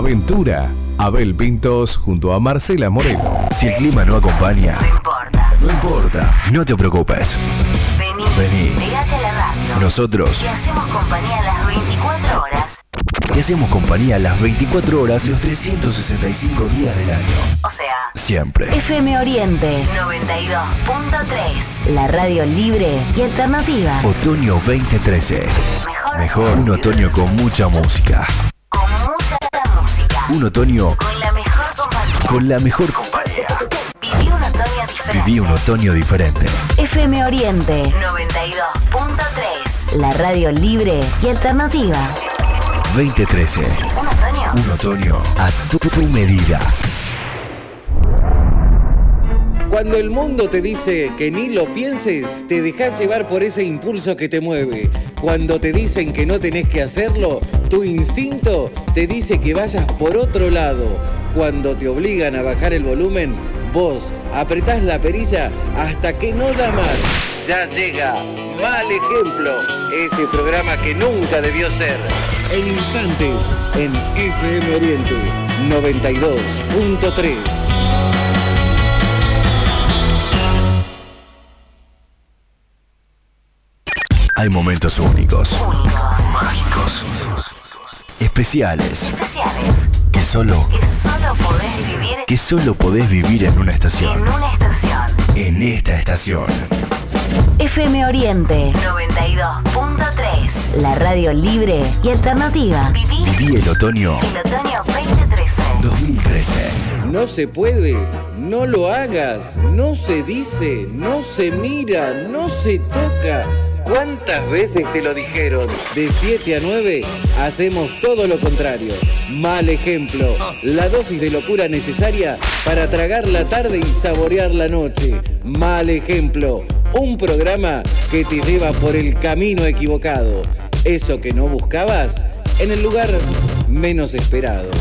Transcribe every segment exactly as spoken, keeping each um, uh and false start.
Aventura. Abel Pintos junto a Marcela Morelo. Si el clima no acompaña, No importa. no importa, no te preocupes. Vení, Vení. pegate a la radio. Nosotros Te hacemos compañía las veinticuatro horas. te hacemos compañía las veinticuatro horas, los trescientos sesenta y cinco días del año. O sea, Siempre. F M Oriente noventa y dos punto tres. La radio libre y alternativa. Otoño veinte trece. Mejor, Mejor un otoño con mucha música. con mucha música. Un otoño Con la mejor compañía. con la mejor compañía. Viví un otoño diferente. Viví un otoño diferente. F M Oriente noventa y dos punto tres. La radio libre y alternativa. veinte trece. Un otoño. Un otoño a tu, tu medida. Cuando el mundo te dice que ni lo pienses, te dejas llevar por ese impulso que te mueve. Cuando te dicen que no tenés que hacerlo, tu instinto te dice que vayas por otro lado. Cuando te obligan a bajar el volumen, vos apretás la perilla hasta que no da más. Ya llega Mal Ejemplo, ese programa que nunca debió ser. En instantes, en F M Oriente noventa y dos punto tres. Hay momentos únicos, Únicos. mágicos, especiales, Especiales. que solo, Que solo podés vivir que solo podés vivir en una en estación. una estación. En esta estación. F M Oriente noventa y dos punto tres. La radio libre y alternativa. Viví Viví el otoño el otoño veinte trece. dos mil trece. No se puede, no lo hagas, no se dice, no se mira, no se toca. ¿Cuántas veces te lo dijeron? De siete a nueve hacemos todo lo contrario. Mal Ejemplo, la dosis de locura necesaria para tragar la tarde y saborear la noche. Mal Ejemplo, un programa que te lleva por el camino equivocado. Eso que no buscabas en el lugar menos esperado.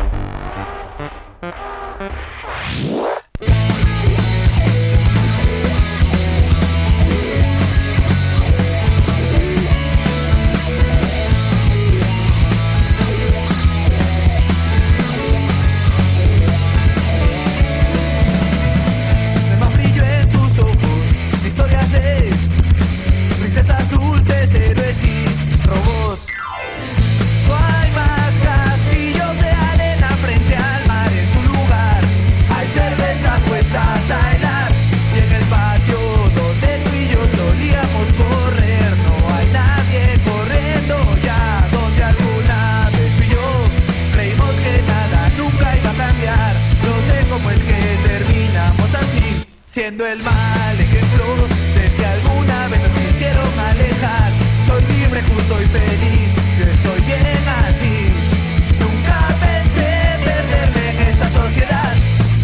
Más brillo en tus ojos, historias de princesas dulces, héroes y robots. No hay más castillos de arena frente al mar en su lugar. Hay cervezas puestas a helar y en el patio donde tú y yo solíamos correr no hay nadie corriendo ya. Donde alguna vez tú y yo creímos que nada nunca iba a cambiar. No sé cómo es que terminamos así, siendo el mal ejemplo de que alguna vez nos quisieron alejar. Soy libre, justo y feliz, yo estoy bien así. Nunca pensé perderme en esta sociedad.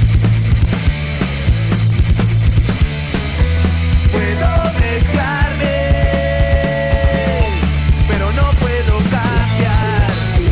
Puedo mezclarme, pero no puedo cambiar.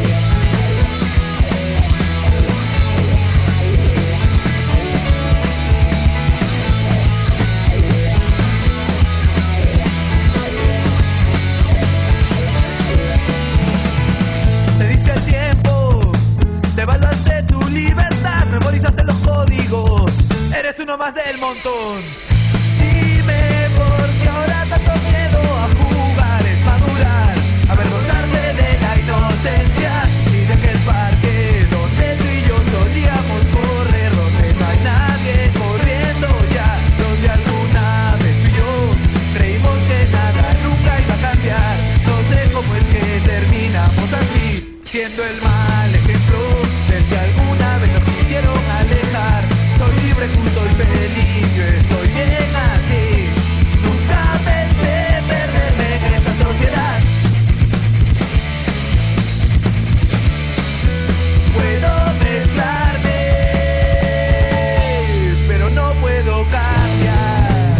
Te diste el tiempo, te evaluaste tu libertad, memorizaste los códigos, eres uno más del montón. Dime por qué ahora tanto miedo a jugar es madurar, avergonzarse de la inocencia y de que el parque donde tú y yo solíamos correr, donde no hay nadie corriendo ya, donde alguna vez tú y yo creímos que nada nunca iba a cambiar. No sé cómo es que terminamos así, siendo el mal ejemplo del que alguna vez nos quisieron alejar. Soy libre, justo y feliz, yo estoy bien así. Nunca pensé perderme en esta sociedad. Puedo mezclarme, pero no puedo cambiar.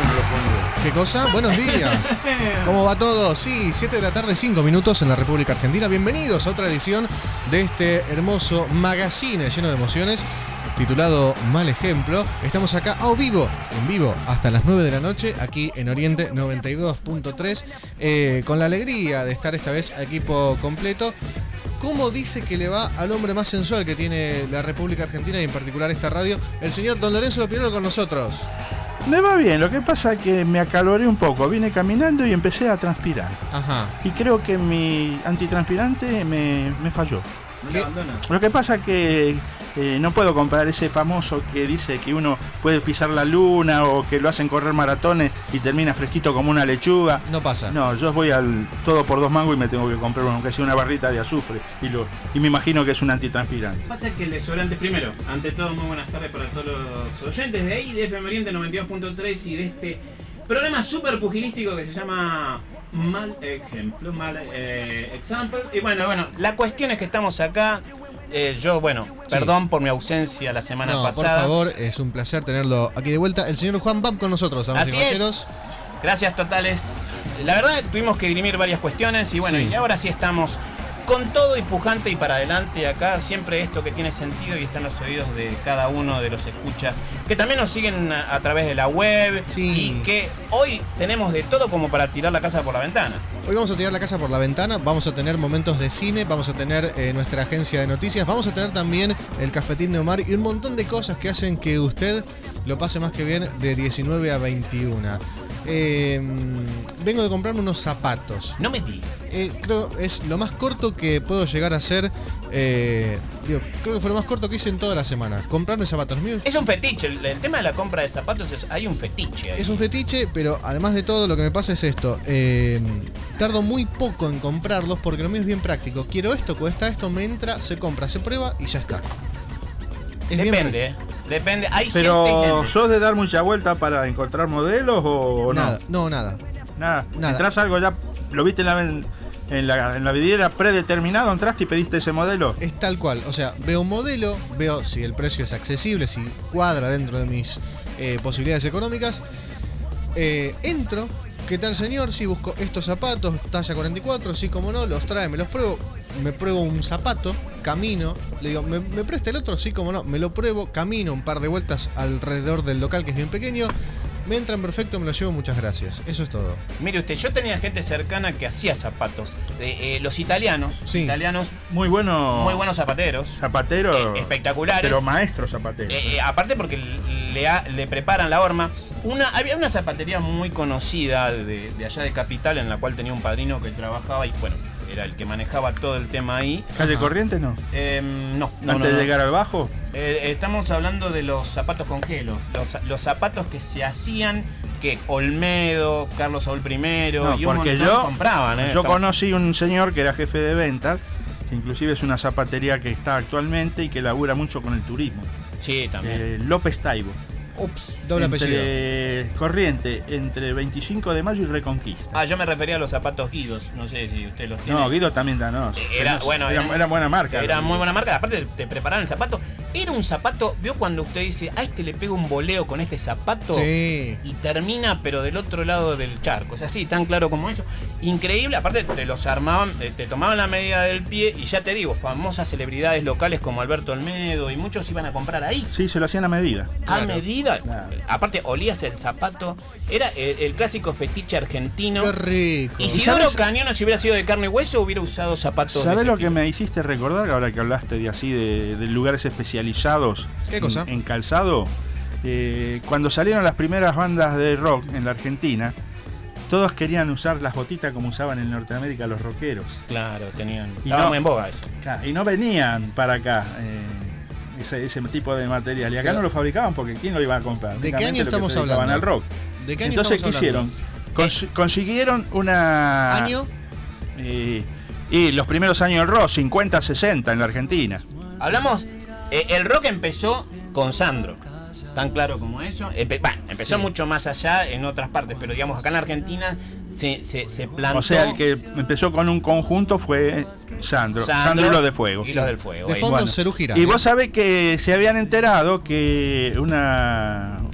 ¿Qué cosa? Buenos días. ¿Cómo va todo? Sí, siete de la tarde, cinco minutos en la República Argentina. Bienvenidos a otra edición de este hermoso magazine lleno de emociones titulado Mal Ejemplo. Estamos acá a vivo, en vivo, hasta las nueve de la noche, aquí en Oriente noventa y dos punto tres, eh, con la alegría de estar esta vez a equipo completo. ¿Cómo dice que le va al hombre más sensual que tiene la República Argentina y en particular esta radio? El señor Don Lorenzo Lopinolo con nosotros. Me va bien, lo que pasa es que me acaloré un poco, vine caminando y empecé a transpirar. Ajá. Y creo que mi antitranspirante me, me falló. ¿Qué? Lo que pasa es que eh, no puedo comprar ese famoso que dice que uno puede pisar la luna o que lo hacen correr maratones y termina fresquito como una lechuga. No pasa. No, yo voy al todo por dos mangos y me tengo que comprar uno, aunque sea una barrita de azufre. Y, lo, y me imagino que es un antitranspirante. Pasa que el desodorante, primero, ante todo, muy buenas tardes para todos los oyentes de ahí, de F M Oriente noventa y dos punto tres y de este programa súper pugilístico que se llama Mal Ejemplo, Mal eh, Example. Y bueno, bueno, la cuestión es que estamos acá. Eh, yo, bueno, sí. Perdón por mi ausencia la semana no, pasada. Por favor, es un placer tenerlo aquí de vuelta. El señor Juan Bam con nosotros, damas y caballeros. Gracias totales. La verdad, tuvimos que dirimir varias cuestiones y bueno, sí. Y ahora sí estamos con todo y pujante y para adelante acá. Siempre esto que tiene sentido y está en los oídos de cada uno de los escuchas, que también nos siguen a, a través de la web, sí. Y que hoy tenemos de todo como para tirar la casa por la ventana. Hoy vamos a tirar la casa por la ventana, vamos a tener momentos de cine, vamos a tener eh, nuestra agencia de noticias, vamos a tener también el cafetín de Omar y un montón de cosas que hacen que usted lo pase más que bien de diecinueve a veintiuno. Eh, vengo de comprarme unos zapatos. No me digas. Eh, creo es lo más corto que puedo llegar a hacer. Eh, digo, creo que fue lo más corto que hice en toda la semana. Comprarme zapatos míos. Es un fetiche. El, el tema de la compra de zapatos es, hay un fetiche ahí. Es un fetiche, pero además de todo lo que me pasa es esto. Eh, tardo muy poco en comprarlos porque lo mío es bien práctico. Quiero esto, cuesta esto, me entra, se compra, se prueba y ya está. Es Depende, ¿eh? Depende. Hay pero, gente y gente. ¿sos de dar mucha vuelta para encontrar modelos o no? Nada, no, nada. Nada. Nada. ¿Entrás algo ya? ¿Lo viste en la, en la, en la vidriera predeterminado? ¿Entraste y pediste ese modelo? Es tal cual. O sea, veo un modelo, veo si el precio es accesible, si cuadra dentro de mis eh, posibilidades económicas. Eh, entro. ¿Qué tal, señor? Sí, busco estos zapatos, talla cuarenta y cuatro, sí, como no, los trae, me los pruebo. Me pruebo un zapato, camino, le digo, ¿me, ¿me presta el otro? Sí, como no, me lo pruebo, camino un par de vueltas alrededor del local que es bien pequeño, me entran perfecto, me lo llevo, muchas gracias. Eso es todo. Mire usted, yo tenía gente cercana que hacía zapatos. Eh, eh, los italianos, sí. italianos muy buenos, muy buenos zapateros. Zapateros. Eh, espectaculares. Pero maestros zapateros. Eh, eh, aparte porque le, le preparan la horma. Una, había una zapatería muy conocida de, de allá de Capital en la cual tenía un padrino que trabajaba y bueno, era el que manejaba todo el tema ahí. ¿Calle Corrientes no? Eh, no, no. ¿Antes no, de no. llegar al bajo? Eh, estamos hablando de los zapatos con gelos. Los, los zapatos que se hacían, que Olmedo, Carlos Saúl primero no, y un porque montón yo, compraban. ¿eh? Yo Estamos... conocí un señor que era jefe de ventas, que inclusive es una zapatería que está actualmente y que labura mucho con el turismo. Sí, también. Eh, López Taibo. Ups, doble entre apellido. Corriente, entre veinticinco de mayo y Reconquista. Ah, yo me refería a los zapatos Guidos. No sé si usted los tiene. No, Guido también da, no. Era, no, bueno, era, era, era buena marca. Era muy buena marca. Aparte te preparaban el zapato. Era un zapato, ¿vio cuando usted dice, a este le pego un voleo con este zapato? Sí. Y termina, pero del otro lado del charco. O sea, sí, tan claro como eso. Increíble. Aparte te los armaban, te tomaban la medida del pie y ya te digo, famosas celebridades locales como Alberto Olmedo y muchos iban a comprar ahí. Sí, se lo hacían a medida. A claro. medida. Claro. Aparte, olías el zapato. Era el, el clásico fetiche argentino. Qué rico. Y si Doro Cañona, si hubiera sido de carne y hueso, hubiera usado zapatos. ¿Sabés lo que me hiciste recordar ahora que hablaste de así, de, de lugares especializados? ¿Qué cosa? En, en calzado. Eh, cuando salieron las primeras bandas de rock en la Argentina, todos querían usar las botitas como usaban en Norteamérica los rockeros. Claro, tenían. Y Estaba no, muy en boga eso. Y no venían para acá. Eh, Ese, ese tipo de material. Y acá Pero, no lo fabricaban porque ¿quién lo iba a comprar? ¿De qué año estamos hablando? Al rock. ¿De qué año Entonces, estamos ¿qué hicieron? Cons consiguieron una... ¿Año? Eh, y los primeros años del rock, cincuenta, sesenta en la Argentina. Hablamos... Eh, el rock empezó con Sandro. Tan claro como eso. Empe bueno, empezó sí. mucho más allá en otras partes, pero digamos acá en la Argentina se, se, se plantó. O sea, el que empezó con un conjunto fue Sandro. Sandro, Sandro y los de Fuego. Y los del Fuego. De fondo bueno. Cerú Girán. Y vos sabés que se habían enterado que una,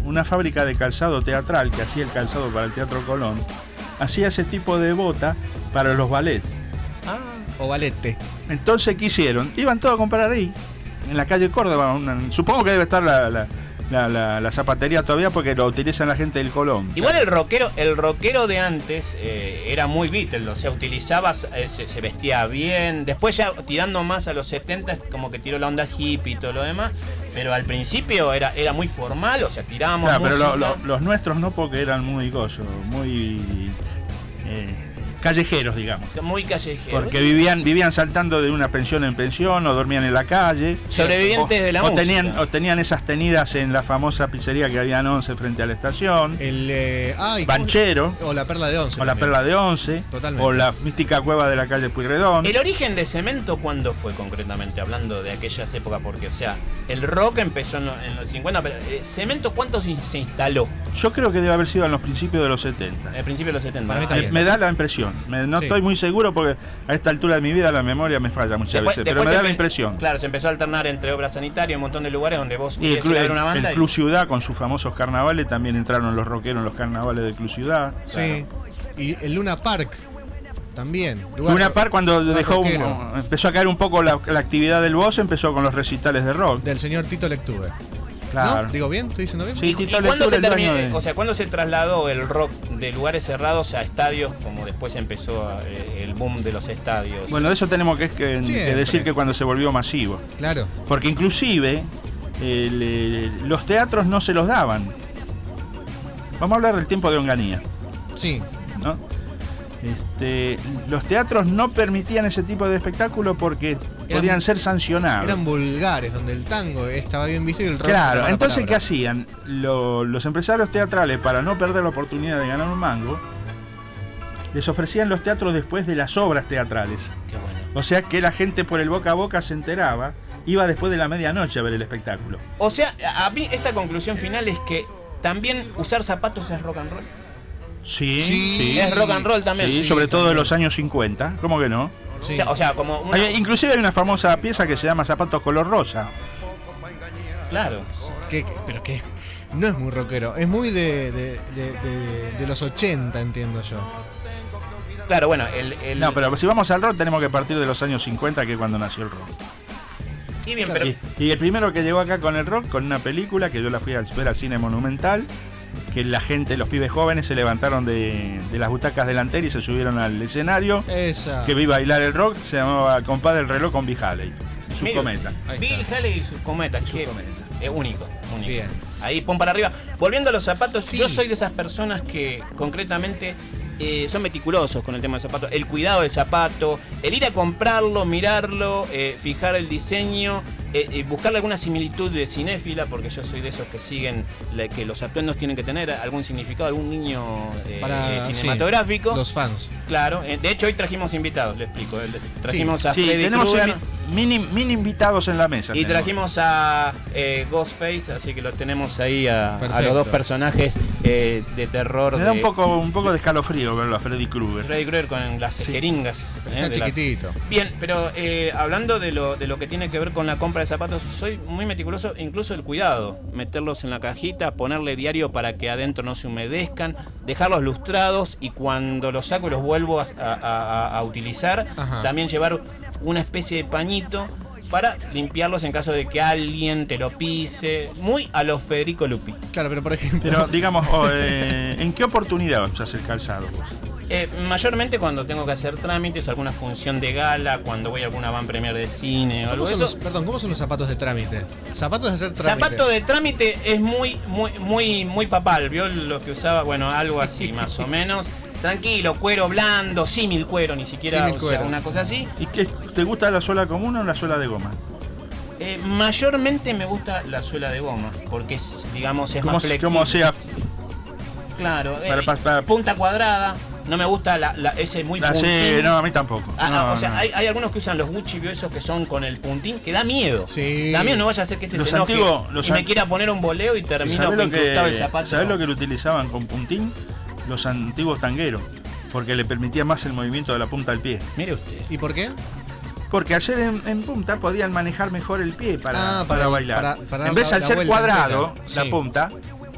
una fábrica de calzado teatral que hacía el calzado para el Teatro Colón, hacía ese tipo de bota para los ballets. Ah, o balete. Entonces, ¿qué hicieron? Iban todos a comprar ahí, en la calle Córdoba. Una, supongo que debe estar la, la, la, la, la zapatería todavía porque lo utilizan la gente del Colón. Igual el rockero, el rockero de antes eh, era muy Beatles, o sea, utilizaba, eh, se, se vestía bien. Después ya tirando más a los setenta, como que tiró la onda hippie y todo lo demás. Pero al principio era, era muy formal, o sea, tirábamos claro, música. Pero lo, lo, los nuestros no, porque eran muy gozo, muy eh, callejeros, digamos. Muy callejeros. Porque vivían vivían saltando de una pensión en pensión o dormían en la calle. Sobrevivientes o, de la o música. Tenían, o tenían esas tenidas en la famosa pizzería que había en Once frente a la estación. El eh, ah, Banchero. O la Perla de Once. O la Perla de Once. Totalmente. O la mística cueva de la calle Pueyrredón. ¿El origen de Cemento cuándo fue concretamente, hablando de aquellas épocas? Porque, o sea, el rock empezó en, lo, en los cincuenta, pero eh, ¿Cemento cuánto se, se instaló? Yo creo que debe haber sido en los principios de los setenta. En el principio de los setenta. Para mí ¿no? también. Me, me da la impresión. Me, no Sí. estoy muy seguro porque a esta altura de mi vida la memoria me falla muchas Después- veces. Pero después me da se la empe- impresión. Claro, se empezó a alternar entre obras sanitarias, un montón de lugares donde vos Y el, querías club, ir a ver el- una banda. el y- Club Ciudad con sus famosos carnavales, también entraron los rockeros en los carnavales del Club Ciudad. Sí. Y el Luna Park también. Lugar- Luna Park, cuando lugar dejó un- rockero. empezó a caer un poco la, la actividad del boss, empezó con los recitales de rock. Del señor Tito Lectube. Claro. ¿No? ¿Digo bien? ¿Estoy diciendo bien? Sí, ¿Y Tito cuándo Lecture, se el dueño terminó, de- o sea, cuándo se trasladó el rock de lugares cerrados a estadios, como después empezó eh, el boom de los estadios? Bueno, de eso tenemos que, que- que Siempre. decir que cuando se volvió masivo. Claro. Porque inclusive el, eh, los teatros no se los daban. Vamos a hablar del tiempo de Onganía, Sí. ¿no? Este, los teatros no permitían ese tipo de espectáculo porque Eran- podían ser sancionados. Eran vulgares, donde el tango estaba bien visto y el rock. Claro, era la entonces ¿qué palabra. hacían? Lo- los empresarios teatrales, para no perder la oportunidad de ganar un mango, les ofrecían los teatros después de las obras teatrales. Qué bueno. O sea que la gente por el boca a boca se enteraba, iba después de la medianoche a ver el espectáculo. O sea, a mí esta conclusión final es que también usar zapatos es rock and roll. Sí, Sí. sí. Es rock and roll también. Sí, Sí, sobre todo de también. los años cincuenta, ¿cómo que no? Sí. O sea, o sea, como una... Hay- inclusive hay una famosa pieza que se llama Zapatos color rosa. Claro. Que- que- pero que no es muy rockero, es muy de, de, de, de- de los ochenta, entiendo yo. Claro, bueno, el... el- No, pero si vamos al rock tenemos que partir de los años cincuenta, que es cuando nació el rock. Y bien, Claro. pero... Y, y el primero que llegó acá con el rock, con una película que yo la fui a ver al cine Monumental, que la gente, los pibes jóvenes se levantaron de, de las butacas delanteras y se subieron al escenario, Esa. que vi bailar el rock, se llamaba Compadre el reloj con Bill Haley y su Mire, cometa. Ahí Bill está. Haley y sus cometas, Y sus que cometas. es único, único. Bien. Ahí, pon para arriba. Volviendo a los zapatos, Sí. yo soy de esas personas que concretamente eh, son meticulosos con el tema del zapato. El cuidado del zapato, el ir a comprarlo, mirarlo, eh, fijar el diseño, eh, eh, buscarle alguna similitud de cinéfila, porque yo soy de esos que siguen la- que los atuendos tienen que tener algún significado, algún niño eh, Para- eh, sí, cinematográfico. Los fans. Claro, eh, de hecho hoy trajimos invitados, le explico. El- Trajimos a Sí, Freddy tenemos Krueger. invi- mini, mini invitados en la mesa. Y tenemos. trajimos a eh, Ghostface, así que lo tenemos ahí a, a Perfecto. los dos personajes eh, de terror Me da de un poco, un poco de escalofrío verlo a Freddy Krueger. Freddy Krueger con las Sí. jeringas. Pero eh, está de la- chiquitito. Bien, pero eh, hablando de lo, de lo que tiene que ver con la compra de zapatos, soy muy meticuloso, incluso el cuidado. Meterlos en la cajita, ponerle diario para que adentro no se humedezcan, dejarlos lustrados y cuando los saco y los vuelvo a, a- a- a utilizar, Ajá. también llevar una especie de pañito para limpiarlos en caso de que alguien te lo pise. Muy a los Federico Lupi. Claro, pero por ejemplo. Pero digamos, oh, eh, ¿en qué oportunidad usas el calzado vos? Eh, mayormente cuando tengo que hacer trámites, alguna función de gala, cuando voy a alguna van premier de cine o algo ¿Cómo de son eso. los, perdón, ¿cómo son los zapatos de trámite? Zapatos de hacer trámite. Zapato de trámite es muy, muy, muy, muy papal. ¿Vio lo que usaba? Bueno, algo así más o menos. Tranquilo, cuero blando, símil cuero, ni siquiera Símil o sea, cuero. una cosa así. ¿Y qué, te gusta la suela común o la suela de goma? Eh, mayormente me gusta la suela de goma, porque es, digamos, es Como, más flexible. como sea, Claro, eh, Para- para- para- punta cuadrada. No me gusta la, la- ese muy la- sí, puntín. no, a mí tampoco. Ah, No, o sea, no. hay, hay algunos que usan los Gucci, ¿vio? Esos que son con el puntín, que da miedo. Sí. Da miedo, no vaya a ser que este Los se enoje antiguos- los y me an- quiera poner un boleo y Sí, termino ¿sabés con lo incrustado que, el zapato. ¿sabés lo que lo utilizaban con puntín? Los antiguos tangueros, porque le permitía más el movimiento de la punta del pie. Mire usted. ¿Y por qué? Porque al ser en, en punta podían manejar mejor el pie para, Ah, para para- bailar. para- para en vez dar al la ser vuelta cuadrado, entera. la Sí. punta,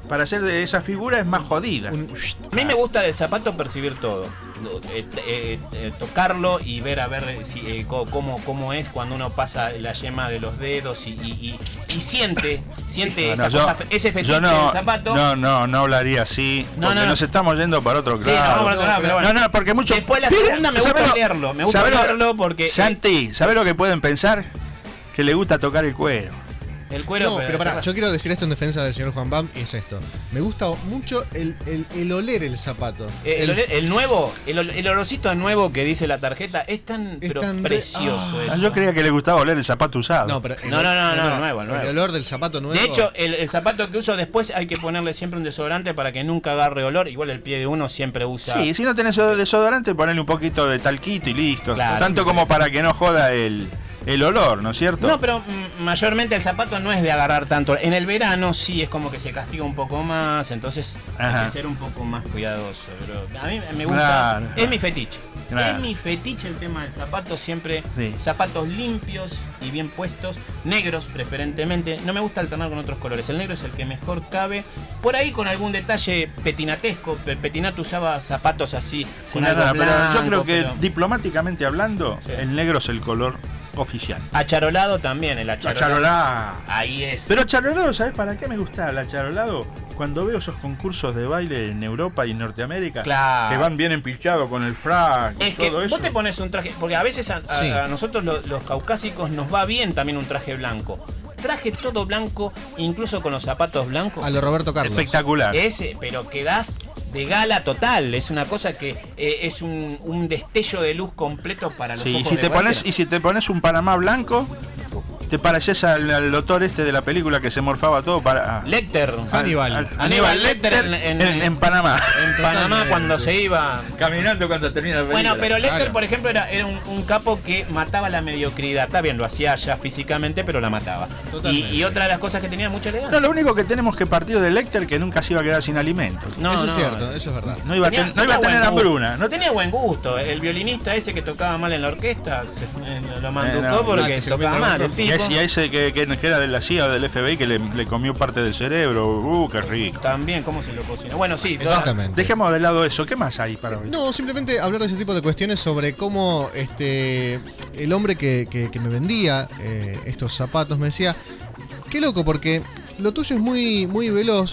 para hacer de esa figura es más jodida. Un- A mí me gusta del zapato percibir todo. Eh, eh, eh, tocarlo y ver a ver si, eh, co- cómo, cómo es cuando uno pasa la yema de los dedos y, y, y, y siente, siente Bueno, esa yo- cosa, ese fetiche yo no, del zapato. no, no, no hablaría así, No, porque no, no. nos estamos yendo para otro Sí, lado. no, vamos a otro lado, pero bueno. No, no, porque mucho. Después la Mira, segunda me gusta ¿sabés lo- olerlo, me gusta ¿sabés lo- olerlo porque, eh, Santi, ¿sabes lo que pueden pensar? Que le gusta tocar el cuero. El cuero. No, pero pará, yo quiero decir esto en defensa del señor Juan Bam, y es esto. Me gusta mucho el, el, el oler el zapato. Eh, el, el nuevo, el, ol- el olorcito nuevo que dice la tarjeta es tan, Es pero tan re- precioso. Ah, eso. Ah, yo creía que le gustaba oler el zapato usado. No, pero el- No, no, no, no, el nuevo, el nuevo. El olor del zapato nuevo. De hecho, el, el zapato que uso después hay que ponerle siempre un desodorante para que nunca agarre olor. Igual el pie de uno siempre usa. Sí, si no tenés desodorante, ponele un poquito de talquito y listo. Claro. Tanto como para que no joda el, el olor, ¿no es cierto? No, pero mm, mayormente el zapato no es de agarrar tanto. En el verano sí es como que se castiga un poco más, entonces hay Ajá. que ser un poco más cuidadoso. Pero a mí me gusta, Claro. es mi fetiche. Claro. Es mi fetiche el tema del zapato, siempre Sí. zapatos limpios y bien puestos, negros preferentemente. No me gusta alternar con otros colores, el negro es el que mejor cabe. Por ahí con algún detalle petinatesco, Pe- Petinato usaba zapatos así, Sí, con no, algo no, pero blanco, yo creo que pero- diplomáticamente hablando, Sí. el negro es el color oficial. Acharolado también, el acharolado. Acharolado. Ahí es. Pero acharolado, ¿sabes para qué me gusta el acharolado? Cuando veo esos concursos de baile en Europa y en Norteamérica, Claro. que van bien empilchados con el frac y Es que todo eso. vos te pones un traje, porque a veces a, a- Sí. a nosotros lo- los caucásicos nos va bien también un traje blanco. Traje todo blanco, incluso con los zapatos blancos. A lo Roberto Carlos. Espectacular. Ese, pero quedás de gala total. Es una cosa que eh, es un, un destello de luz completo para los Sí, y ojos si de te pones cualquiera. y si te pones un Panamá blanco, te pareces al, al doctor este de la película que se morfaba todo para Lecter. Hannibal. al- Aníbal Lecter en, en- en, en Panamá. en Panamá Totalmente. cuando se iba. Caminando cuando termina la película. Bueno, pero Lecter, Claro. por ejemplo, era, era un, un capo que mataba la mediocridad. Está bien, lo hacía ya físicamente, pero la mataba. Y, Totalmente. y otra de las cosas que tenía mucha elegancia. No, lo único que tenemos que partir de Lecter que nunca se iba a quedar sin alimentos. No, eso no, es cierto, eso es verdad. No iba a, Tenía- ten- no iba a tenía tener buen gusto. hambruna. No tenía buen gusto. El violinista ese que tocaba mal en la orquesta se, eh, lo manducó Eh, no. Ah, porque que se tocaba comió mal el otro. Y, tipo. ese, y a ese que, que, que era de la C I A o del F B I que le, le comió parte del cerebro. Uh, qué rico. También, ¿cómo se lo cocina? Bueno, sí, toda- Exactamente. Dejemos de lado eso. ¿Qué más hay para hoy? No, simplemente hablar de ese tipo de cuestiones sobre cómo este el hombre que, que- que me vendía eh, estos zapatos me decía, qué loco, porque lo tuyo es muy, muy veloz.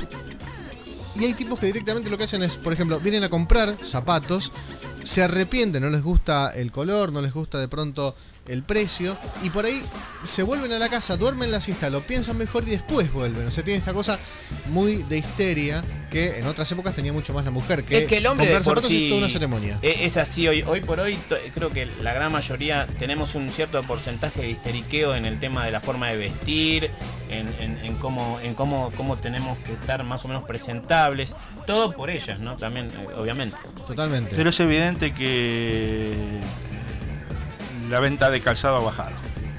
Y hay tipos que directamente lo que hacen es, por ejemplo, vienen a comprar zapatos, se arrepienten, no les gusta el color, no les gusta de pronto el precio, y por ahí se vuelven a la casa, duermen la siesta, lo piensan mejor y después vuelven. O sea, tiene esta cosa muy de histeria que en otras épocas tenía mucho más la mujer, que, es que el hombre de comprar por zapatos sí es toda una ceremonia. e- Es así hoy, hoy por hoy. to- Creo que la gran mayoría tenemos un cierto porcentaje de histeriqueo en el tema de la forma de vestir, en, en- en cómo, en cómo, cómo tenemos que estar más o menos presentables. Todo por ellas, ¿no? También, eh, obviamente. Totalmente. Pero es evidente que eh, la venta de calzado ha bajado.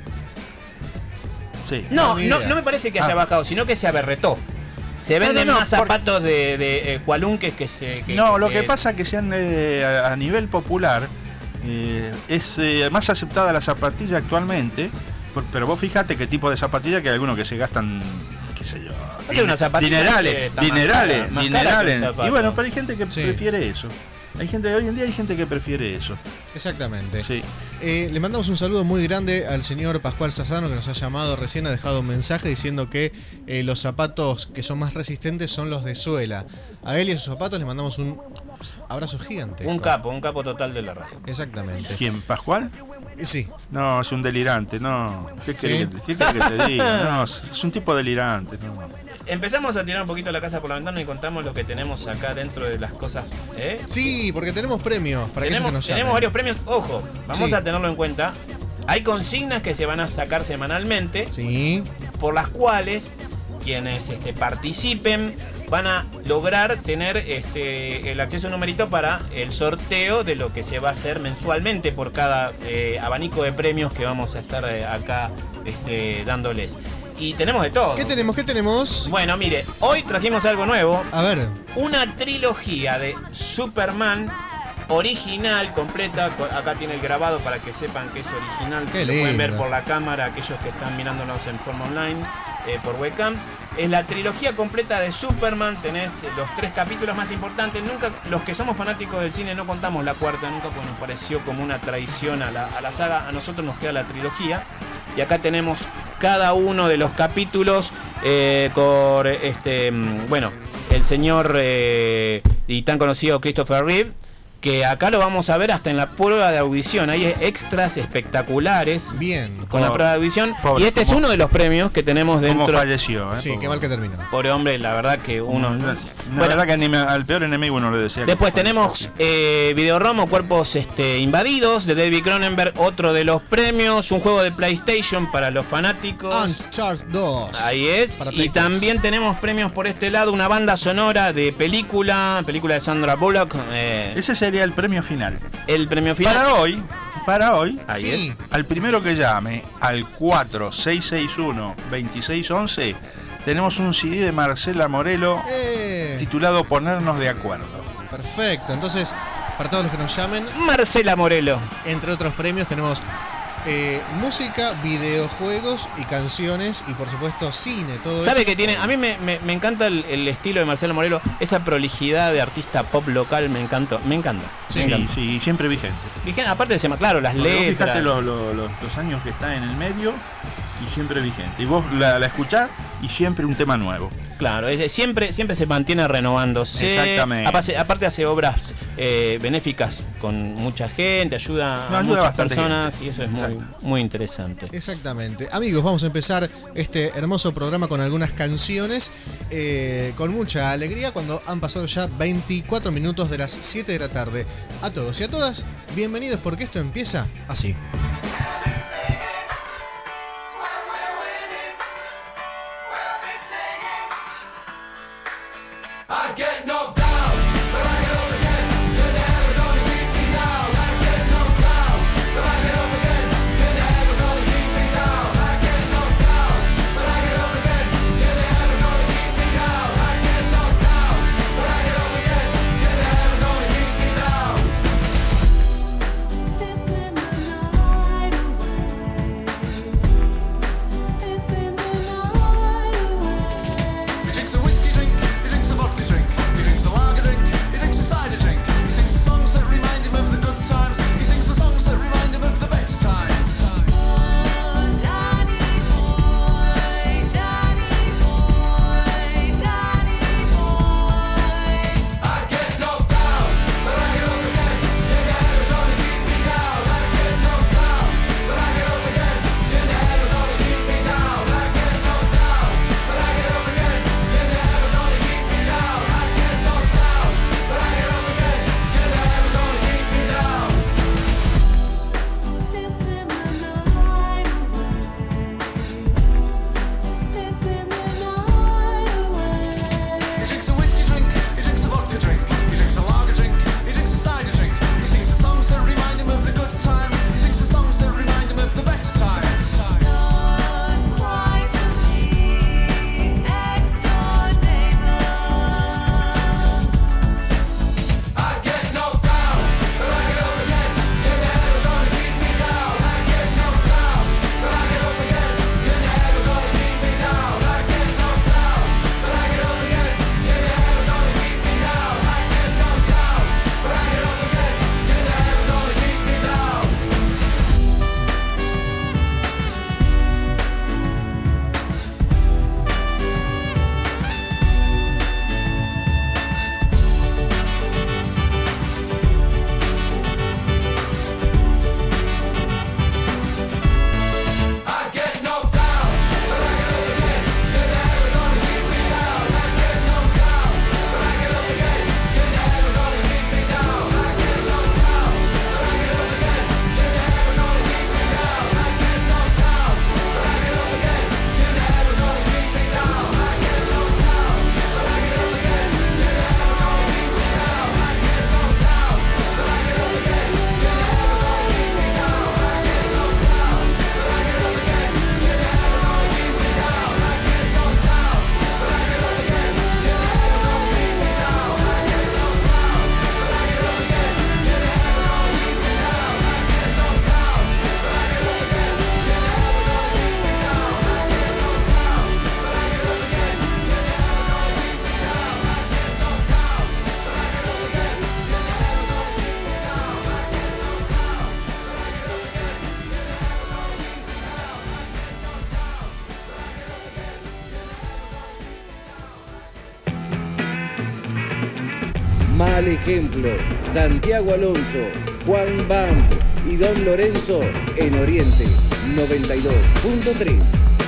Sí. No, ni no, idea. no me parece que haya Ah. bajado, sino que se aberretó. Se No, venden no, no, más por- zapatos de, de eh, cualunques que se. que- No, lo que- que pasa es que sean eh, a, a nivel popular eh, es eh, más aceptada la zapatilla actualmente, por- pero vos fíjate qué tipo de zapatilla, que hay algunos que se gastan, qué sé yo, Hay una zapatilla que dinerales, está más dinerales, cara, más cara dinerales. que un zapato. Y bueno, pero hay gente que Sí. prefiere eso. Hay gente, hoy en día hay gente que prefiere eso. Exactamente. Sí. Eh, le mandamos un saludo muy grande al señor Pascual Sassano, que nos ha llamado recién, ha dejado un mensaje diciendo que eh, los zapatos que son más resistentes son los de suela. A él y a sus zapatos le mandamos un abrazo gigante. Un capo, un capo total de la radio. Exactamente. ¿Quién? ¿Pascual? Eh, Sí, No, es un delirante, no. ¿Qué querés, ¿Sí? que, qué querés que te diga? No, es un tipo delirante, no. Empezamos a tirar un poquito la casa por la ventana y contamos lo que tenemos acá dentro de las cosas. ¿eh? sí, porque tenemos premios para aquellos que Tenemos, nos tenemos llamen. varios premios. Ojo, vamos Sí. a tenerlo en cuenta. Hay consignas que se van a sacar semanalmente, Sí, por las cuales quienes este, participen van a lograr tener este, el acceso a un numerito para el sorteo de lo que se va a hacer mensualmente por cada eh, abanico de premios que vamos a estar eh, acá este, dándoles. Y tenemos de todo. ¿qué tenemos? ¿Qué tenemos? Bueno, mire, hoy trajimos algo nuevo. A ver, Una trilogía de Superman original, completa. Co- Acá tiene el grabado para que sepan que es original. Qué Si lo pueden ver lindo. por la cámara, aquellos que están mirándonos en forma online, eh, por webcam. Es la trilogía completa de Superman, tenés los tres capítulos más importantes. Nunca, los que somos fanáticos del cine no contamos la cuarta nunca, porque nos pareció como una traición a la, a la saga. A nosotros nos queda la trilogía. Y acá tenemos cada uno de los capítulos eh, con este, bueno, el señor eh, y tan conocido Christopher Reeve, que acá lo vamos a ver hasta en la prueba de audición. Hay extras espectaculares. Bien. Con la prueba de audición. Pobre, y este es uno de los premios que tenemos dentro. Como falleció, ¿eh? Sí, qué mal que terminó. Pobre hombre, la verdad que uno. La Bueno, verdad que ni me- al peor enemigo uno le decía. que después falleció. tenemos eh, Videoromo, Cuerpos este, Invadidos, de David Cronenberg, otro de los premios, un juego de PlayStation para los fanáticos. Uncharted dos. Ahí es. Para Y Play tres. también tenemos premios por este lado, una banda sonora de película, película de Sandra Bullock. eh, Ese sería el premio final. el premio final. Para hoy, para hoy, Ahí Sí. es. al primero que llame al cuatro seis seis uno, dos seis uno uno, tenemos un C D de Marcela Morelo Eh, titulado Ponernos de Acuerdo. perfecto. Entonces, para todos los que nos llamen, Marcela Morelo. entre otros premios tenemos eh, música, videojuegos y canciones y por supuesto cine, todo ¿Sabe eso. que tiene? A mí me, me- me encanta el, el estilo de Marcelo Morelo, esa prolijidad de artista pop local, me encantó, me encanta. Sí, me Sí, encanta. sí, siempre vigente. Vigente, aparte de ser más claro, las Porque vos letras. fijate lo- lo- lo- los años que está en el medio y siempre vigente. Y vos la, la escuchás y siempre un tema nuevo. Claro, es- siempre, siempre se mantiene renovándose. Exactamente. Aparte, aparte hace obras eh, benéficas con mucha gente, ayuda No, a ayuda muchas bastante personas gente. y eso es muy, Exacto. muy interesante. Exactamente. Amigos, vamos a empezar este hermoso programa con algunas canciones, eh, con mucha alegría, cuando han pasado ya veinticuatro minutos de las siete de la tarde. A todos y a todas, bienvenidos porque esto empieza así. This in the Mal Ejemplo, Santiago Alonso, Juan Bam y Don Lorenzo en Oriente noventa y dos punto tres.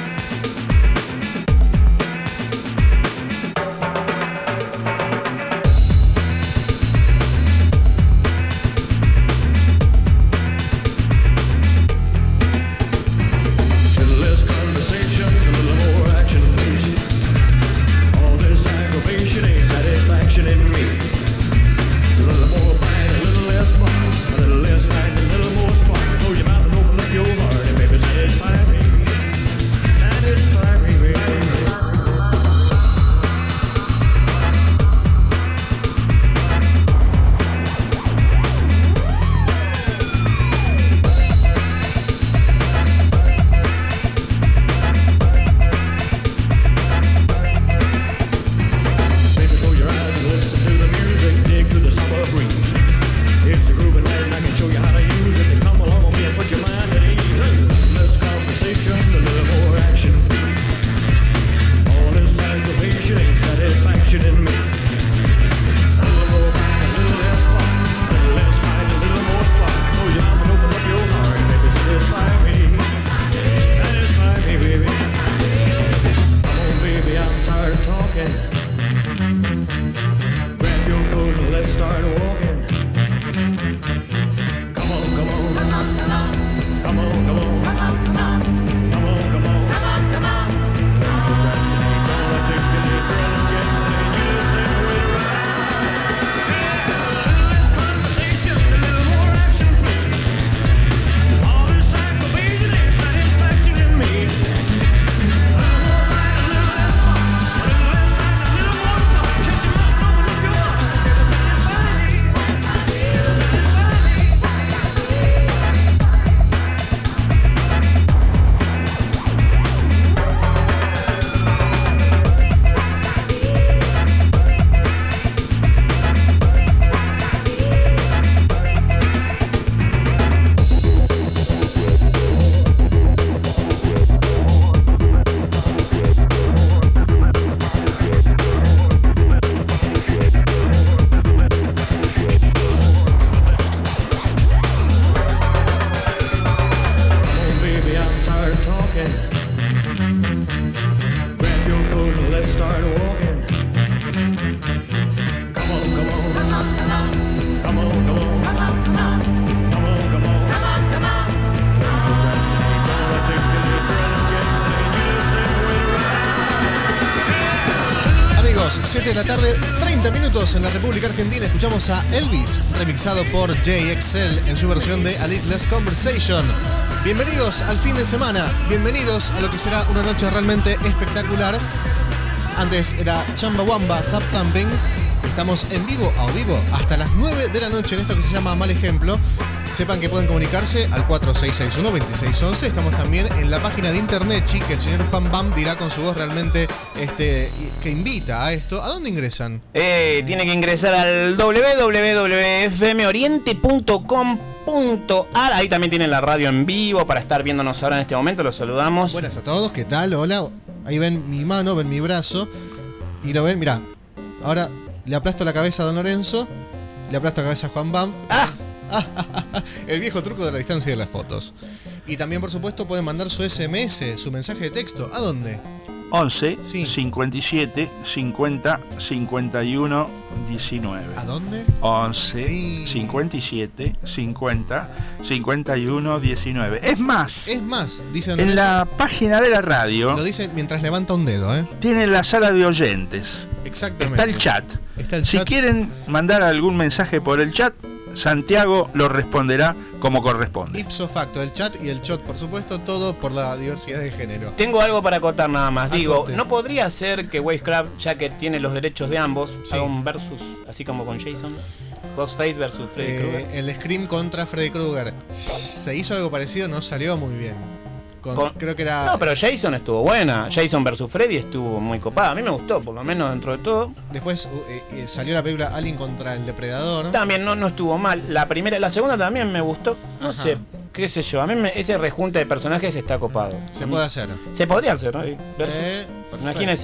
siete de la tarde, treinta minutos en la República Argentina. Escuchamos a Elvis, remixado por J X L en su versión de A Little Less Conversation. Bienvenidos al fin de semana, bienvenidos a lo que será una noche realmente espectacular. Antes era Chumbawamba, Zap Thumping. Estamos en vivo, a vivo, hasta las nueve de la noche en esto que se llama Mal Ejemplo. Sepan que pueden comunicarse al cuatro seis seis uno, dos seis uno uno. Estamos también en la página de internet, chi, que el señor Juan Bam dirá con su voz realmente este, que invita a esto. ¿A dónde ingresan? Eh, tiene que ingresar al doble u doble u doble u punto f m oriente punto com punto a r. Ahí también tienen la radio en vivo para estar viéndonos ahora en este momento. Los saludamos. Buenas a todos, ¿qué tal? Hola. Ahí ven mi mano, ven mi brazo. Y lo ven, mirá. Ahora le aplasto la cabeza a Don Lorenzo. Le aplasto la cabeza a Juan Bam. ¡Ah! El viejo truco de la distancia de las fotos. Y también, por supuesto, pueden mandar su S M S, su mensaje de texto. ¿A dónde? once, sí. cincuenta y siete, cincuenta, cincuenta y uno, diecinueve. ¿A dónde? once, sí. cincuenta y siete, cincuenta, cincuenta y uno, diecinueve. Es más, es más, dicen en la página de la radio. Lo dice mientras levanta un dedo, ¿eh? Tiene la sala de oyentes. Exactamente. Está el chat. Está el si chat. quieren mandar algún mensaje por el chat, Santiago lo responderá como corresponde. Ipso facto, el chat y el chat, por supuesto, todo por la diversidad de género. Tengo algo para acotar nada más. Digo, Acote. ¿no podría ser que Wavecraft, ya que tiene los derechos de ambos, sí. haga un versus, así como con Jason? Ghostface versus Freddy eh, Krueger. El Scream contra Freddy Krueger. Se hizo algo parecido, no salió muy bien. Con, Con, creo que era. No, pero Jason estuvo buena. Jason versus Freddy estuvo muy copada. A mí me gustó, por lo menos dentro de todo. Después eh, eh, salió la película Alien contra el Depredador. También no, no estuvo mal. La primera, la segunda también me gustó. No Ajá. sé, qué sé yo. A mí me, ese rejunte de personajes está copado. Se puede hacer. Se podría hacer, ¿no? Versus. Eh, Imagínense.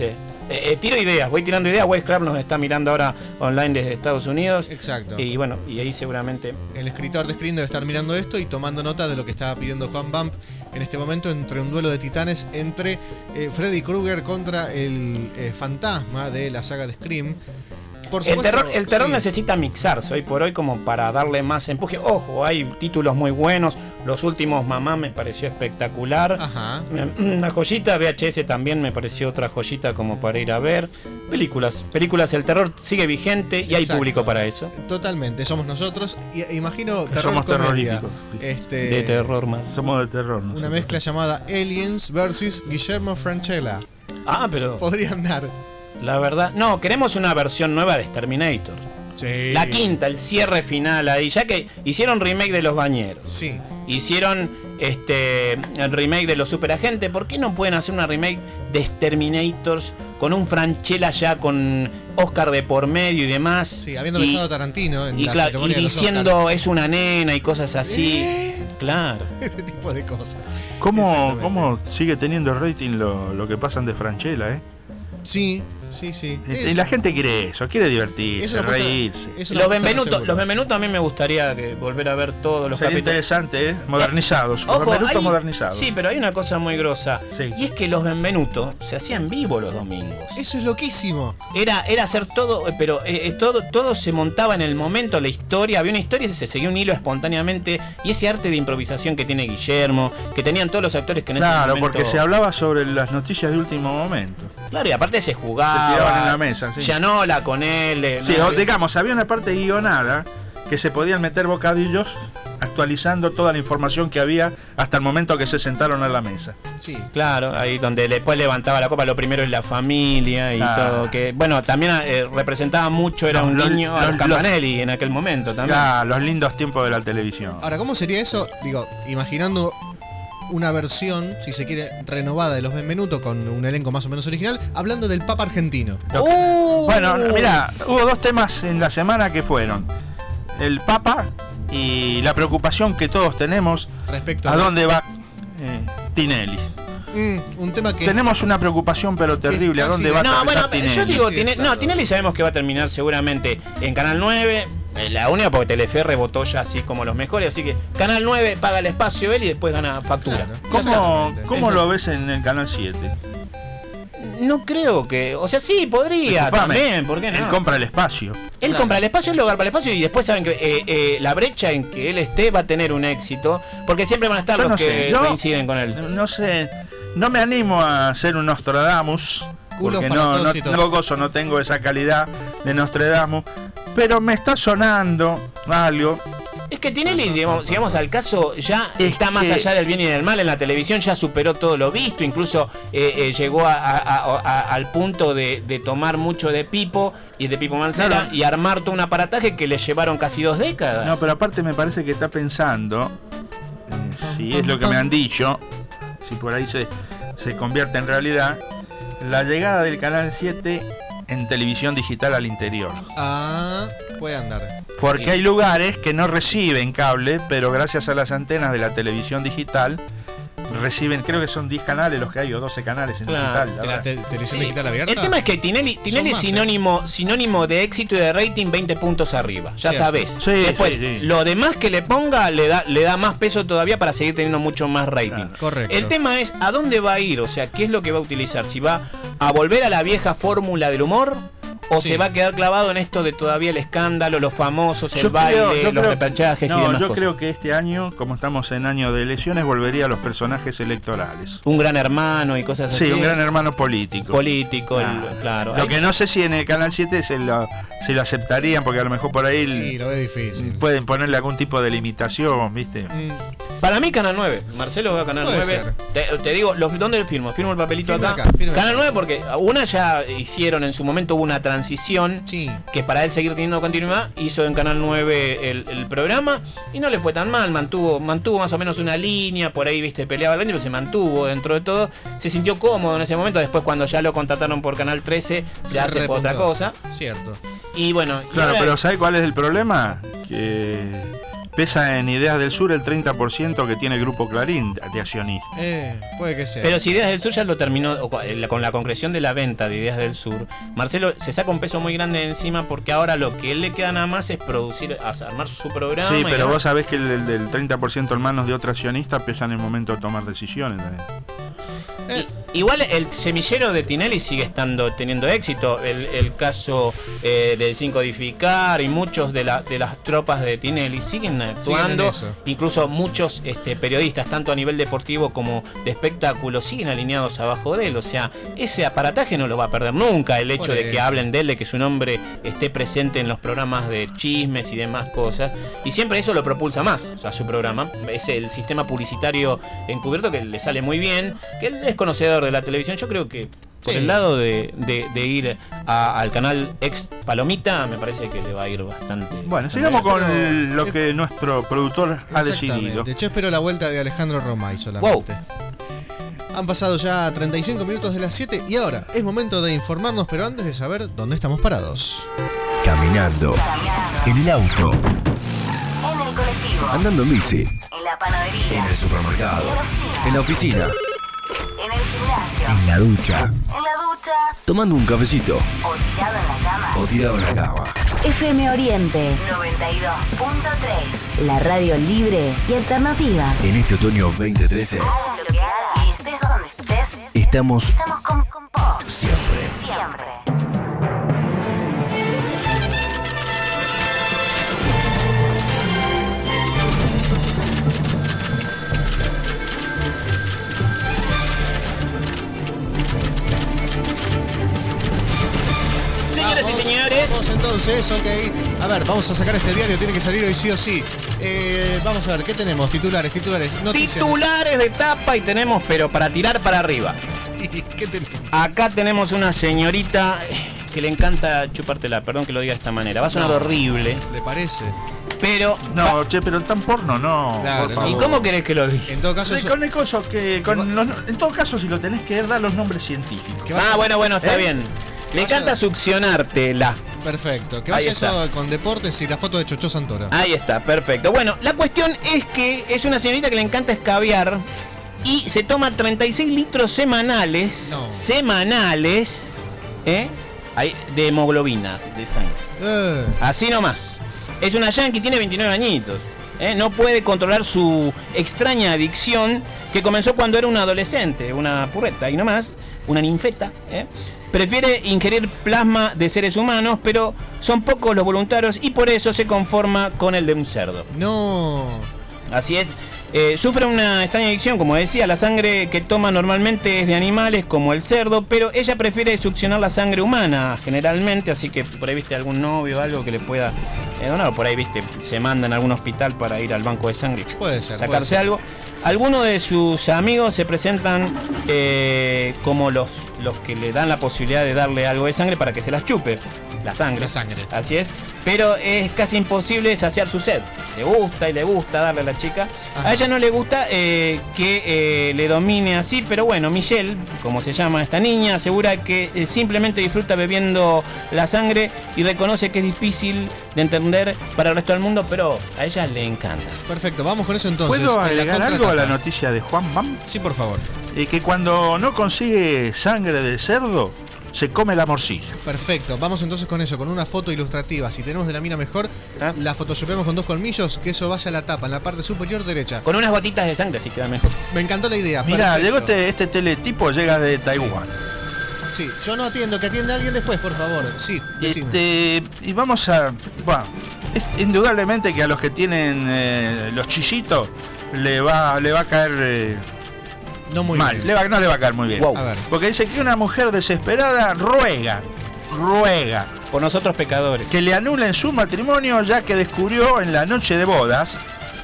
Eh, eh, tiro ideas, voy tirando ideas. Wes Clark nos está mirando ahora online desde Estados Unidos. Exacto. Y bueno, y ahí seguramente... El escritor de Scream debe estar mirando esto y tomando nota de lo que estaba pidiendo Juan Bump en este momento entre un duelo de titanes entre eh, Freddy Krueger contra el eh, fantasma de la saga de Scream. Por el supuesto, terror, el terror sí. necesita mixarse hoy por hoy como para darle más empuje. Ojo, hay títulos muy buenos. Los últimos Mamá me pareció espectacular. Ajá. Una joyita, V H S también me pareció otra joyita como para ir a ver. Películas, películas, el terror sigue vigente y hay Exacto. público para eso. Totalmente, somos nosotros. Y, imagino terror Somos comedia. terroríficos. Este, De terror más. Somos de terror. Una nosotros. mezcla llamada Aliens versus Guillermo Francella. Ah, pero Podrían dar. la verdad... No, queremos una versión nueva de Terminator. Sí. La quinta, el cierre final ahí. Ya que hicieron remake de Los Bañeros. Sí. Hicieron este el remake de Los Superagentes. ¿Por qué no pueden hacer una remake de Terminators con un Francella ya con Oscar de por medio y demás? Sí, habiendo y, besado a Tarantino en y, la claro, y ceremonia de los diciendo Oscar. es una nena y cosas así. ¿Eh? Claro. Ese tipo de cosas. ¿Cómo, Exactamente. ¿Cómo sigue teniendo rating lo, lo que pasan de Francella, eh? Sí, sí, sí. Y la gente quiere eso, quiere divertirse, Es una apuesta- reírse. es una Los apuesta Benvenuto, segura. los Benvenuto a mí me gustaría que volver a ver todos los Sería capítulos. interesante, ¿eh? Modernizados. Los Ojo, Benvenuto hay- modernizados. Sí, pero hay una cosa muy grosa. Sí. Y es que los Benvenuto se hacían vivo los domingos. Eso es loquísimo. Era, era hacer todo, eh, pero eh, eh, todo, todo se montaba en el momento, la historia, había una historia y se seguía un hilo espontáneamente. Y ese arte de improvisación que tiene Guillermo, que tenían todos los actores que en ese Claro, momento... porque se hablaba sobre las noticias de último momento. Claro, y aparte se jugaba. Se tiraban en la mesa, sí. Gianola con él. eh, Sí, no, o digamos, había una parte guionada que se podían meter bocadillos actualizando toda la información que había hasta el momento que se sentaron a la mesa. Sí. Claro, ahí donde después levantaba la copa, lo primero es la familia y Ah. todo. Que bueno, también eh, representaba mucho, era Los- un los- niño a los- los Campanelli en aquel momento también. Ya, los lindos tiempos de la televisión. Ahora, ¿cómo sería eso? Digo, imaginando una versión, si se quiere, renovada de los Benvenuto con un elenco más o menos original, hablando del Papa argentino. Lo que- Bueno, mira, hubo dos temas en la semana que fueron el Papa y la preocupación que todos tenemos Respecto a a dónde va eh, Tinelli. Mm, un tema que Tenemos una preocupación pero terrible, a casi dónde de- va a No, atravesar bueno, Tinelli. yo digo, Sí, Tine- está no, todo. Tinelli sabemos que va a terminar seguramente en Canal nueve. eh, La única porque Telefe rebotó ya así como los mejores, así que Canal nueve paga el espacio él y después gana factura. Claro. ¿Cómo, Exactamente. ¿Cómo lo ves en el Canal siete? No creo que, o sea, sí, podría Disculpame, también, ¿por qué no? Él compra el espacio. Él Claro. compra el espacio, él lo agarra el espacio y después saben que eh, eh, la brecha en que él esté va a tener un éxito, porque siempre van a estar Yo los no que sé, yo- coinciden con él. No sé, no me animo a ser un Nostradamus, Culos porque para no, todos no, y todos. no gozo, no tengo esa calidad de Nostradamus, pero me está sonando algo. Es que Tinelli, digamos, si vamos al caso, ya Es está más que- allá del bien y del mal en la televisión, ya superó todo lo visto, incluso eh, eh, llegó a- a- a- a- al punto de, de tomar mucho de Pipo y de Pipo Mancera Claro. y armar todo un aparataje que le llevaron casi dos décadas. No, pero aparte me parece que está pensando, eh, si es lo que me han dicho, si por ahí se, se convierte en realidad, la llegada del Canal siete en televisión digital al interior. Ah, puede andar. Porque hay lugares que no reciben cable, pero gracias a las antenas de la televisión digital reciben, creo que son diez canales los que hay, o doce canales en Claro. digital. la ¿De la verdad. te- televisión Sí. digital abierta? El tema es que Tinelli, Tinelli es más, ¿eh? sinónimo, sinónimo de éxito y de rating veinte puntos arriba, ya Cierto. sabés. Sí, Después, sí, sí. lo demás que le ponga le da, le da más peso todavía para seguir teniendo mucho más rating. Claro. Correcto. El tema es a dónde va a ir, o sea, qué es lo que va a utilizar, si va a volver a la vieja fórmula del humor o Sí. se va a quedar clavado en esto de todavía el escándalo, los famosos, el Yo baile, creo- yo los creo- repechajes y no, demás yo cosas. creo que este año, como estamos en año de elecciones, volvería a los personajes electorales. Un gran hermano y cosas así. Sí, un gran hermano político. político, el- Ah. claro. Lo Hay- que no sé si en el Canal siete se lo, se lo aceptarían, porque a lo mejor por ahí Sí, lo veo difícil. pueden ponerle algún tipo de limitación, ¿viste? Mm, Para mí Canal nueve, Marcelo va a Canal Puede nueve. ser. Te, te digo, los, ¿dónde lo firmo? Firmo el papelito Firma acá. acá, firma Canal acá. nueve porque una ya hicieron en su momento, hubo una transición sí. que para él seguir teniendo continuidad, hizo en Canal nueve el, el programa y no le fue tan mal, mantuvo, mantuvo más o menos una línea, por ahí, viste, peleaba el año, pero se mantuvo dentro de todo, se sintió cómodo en ese momento, después cuando ya lo contrataron por Canal trece, ya se fue otra Repuntó. cosa. Cierto. Y bueno, y Claro, ahora- pero ¿sabe cuál es el problema? Que pesa en Ideas del Sur el treinta por ciento que tiene el Grupo Clarín de accionistas. Eh, puede que sea. Pero si Ideas del Sur ya lo terminó, o con la concreción de la venta de Ideas del Sur, Marcelo se saca un peso muy grande de encima porque ahora lo que él le queda nada más es producir, armar su programa. Sí, pero vos sabés que el, el del treinta por ciento en manos de otro accionista pesa en el momento de tomar decisiones también. Eh. Igual el semillero de Tinelli sigue estando teniendo éxito. El, el caso eh, del Sin Codificar y muchos de, la, de las tropas de Tinelli siguen actuando. Siguen Incluso muchos este, periodistas, tanto a nivel deportivo como de espectáculo, siguen alineados abajo de él. O sea, ese aparataje no lo va a perder nunca. El hecho Por de que eso. hablen de él, de que su nombre esté presente en los programas de chismes y demás cosas. Y siempre eso lo propulsa más, o sea, su programa. Es el sistema publicitario encubierto que le sale muy bien, que él es conocedor de la televisión. Yo creo que por Sí. el lado de, de, de ir a- al canal ex Palomita, me parece que le va a ir bastante. Bueno, sigamos con Pero- el- lo que nuestro productor ha decidido. Exactamente. Yo espero la vuelta de Alejandro Romay solamente. Han pasado ya treinta y cinco minutos de las siete y ahora es momento de informarnos, pero antes de saber dónde estamos parados. Caminando, en el auto, En el colectivo. andando en bici, En la panadería. en el supermercado, en la oficina, En el gimnasio. en la ducha, En la ducha. tomando un cafecito O tirado en la cama. o tirado en la cama. F M Oriente noventa y dos punto tres. La radio libre y alternativa. En este otoño veinte trece Hagas lo que hagas y estés donde estés. estamos Estamos con, con vos. siempre. Siempre. Señoras y Vamos, señores, Vamos entonces, ok. A ver, vamos a sacar este diario, tiene que salir hoy sí o sí. Eh, vamos a ver, ¿qué tenemos? Titulares, titulares, noticias. titulares de tapa y tenemos, pero para tirar para arriba. Sí, ¿qué tenemos? Acá tenemos una señorita que le encanta chupártela, perdón que lo diga de esta manera. Va a sonar No. horrible, ¿Le parece? pero... No, che, pero tan porno no. Claro, por no. ¿Y favor. cómo querés que lo diga? En todo caso, Sí, eso- con el coso que con va- los- en todo caso si lo tenés que dar los nombres científicos. que vaya- Ah, bueno, bueno, está ¿Eh? bien. Le vaya- encanta succionártela. Perfecto. Que Ahí vaya está. eso con deportes y la foto de Chocho Santoro. Ahí está, perfecto. Bueno, la cuestión es que es una señorita que le encanta escabiar y se toma treinta y seis litros semanales, No. semanales, ¿eh? Ahí, de hemoglobina, de sangre. Eh, Así nomás. Es una yankee, tiene veintinueve añitos. ¿eh? No puede controlar su extraña adicción que comenzó cuando era una adolescente, una purreta y nomás, una ninfeta. ¿eh? Prefiere ingerir plasma de seres humanos, pero son pocos los voluntarios y por eso se conforma con el de un cerdo. no. Así es. Eh, sufre una extraña adicción, como decía, la sangre que toma normalmente es de animales como el cerdo, pero ella prefiere succionar la sangre humana generalmente, así que por ahí viste algún novio o algo que le pueda eh, donar, o por ahí viste, se manda en algún hospital para ir al banco de sangre y Puede ser, puede sacarse ser. algo. Algunos de sus amigos se presentan eh, como los, los que le dan la posibilidad de darle algo de sangre para que se las chupe, la sangre. La sangre. Así es, pero es casi imposible saciar su sed. Le gusta y le gusta darle a la chica. Ajá. A ella no le gusta eh, que eh, le domine así, pero bueno, Michelle, como se llama esta niña, asegura que eh, simplemente disfruta bebiendo la sangre y reconoce que es difícil de entender para el resto del mundo, pero a ella le encanta. Perfecto, vamos con eso entonces. ¿Puedo En la agregar algo a la contratapa. noticia de Juan Bam? Sí, por favor. Eh, que cuando no consigue sangre de cerdo, se come la morcilla. Perfecto, vamos entonces con eso, con una foto ilustrativa. Si tenemos de la mina mejor, ¿Ah? la photoshopeamos con dos colmillos, que eso vaya a la tapa, en la parte superior derecha. Con unas gotitas de sangre, así queda mejor. Me encantó la idea. Mira, perfecto. llegó este, este teletipo, llega de Taiwán. Sí, yo no atiendo, que atienda a alguien después, por favor. Sí, decime. Este, y vamos a. Bueno, es indudablemente que a los que tienen eh, los chillitos le va, le va a caer eh, No muy mal. bien. Le va, no le va a caer muy bien. Wow. A ver. Porque dice que una mujer desesperada ruega, ruega, Por nosotros pecadores. que le anulen su matrimonio ya que descubrió en la noche de bodas.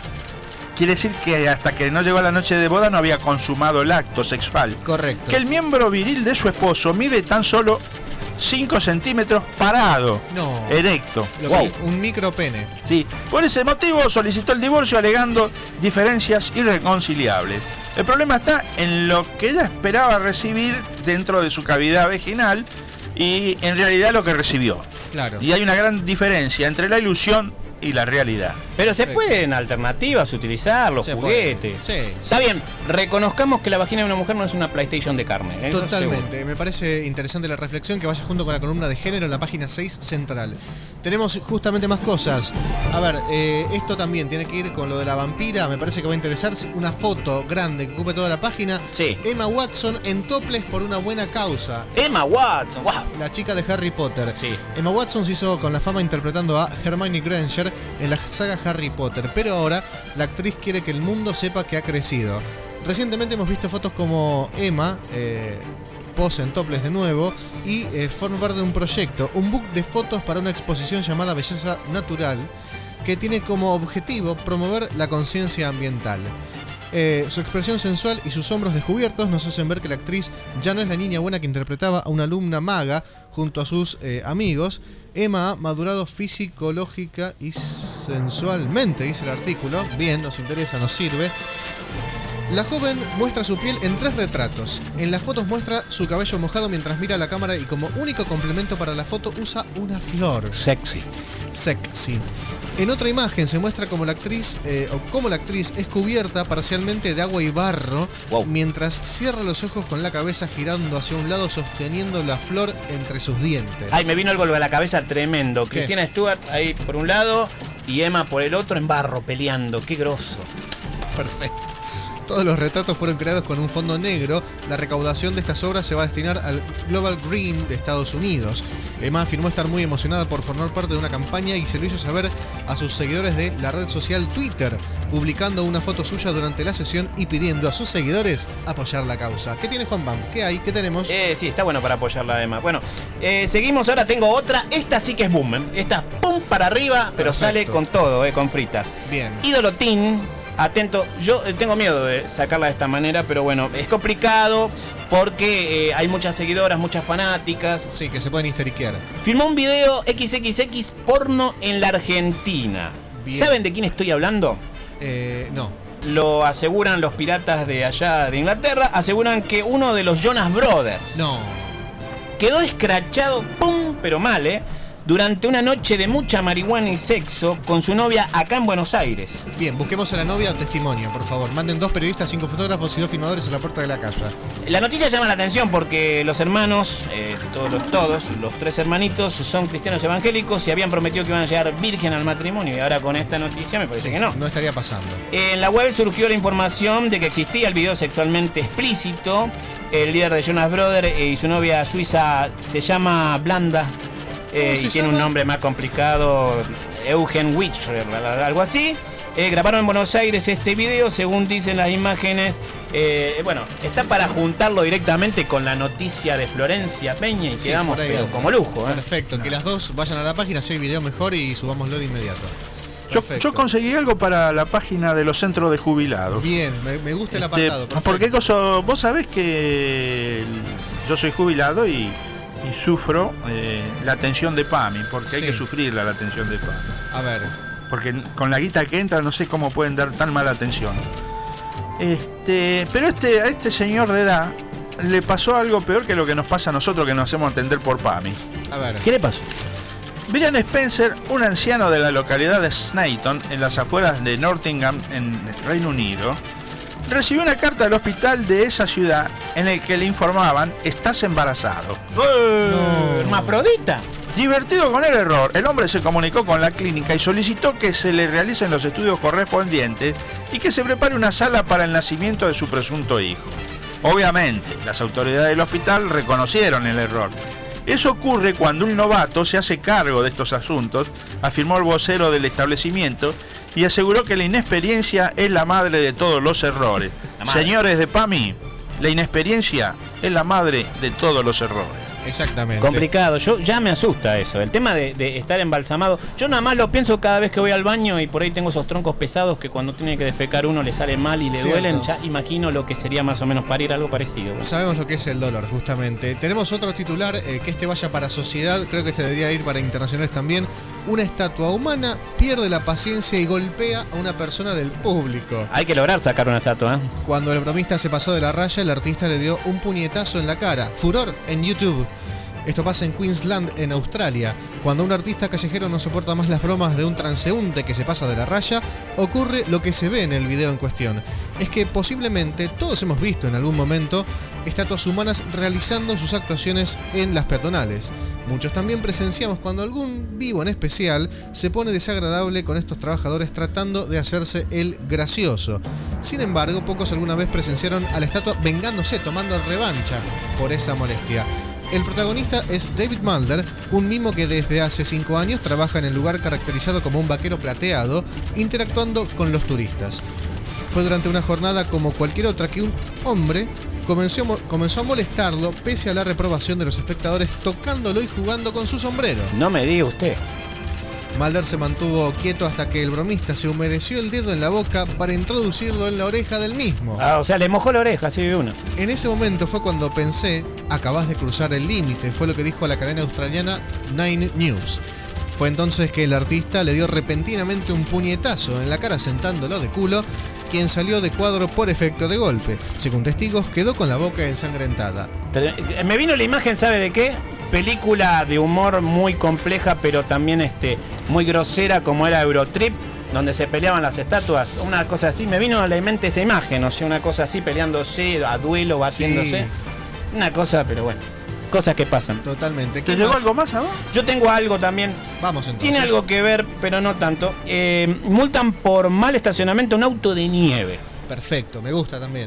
Quiere decir que hasta que no llegó a la noche de boda no había consumado el acto sexual. Correcto. Que el miembro viril de su esposo mide tan solo cinco centímetros parado, No. erecto. Lo Wow. que- un micro pene. Sí. Por ese motivo solicitó el divorcio alegando diferencias irreconciliables. El problema está en lo que ella esperaba recibir dentro de su cavidad vaginal y en realidad lo que recibió. Claro. Y hay una gran diferencia entre la ilusión y la realidad. Pero se Perfecto. pueden alternativas utilizar, los Se juguetes. puede. Sí, Está bien, reconozcamos que la vagina de una mujer no es una PlayStation de carne. Eso Totalmente. seguro. Me parece interesante la reflexión que vaya junto con la columna de género en la página seis central. Tenemos justamente más cosas. A ver, eh, esto también tiene que ir con lo de la vampira. Me parece que va a interesar una foto grande que ocupe toda la página. Sí. Emma Watson en toples por una buena causa. Emma Watson, wow. La chica de Harry Potter. Sí. Emma Watson se hizo con la fama interpretando a Hermione Granger en la saga Harry Potter, pero ahora la actriz quiere que el mundo sepa que ha crecido. Recientemente hemos visto fotos como Emma eh, pose en toples de nuevo y eh, forma parte de un proyecto, un book de fotos para una exposición llamada Belleza Natural, que tiene como objetivo promover la conciencia ambiental. Eh, su expresión sensual y sus hombros descubiertos nos hacen ver que la actriz ya no es la niña buena que interpretaba a una alumna maga junto a sus eh, amigos. Emma ha madurado fisiológica y sensualmente, dice el artículo. Bien, nos interesa, nos sirve. La joven muestra su piel en tres retratos. En las fotos muestra su cabello mojado mientras mira a la cámara y como único complemento para la foto usa una flor. Sexy. Sexy. En otra imagen se muestra como la actriz eh, o cómo la actriz es cubierta parcialmente de agua y barro, Wow. mientras cierra los ojos con la cabeza girando hacia un lado sosteniendo la flor entre sus dientes. Ay, me vino algo a la cabeza tremendo. ¿Qué? Cristina Stewart ahí por un lado y Emma por el otro en barro peleando. Qué grosso. Perfecto. Todos los retratos fueron creados con un fondo negro. La recaudación de estas obras se va a destinar al Global Green de Estados Unidos. Emma afirmó estar muy emocionada por formar parte de una campaña y se lo hizo saber a sus seguidores de la red social Twitter, publicando una foto suya durante la sesión y pidiendo a sus seguidores apoyar la causa. ¿Qué tiene Juan Bam? ¿Qué hay? ¿Qué tenemos? Eh, sí, está bueno para apoyarla a Emma. Bueno, eh, seguimos, ahora tengo otra. Esta sí que es boom. ¿eh? Esta pum para arriba, pero Perfecto. sale con todo, eh, con fritas. Bien. Ídolo Teen, atento, yo eh, tengo miedo de sacarla de esta manera, pero bueno, es complicado porque eh, hay muchas seguidoras, muchas fanáticas. Sí, que se pueden histeriquear. Filmó un video equis equis equis porno en la Argentina. Bien. ¿Saben de quién estoy hablando? Eh, no. Lo aseguran los piratas de allá de Inglaterra, aseguran que uno de los Jonas Brothers No. quedó escrachado, pum, pero mal, ¿eh? Durante una noche de mucha marihuana y sexo con su novia acá en Buenos Aires. Bien, busquemos a la novia o testimonio, por favor. Manden dos periodistas, cinco fotógrafos y dos filmadores a la puerta de la casa. La noticia llama la atención porque los hermanos, eh, todos, los, todos, los tres hermanitos, son cristianos evangélicos y habían prometido que iban a llegar virgen al matrimonio. Y ahora con esta noticia me parece Sí, que no. No estaría pasando. En la web surgió la información de que existía el video sexualmente explícito. El líder de Jonas Brothers y su novia suiza se llama Blanda. Eh, ¿Cómo y se tiene un llama? nombre más complicado, Eugen Witcher, algo así. Eh, grabaron en Buenos Aires este video, según dicen las imágenes. Eh, bueno, está para juntarlo directamente con la noticia de Florencia Peña y Sí, quedamos por ahí pero anda. como lujo. ¿eh? Perfecto, que las dos vayan a la página, si hay video mejor y subámoslo de inmediato. Yo, Perfecto. yo conseguí algo para la página de los centros de jubilados. Bien, me, me gusta el Este, apartado. perfecto. ¿Por qué cosa? Vos sabés que el- yo soy jubilado y, y sufro eh, la atención de PAMI, porque Sí. hay que sufrirla la atención de PAMI. A ver, Porque con la guita que entra no sé cómo pueden dar tan mala atención. Este, pero este, a este señor de edad le pasó algo peor que lo que nos pasa a nosotros que nos hacemos atender por PAMI. a ver. ¿Qué le pasó? Brian Spencer, un anciano de la localidad de Snayton, en las afueras de Nottingham, en Reino Unido, recibió una carta del hospital de esa ciudad en el que le informaban: estás embarazado. No. ¿Hermafrodita? Divertido con el error, el hombre se comunicó con la clínica y solicitó que se le realicen los estudios correspondientes y que se prepare una sala para el nacimiento de su presunto hijo. Obviamente, las autoridades del hospital reconocieron el error. Eso ocurre cuando un novato se hace cargo de estos asuntos, afirmó el vocero del establecimiento y aseguró que la inexperiencia es la madre de todos los errores. La madre. Señores de PAMI, la inexperiencia es la madre de todos los errores. Exactamente. Complicado, yo ya me asusta eso, el tema de, de estar embalsamado. Yo nada más lo pienso cada vez que voy al baño y por ahí tengo esos troncos pesados que cuando tiene que defecar uno le sale mal y le Cierto. duelen. Ya imagino lo que sería más o menos parir algo parecido. Sabemos lo que es el dólar, justamente. Tenemos otro titular, eh, que este vaya para sociedad, creo que este debería ir para internacionales también. Una estatua humana pierde la paciencia y golpea a una persona del público. Hay que lograr sacar una estatua, ¿eh? Cuando el bromista se pasó de la raya, el artista le dio un puñetazo en la cara. Furor en YouTube. Esto pasa en Queensland, en Australia. Cuando un artista callejero no soporta más las bromas de un transeúnte que se pasa de la raya, ocurre lo que se ve en el video en cuestión. Es que posiblemente todos hemos visto en algún momento estatuas humanas realizando sus actuaciones en las peatonales. Muchos también presenciamos cuando algún vivo en especial se pone desagradable con estos trabajadores tratando de hacerse el gracioso. Sin embargo, pocos alguna vez presenciaron a la estatua vengándose, tomando revancha por esa molestia. El protagonista es David Mulder, un mimo que desde hace cinco años trabaja en el lugar caracterizado como un vaquero plateado, interactuando con los turistas. Fue durante una jornada como cualquier otra que un hombre comenzó, comenzó a molestarlo pese a la reprobación de los espectadores, tocándolo y jugando con su sombrero. No me diga usted. Mulder se mantuvo quieto hasta que el bromista se humedeció el dedo en la boca para introducirlo en la oreja del mismo. Ah, o sea, le mojó la oreja, así de uno. En ese momento fue cuando pensé, acabas de cruzar el límite, fue lo que dijo la cadena australiana Nine News. Fue entonces que el artista le dio repentinamente un puñetazo en la cara sentándolo de culo, quien salió de cuadro por efecto de golpe. Según testigos, quedó con la boca ensangrentada. Me vino la imagen, ¿sabe de qué? Película de humor muy compleja, pero también este, muy grosera, como era Eurotrip, donde se peleaban las estatuas. Una cosa así, me vino a la mente esa imagen, o sea, una cosa así, peleándose a duelo, batiéndose. Sí. Una cosa, pero bueno, cosas que pasan. Totalmente. ¿Te llevó algo más ahora? Yo tengo algo también. Vamos entonces. Tiene algo que ver, pero no tanto. Eh, multan por mal estacionamiento un auto de nieve. Perfecto, me gusta también.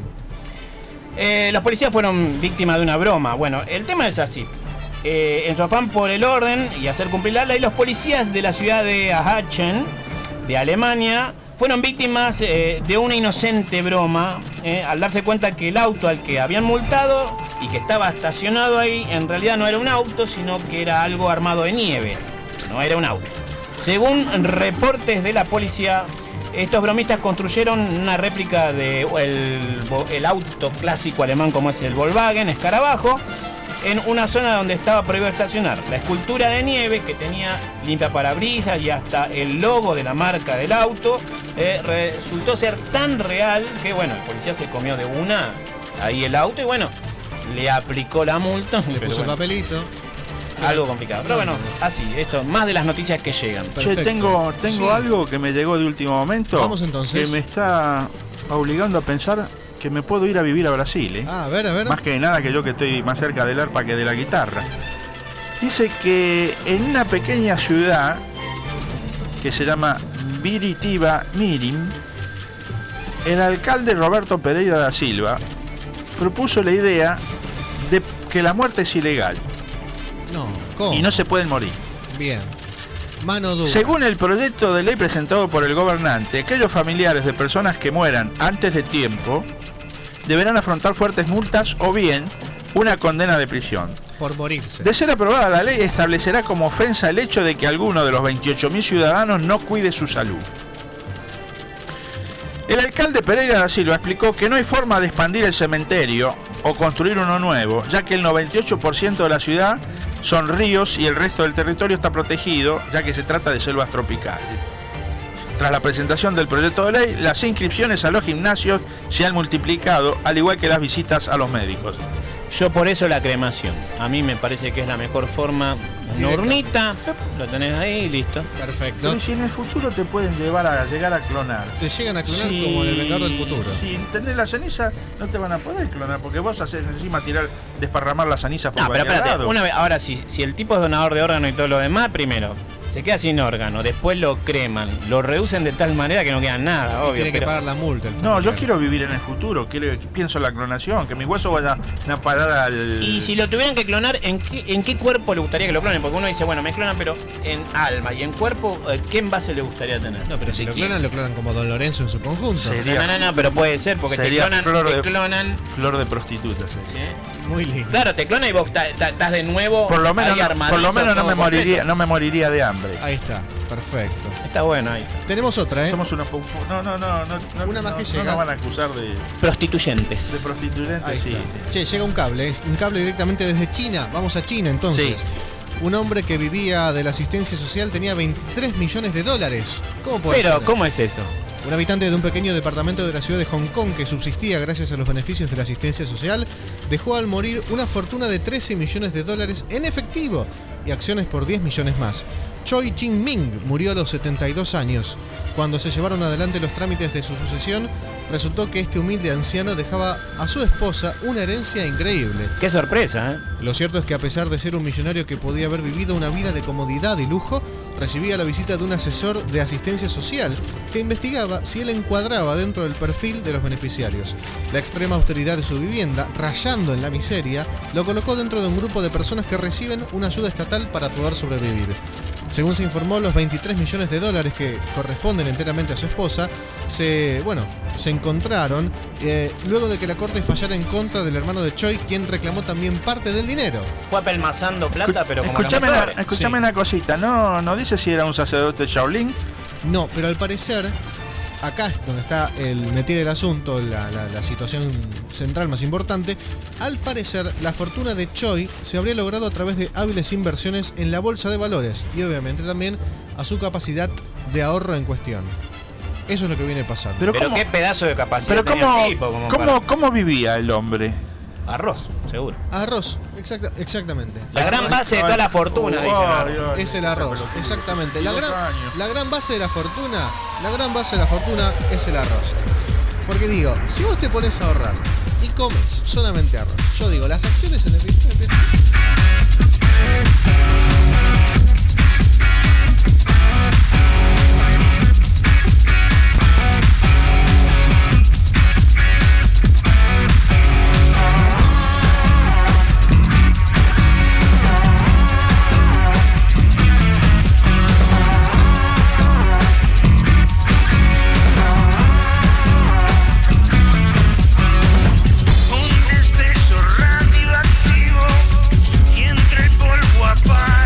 Eh, los policías fueron víctimas de una broma. Bueno, el tema es así. Eh, en su afán por el orden y hacer cumplir la ley, los policías de la ciudad de Aachen, de Alemania, fueron víctimas eh, de una inocente broma, eh, al darse cuenta que el auto al que habían multado y que estaba estacionado ahí, en realidad no era un auto, sino que era algo armado de nieve. No era un auto. Según reportes de la policía, estos bromistas construyeron una réplica del de el auto clásico alemán como es el Volkswagen Escarabajo, en una zona donde estaba prohibido estacionar. La escultura de nieve, que tenía limpiaparabrisas y hasta el logo de la marca del auto, eh, resultó ser tan real que, bueno, el policía se comió de una ahí el auto y, bueno, le aplicó la multa. Le puso bueno, el papelito. Algo complicado. Pero bueno, así, esto, más de las noticias que llegan. Che, tengo, tengo Sí. algo que me llegó de último momento. Vamos entonces. Que me está obligando a pensar que me puedo ir a vivir a Brasil, ¿eh? Ah, a ver, a ver. Más que nada que yo que estoy más cerca del arpa que de la guitarra. Dice que en una pequeña ciudad que se llama Biritiba Mirim, el alcalde Roberto Pereira da Silva propuso la idea de que la muerte es ilegal. No, ¿cómo? Y no se pueden morir. Bien. Mano dura. Según el proyecto de ley presentado por el gobernante, aquellos familiares de personas que mueran antes de tiempo deberán afrontar fuertes multas o bien una condena de prisión. Por morirse. De ser aprobada la ley, establecerá como ofensa el hecho de que alguno de los veintiocho mil ciudadanos no cuide su salud. El alcalde Pereira da Silva explicó que no hay forma de expandir el cementerio o construir uno nuevo, ya que el noventa y ocho por ciento de la ciudad son ríos y el resto del territorio está protegido, ya que se trata de selvas tropicales. Tras la presentación del proyecto de ley, las inscripciones a los gimnasios se han multiplicado, al igual que las visitas a los médicos. Yo por eso la cremación. A mí me parece que es la mejor forma. Una urnita, lo tenés ahí y listo. Perfecto. Pero si en el futuro te pueden llevar a llegar a clonar. Te llegan a clonar Sí, como el Vengador del Futuro. Si tenés la ceniza, no te van a poder clonar, porque vos haces encima tirar, desparramar la ceniza por No, pero cualquier espérate, lado. una vez, ahora si, si el tipo es donador de órgano y todo lo demás, primero, se queda sin órgano, después lo creman, lo reducen de tal manera que no queda nada, obvio. Tiene que pero- pagar la multa el No, familiar. yo quiero vivir en el futuro, quiero, pienso en la clonación, que mis huesos vayan a parar al... Y si lo tuvieran que clonar, ¿en qué, ¿en qué cuerpo le gustaría que lo clonen? Porque uno dice, bueno, me clonan, pero en alma y en cuerpo, eh, ¿qué envase le gustaría tener? No, pero si ¿De lo quién? clonan, lo clonan como Don Lorenzo en su conjunto. Sería- No, no, no, pero puede ser, porque te Sería clonan, flor te de- clonan. Flor de prostitutas. eh. ¿Sí? Muy lindo. Claro, te clonan y vos ta- ta- estás de nuevo. Por lo menos, ahí no, armadito, por lo menos no todo me completo. moriría, no me moriría de hambre. Ahí está. Perfecto. Está bueno ahí. Tenemos otra, ¿eh? Somos una pu- pu- no, no, no, no, no, Una más no, que no llega. nos van a acusar de, Prostituyentes. de prostituyentes, Ahí sí. está. Che, llega un cable, ¿eh? Un cable directamente desde China. Vamos a China entonces. Sí. Un hombre que vivía de la asistencia social tenía veintitrés millones de dólares. ¿Cómo puede Pero, ser? ¿cómo es eso? Un habitante de un pequeño departamento de la ciudad de Hong Kong que subsistía gracias a los beneficios de la asistencia social, dejó al morir una fortuna de trece millones de dólares en efectivo y acciones por diez millones más. Choi Ching-ming murió a los setenta y dos años. Cuando se llevaron adelante los trámites de su sucesión, resultó que este humilde anciano dejaba a su esposa una herencia increíble. ¡Qué sorpresa, eh! Lo cierto es que a pesar de ser un millonario que podía haber vivido una vida de comodidad y lujo, recibía la visita de un asesor de asistencia social que investigaba si él encuadraba dentro del perfil de los beneficiarios. La extrema austeridad de su vivienda, rayando en la miseria, lo colocó dentro de un grupo de personas que reciben una ayuda estatal para poder sobrevivir. Según se informó, los veintitrés millones de dólares que corresponden enteramente a su esposa se, bueno, se encontraron eh, luego de que la corte fallara en contra del hermano de Choi, quien reclamó también parte del dinero. Fue apelmazando plata, pero como Escúchame, los una, motores. escúchame Sí. una cosita, ¿no, no dice si era un sacerdote Shaolin? No, pero al parecer, acá es donde está el metido del asunto, la, la, la situación central más importante. Al parecer, la fortuna de Choi se habría logrado a través de hábiles inversiones en la bolsa de valores y obviamente también a su capacidad de ahorro en cuestión. Eso es lo que viene pasando. Pero, Pero ¿cómo, qué pedazo de capacidad pero tenía cómo, el tipo. Como cómo, para- cómo vivía el hombre? Arroz, seguro. Arroz, exacta, exactamente. La gran base de toda la fortuna, dicen. Ay, ay, Es el arroz, pero- exactamente. La gran, años. la gran base de la fortuna, la gran base de la fortuna es el arroz. Porque digo, si vos te pones a ahorrar y comes solamente arroz, yo digo, las acciones en el Bitcoin Un destello radioactivo y entre el polvo apaga.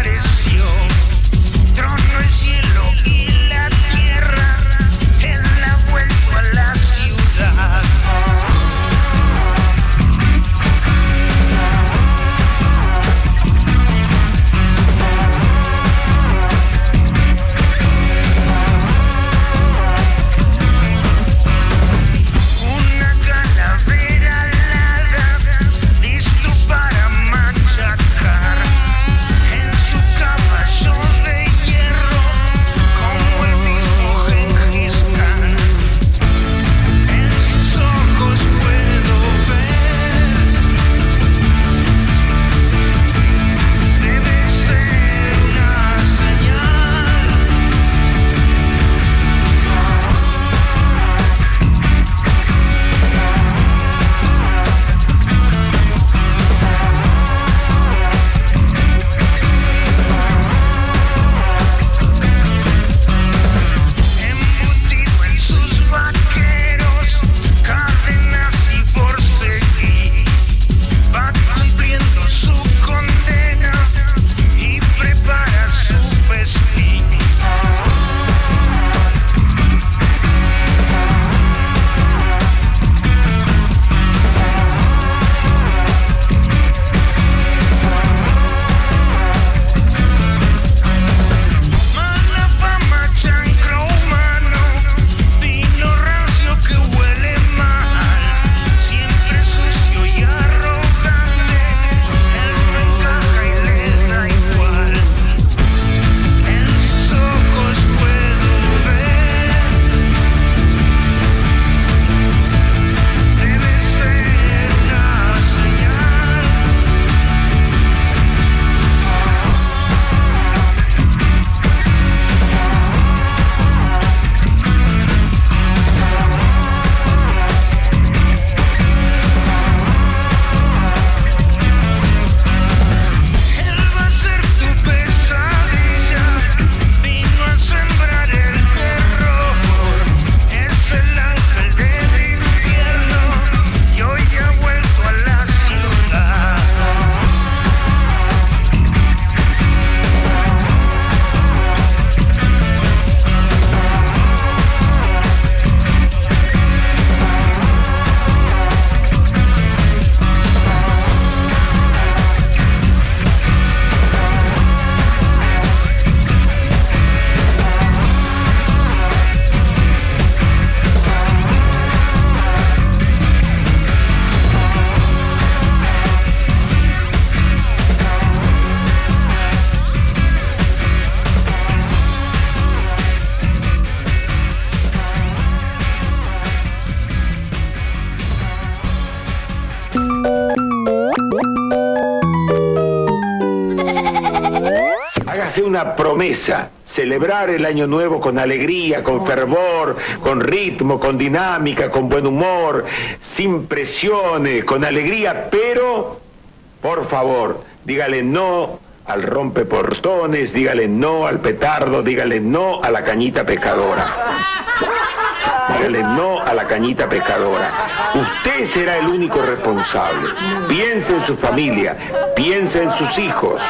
una promesa, celebrar el año nuevo con alegría, con fervor, con ritmo, con dinámica, con buen humor, sin presiones, con alegría, pero, por favor, dígale no al rompeportones, dígale no al petardo, dígale no a la cañita pescadora. Dígale no a la cañita pescadora. Usted será el único responsable. Piense en su familia, piense en sus hijos.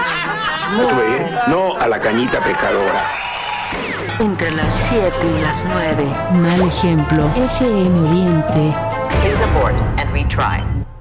No a la cañita pescadora. Entre las siete y las nueve. Mal ejemplo. F M Oriente. Here's a board and retry.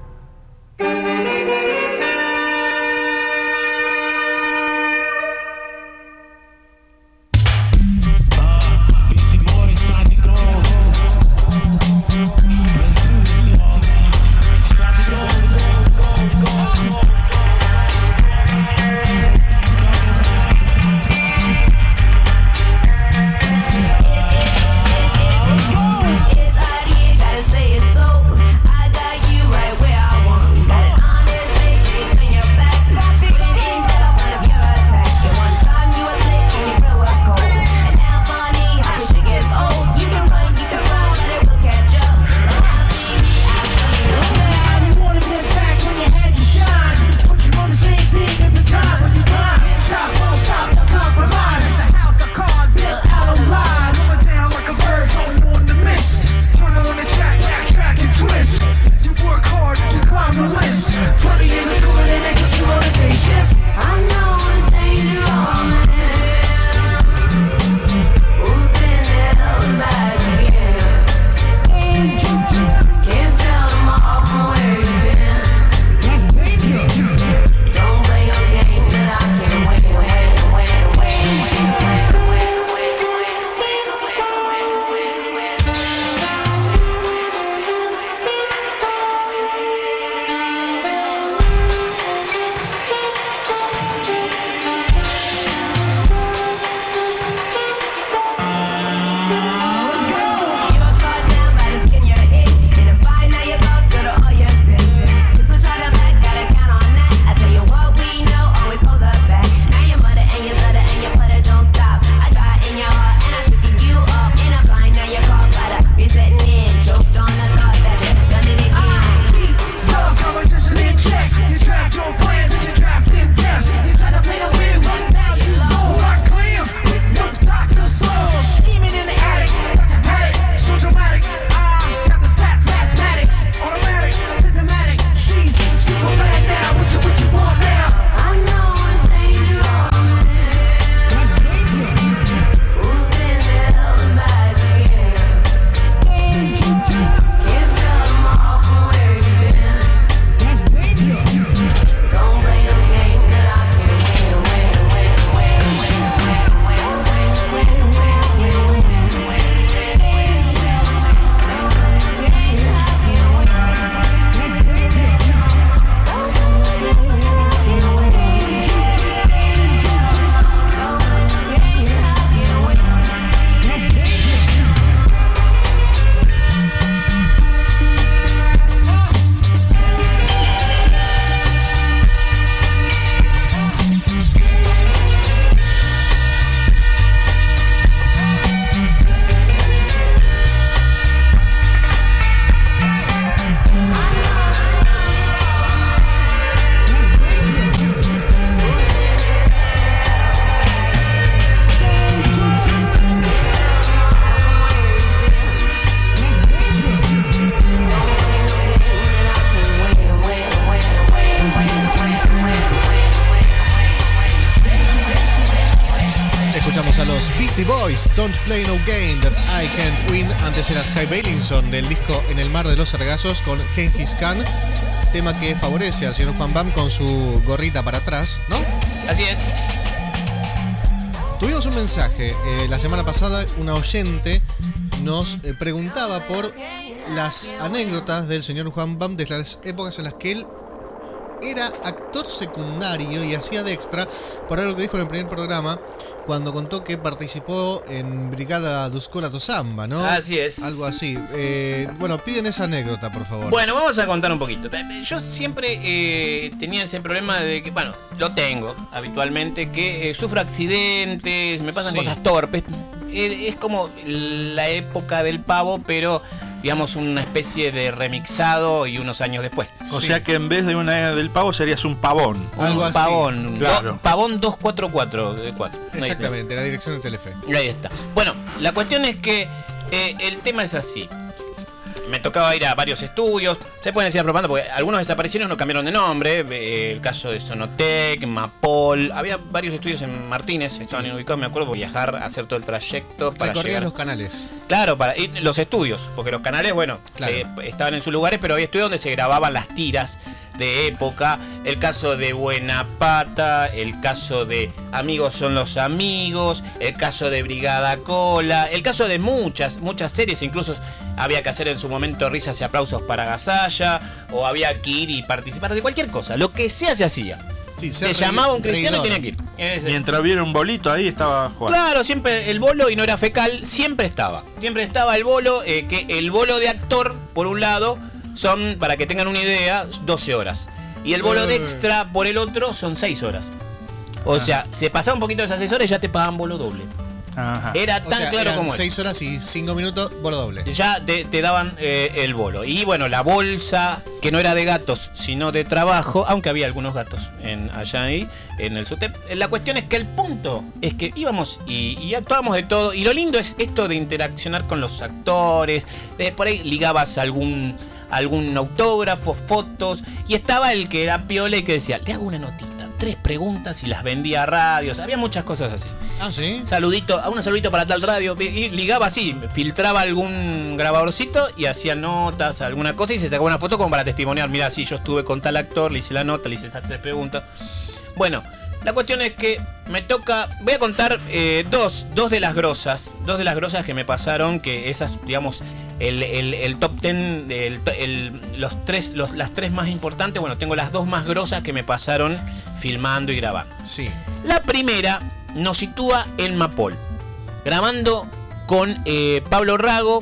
Don't Play No Game That I Can't Win. Antes era Sky Bailinson del disco En el Mar de los Sargazos con Gengis Khan, tema que favorece al señor Juan Bam con su gorrita para atrás, ¿no? Así es. Tuvimos un mensaje eh, la semana pasada, una oyente nos eh, preguntaba por las anécdotas del señor Juan Bam desde las épocas en las que él era actor secundario y hacía de extra, por algo que dijo en el primer programa, cuando contó que participó en Brigada Duscola Tosamba, ¿no? Así es. Algo así. Eh, bueno, piden esa anécdota, por favor. Bueno, vamos a contar un poquito. Yo siempre eh, tenía ese problema de que, bueno, lo tengo habitualmente, que eh, sufro accidentes, me pasan Sí. cosas torpes. Eh, es como la época del pavo, pero digamos una especie de remixado y unos años después. O Sí. sea que en vez de una del pavo serías un pavón. Algo un así. pavón, Claro. do- pavón doscientos cuarenta y cuatro de cuatro. Exactamente, la dirección de Telefe. Ahí está. Bueno, la cuestión es que eh, el tema es así. Me tocaba ir a varios estudios. Se pueden decir propaganda porque algunos desaparecieron, no cambiaron de nombre. Eh, el caso de Sonotec, Mapol. Había varios estudios en Martínez, estaban Sí. ubicados, me acuerdo, por viajar, hacer todo el trayecto para Recorrían llegar. los canales. Claro, para y los estudios, porque los canales, bueno, Claro. eh, estaban en sus lugares, pero había estudios donde se grababan las tiras de época. El caso de Buena Pata, el caso de Amigos son los amigos, el caso de Brigada Cola, el caso de muchas, muchas series, incluso había que hacer en su momento risas y aplausos para Gasalla, o había que ir y participar de cualquier cosa, lo que sea se hacía. Sí, Se ser llamaba un reidor. cristiano y tenía que ir. Ese- Mientras viera un bolito ahí estaba jugando. Claro, siempre el bolo, y no era fecal, siempre estaba. Siempre estaba el bolo, eh, que el bolo de actor, por un lado, son, para que tengan una idea, doce horas. Y el bolo de Eh. extra, por el otro, son seis horas. O Ah. sea, se pasaba un poquito de esas seis horas y ya te pagaban bolo doble. Ajá. Era O tan sea, claro eran como es. seis horas y cinco minutos, bolo doble. Ya te, te daban eh, el bolo. Y bueno, la bolsa, que no era de gatos, sino de trabajo, aunque había algunos gatos en, allá ahí, en el SUTEP. La cuestión es que el punto es que íbamos y, y actuábamos de todo. Y lo lindo es esto de interaccionar con los actores. De por ahí ligabas algún, algún autógrafo, fotos. Y estaba el que era piola y que decía, le hago una notita, tres preguntas y las vendía a radios. Había muchas cosas así. Ah, sí. Saludito, a un saludito para tal radio, y ligaba así, filtraba algún grabadorcito y hacía notas, alguna cosa y se sacaba una foto como para testimoniar, mira, sí, yo estuve con tal actor, le hice la nota, le hice estas tres preguntas. Bueno, la cuestión es que me toca, voy a contar eh, dos, dos de las grosas, dos de las grosas que me pasaron, que esas, digamos, el, el, el top ten, el, el, los tres, los, las tres más importantes, bueno, tengo las dos más grosas que me pasaron filmando y grabando. Sí. La primera nos sitúa en Mapol, grabando con eh, Pablo Rago,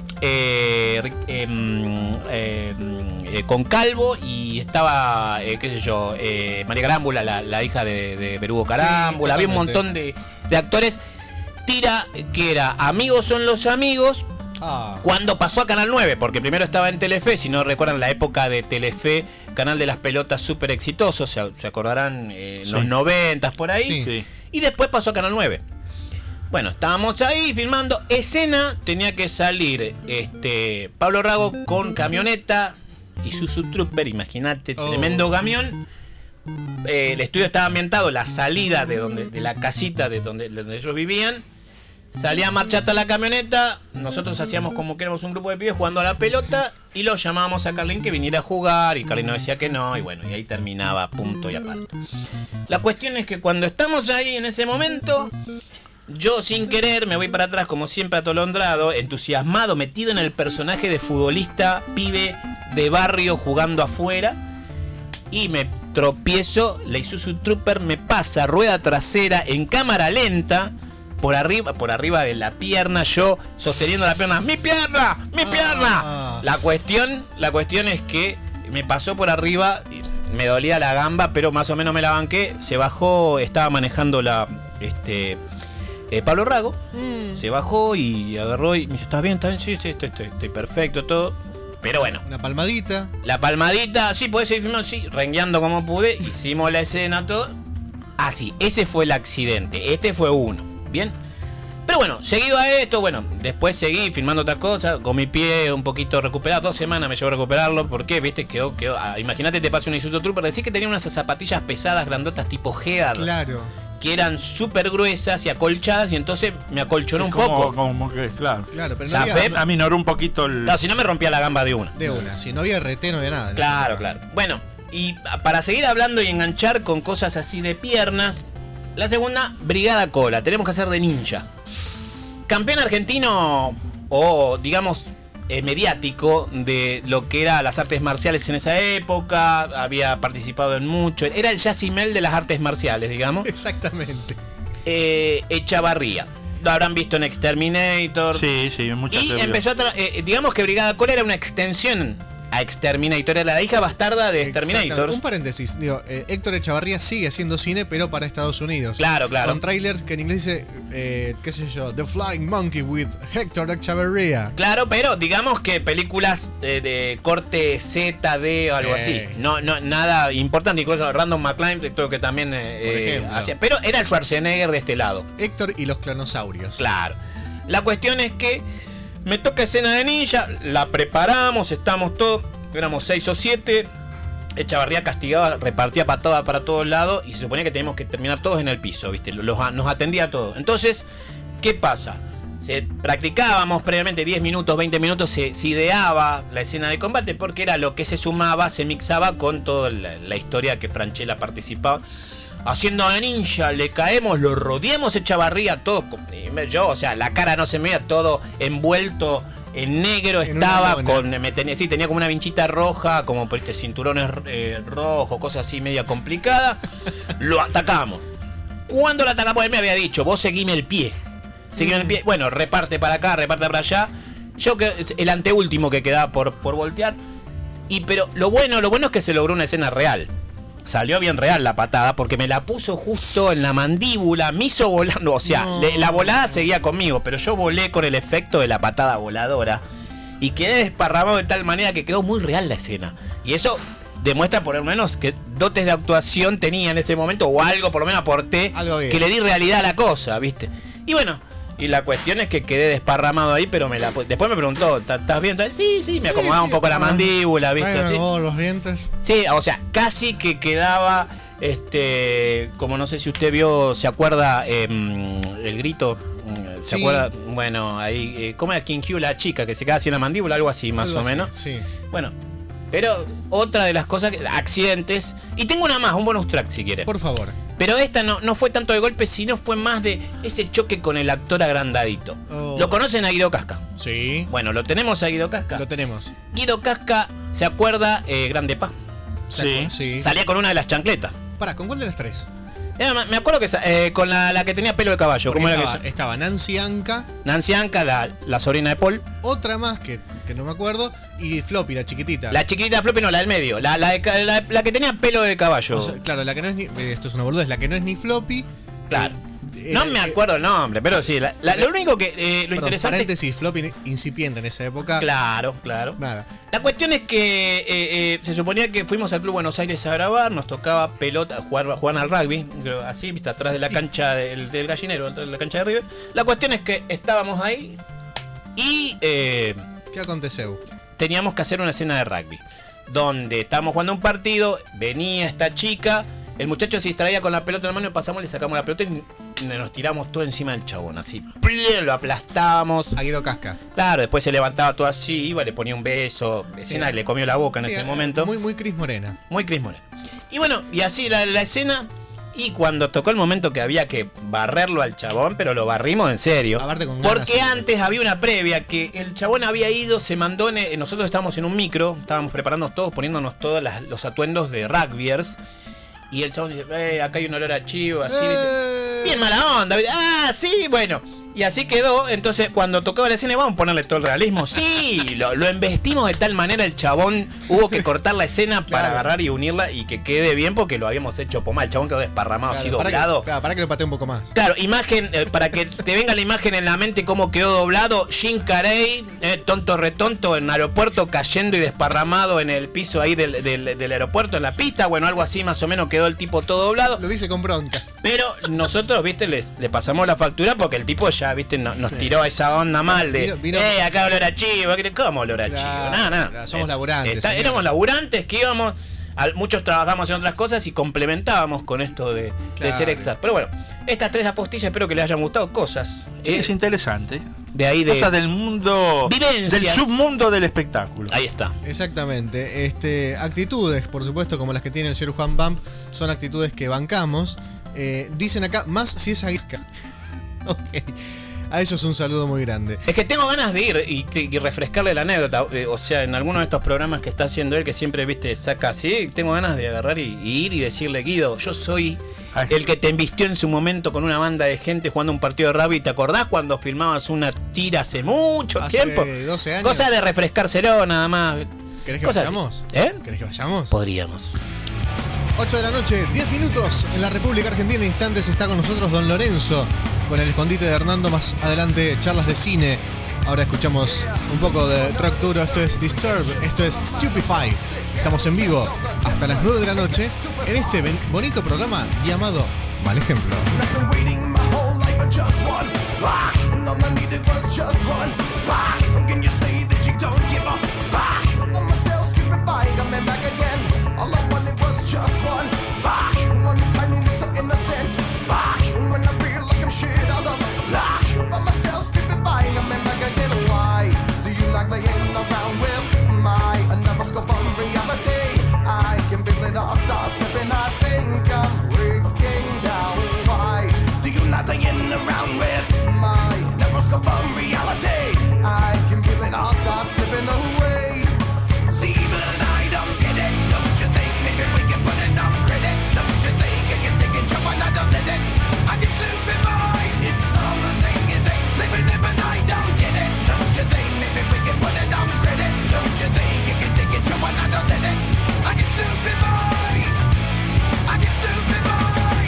eh, eh, eh, eh, con Calvo, y estaba, eh, qué sé yo, eh, María Carámbula, la, la hija de, de Berugo Carámbula, Sí, había un totalmente. montón de, de actores. Tira que era Amigos son los amigos, Ah. cuando pasó a Canal nueve, porque primero estaba en Telefe, si no recuerdan la época de Telefe, canal de las pelotas súper exitoso, se, se acordarán eh, en Sí. los noventas por ahí, Sí. Sí. y después pasó a Canal nueve. Bueno, estábamos ahí filmando, escena, tenía que salir este Pablo Rago con camioneta y Isuzu Trooper, imagínate, Oh. tremendo camión. Eh, el estudio estaba ambientado, la salida de donde de la casita de donde, de donde ellos vivían. Salía marchata la camioneta, nosotros hacíamos como que éramos un grupo de pibes jugando a la pelota y lo llamábamos a Carlín que viniera a jugar y Carlín nos decía que no y bueno, y ahí terminaba punto y aparte. La cuestión es que cuando estamos ahí en ese momento, yo sin querer me voy para atrás como siempre atolondrado, entusiasmado, metido en el personaje de futbolista pibe de barrio jugando afuera y me tropiezo, la Isuzu Trooper me pasa rueda trasera en cámara lenta por arriba, por arriba de la pierna, yo sosteniendo la pierna, ¡mi pierna! ¡Mi Ah. pierna! La cuestión, la cuestión es que me pasó por arriba, me dolía la gamba, pero más o menos me la banqué, se bajó, estaba manejando la este eh, Pablo Rago, Mm. se bajó y agarró y me dice, ¿estás bien? ¿Estás bien? Sí, sí, estoy, estoy, estoy perfecto, todo. Pero bueno, Una palmadita. la palmadita, sí, podés seguir filmando, sí, rengueando como pude, hicimos la escena, todo. Así, ese fue el accidente, este fue uno, ¿bien? Pero bueno, seguido a esto, bueno, después seguí filmando otras cosas, con mi pie un poquito recuperado, dos semanas me llevó a recuperarlo, ¿por qué? ¿Viste? Quedó, quedó, ah, imagínate te pasa un Isuzu Trooper, decís que tenía unas zapatillas pesadas, grandotas, tipo Head, Claro. que eran súper gruesas y acolchadas, y entonces me acolchonó un Como- poco. como que, claro. Claro, pero no Ya, había. Pep, no- Aminoró un poquito el. Claro, si no me rompía la gamba de una. de una. Si no había R T, no había nada. Claro, claro. Bueno, y para seguir hablando y enganchar con cosas así de piernas, la segunda, Brigada Cola. Tenemos que hacer de ninja. Campeón argentino, o digamos, eh, mediático de lo que eran las artes marciales en esa época, había participado en mucho, era el Jacimel de las artes marciales, digamos. Exactamente. Eh, Echavarría. Lo habrán visto en Exterminator. Sí, sí, muchas Y veces. empezó a tra- eh, digamos que Brigada Cole era una extensión a Exterminator, era la hija bastarda de Exterminator. Exacto. Un paréntesis, digo, eh, Héctor Echavarría sigue haciendo cine, pero para Estados Unidos. Claro, claro. Con trailers que en inglés dice, eh, qué sé yo, The Flying Monkey with Héctor Echavarría. Claro, pero digamos que películas eh, de corte Z, D o algo Sí. así. No, no, nada importante, incluso Random McClane, creo que también eh, Por eh, ejemplo. hacía. Pero era el Schwarzenegger de este lado. Héctor y los clonosaurios. Claro. La cuestión es que me toca escena de ninja, la preparamos, estamos todos, éramos seis o siete. Echavarría castigaba, repartía patadas para todos lados y se suponía que teníamos que terminar todos en el piso, ¿viste? Los, nos atendía a todos. Entonces, ¿qué pasa? Se practicábamos previamente diez minutos, veinte minutos, se, se ideaba la escena de combate porque era lo que se sumaba, se mixaba con toda la, la historia que Franchella participaba. Haciendo a ninja, le caemos, lo rodeamos, Echavarría, todo. Yo, o sea, la cara no se me veía, todo envuelto en negro, En estaba una con. Me tenía, sí, tenía como una vinchita roja, como por este, cinturones eh, rojos, cosas así media complicada. Lo atacamos. Cuando lo atacamos, él me había dicho, vos seguime el pie. Seguime el pie. Bueno, reparte para acá, reparte para allá. Yo que el anteúltimo que quedaba por, por voltear. Y pero lo bueno, lo bueno es que se logró una escena real. Salió bien real la patada porque me la puso justo en la mandíbula, me hizo volar, o sea, No. le- la volada seguía conmigo, pero yo volé con el efecto de la patada voladora y quedé desparramado de tal manera que quedó muy real la escena. Y eso demuestra por lo menos que dotes de actuación tenía en ese momento o algo, por lo menos aporté, Algo bien. que le di realidad a la cosa, ¿viste? Y bueno, y la cuestión es que quedé desparramado ahí, pero me la después me preguntó, ¿estás bien? Sí, sí, me Sí, acomodaba sí, un poco la está- mandíbula, ¿viste? Bueno, Así. vos, los dientes. Sí, o sea, casi que quedaba, este, como no sé si usted vio, se acuerda em, el grito, mm, ¿se Sí. acuerda? Bueno, ahí, eh, ¿cómo era King Hugh, la chica que se queda así en la mandíbula, algo así, más Algo o así, menos? Sí. Bueno, pero otra de las cosas, que- accidentes, y tengo una más, un bonus track si quiere. Por favor. Pero esta no, no fue tanto de golpe, sino fue más de ese choque con el actor agrandadito. Oh. ¿Lo conocen a Guido Casca? Sí. Bueno, lo tenemos a Guido Casca. Lo tenemos. Guido Casca, ¿se acuerda? Eh, Grande Pa. Sí. Sí. Salía con una de las chancletas. Pará, ¿con cuál de las tres? Eh, me me acuerdo que sa- eh, con la, la que tenía pelo de caballo. Porque ¿Cómo era estaba, que se- estaba Nancy Anca, Nancy Anca, la, la sobrina de Paul. otra más que, que no me acuerdo, y Floppy, la chiquitita. La chiquitita Floppy, no, la del medio. La, la, de ca- la, la que tenía pelo de caballo. O sea, claro, la que no es ni. eh, Esto es una boludez, la que no es ni Floppy. Claro. eh, No eh, me eh, acuerdo el nombre, pero sí. la- la- lo único que. eh, lo perdón, interesante. paréntesis, Floppy incipiente en esa época. Claro, claro. Nada. La cuestión es que eh, eh, se suponía que fuimos al Club Buenos Aires a grabar, nos tocaba pelota, jugar, jugar al rugby, creo, así, viste, atrás de la cancha del, del gallinero, atrás de la cancha de River. La cuestión es que estábamos ahí y eh, ¿Qué aconteció? teníamos que hacer una escena de rugby, donde estábamos jugando un partido, venía esta chica, el muchacho se distraía con la pelota en la mano y pasamos, le sacamos la pelota y nos tiramos todo encima del chabón, así, lo aplastábamos. A Guido Casca. Claro, después se levantaba todo así, iba, le ponía un beso, escena Sí. que le comió la boca en Sí, ese eh, momento. Muy, muy Cris Morena. Muy Cris Morena. Y bueno, y así la, la escena. Y cuando tocó el momento que había que barrerlo al chabón, pero lo barrimos en serio. Aparte con ganas, Porque sí. antes había una previa que el chabón había ido, se mandó. En el- nosotros estábamos en un micro, estábamos preparándonos todos, poniéndonos todos las- los atuendos de rugbyers. Y el chabón dice: eh, acá hay un olor a chivo, así. ¿viste? Eh, Bien mala onda. ¿viste? Ah, sí, bueno. Y así quedó. Entonces, cuando tocaba la escena, vamos a ponerle todo el realismo. Sí, lo, lo embestimos de tal manera, el chabón hubo que cortar la escena para Claro. agarrar y unirla y que quede bien porque lo habíamos hecho pomar. El chabón quedó desparramado, claro, así para que- doblado. claro, para que lo patee un poco más. Claro, imagen, eh, para que te venga la imagen en la mente cómo quedó doblado. Jim Carrey, eh, tonto retonto en aeropuerto, cayendo y desparramado en el piso ahí del, del- del aeropuerto, en la pista. Bueno, algo así más o menos quedó el tipo todo doblado. Lo dice con bronca. Pero nosotros, viste, les, le pasamos la factura porque el tipo ya, viste, no- nos tiró esa onda mal de, Vino- vino- eh, acá olor a chivo, ¿cómo olor a Claro, chivo? Nada, nada. claro, somos Eh, laburantes, está- señor. éramos laburantes que íbamos, al- muchos trabajamos en otras cosas y complementábamos con esto de, de Claro. ser extras. Pero bueno, estas tres apostillas espero que les hayan gustado. Cosas Sí, eh, es interesante. de ahí de... Cosas del mundo. Vivencias. Del submundo del espectáculo. Ahí está. Exactamente. Este, actitudes, por supuesto, como las que tiene el señor Juan Bump, son actitudes que bancamos. Eh, dicen acá, más si es aguisca. Ok. A ellos un saludo muy grande. Es que tengo ganas de ir y, y refrescarle la anécdota. Eh, o sea, en alguno de estos programas que está haciendo él, que siempre, viste, saca así, tengo ganas de agarrar y, y ir y decirle, Guido, yo soy el que te embistió en su momento con una banda de gente jugando un partido de rugby. ¿Te acordás cuando filmabas una tira hace mucho Hace tiempo? doce años. Cosa de refrescárselo nada más. ¿Querés que Cosas vayamos? así. ¿Eh? ¿Querés que vayamos? Podríamos. ocho de la noche, diez minutos en la República Argentina. En instantes está con nosotros Don Lorenzo con el escondite de Hernando. Más adelante, charlas de cine. Ahora escuchamos un poco de rock duro. Esto es Disturb, esto es Stupefy. Estamos en vivo hasta las nueve de la noche en este bonito programa llamado Mal Ejemplo. Just one back, one tiny little innocent back. When I feel like I'm shit out of luck, but myself stupefying, I'm back again. Why do you like playing around with my another scope on reality? I can build it all, start slipping. I think I'm breaking down. Why do you like playing around with my another scope on reality? I can build it all, start slipping away. See, but I don't get it. Don't you think maybe we can put it on credit? Don't you think I can take it, trouble, I don't let it. I can stupid boy. It's all the same as ain't living it, but I don't get it. Don't you think maybe we can put it on credit? Don't you think I can take it, trouble, I don't let it. I can stupid boy. I can stupid boy.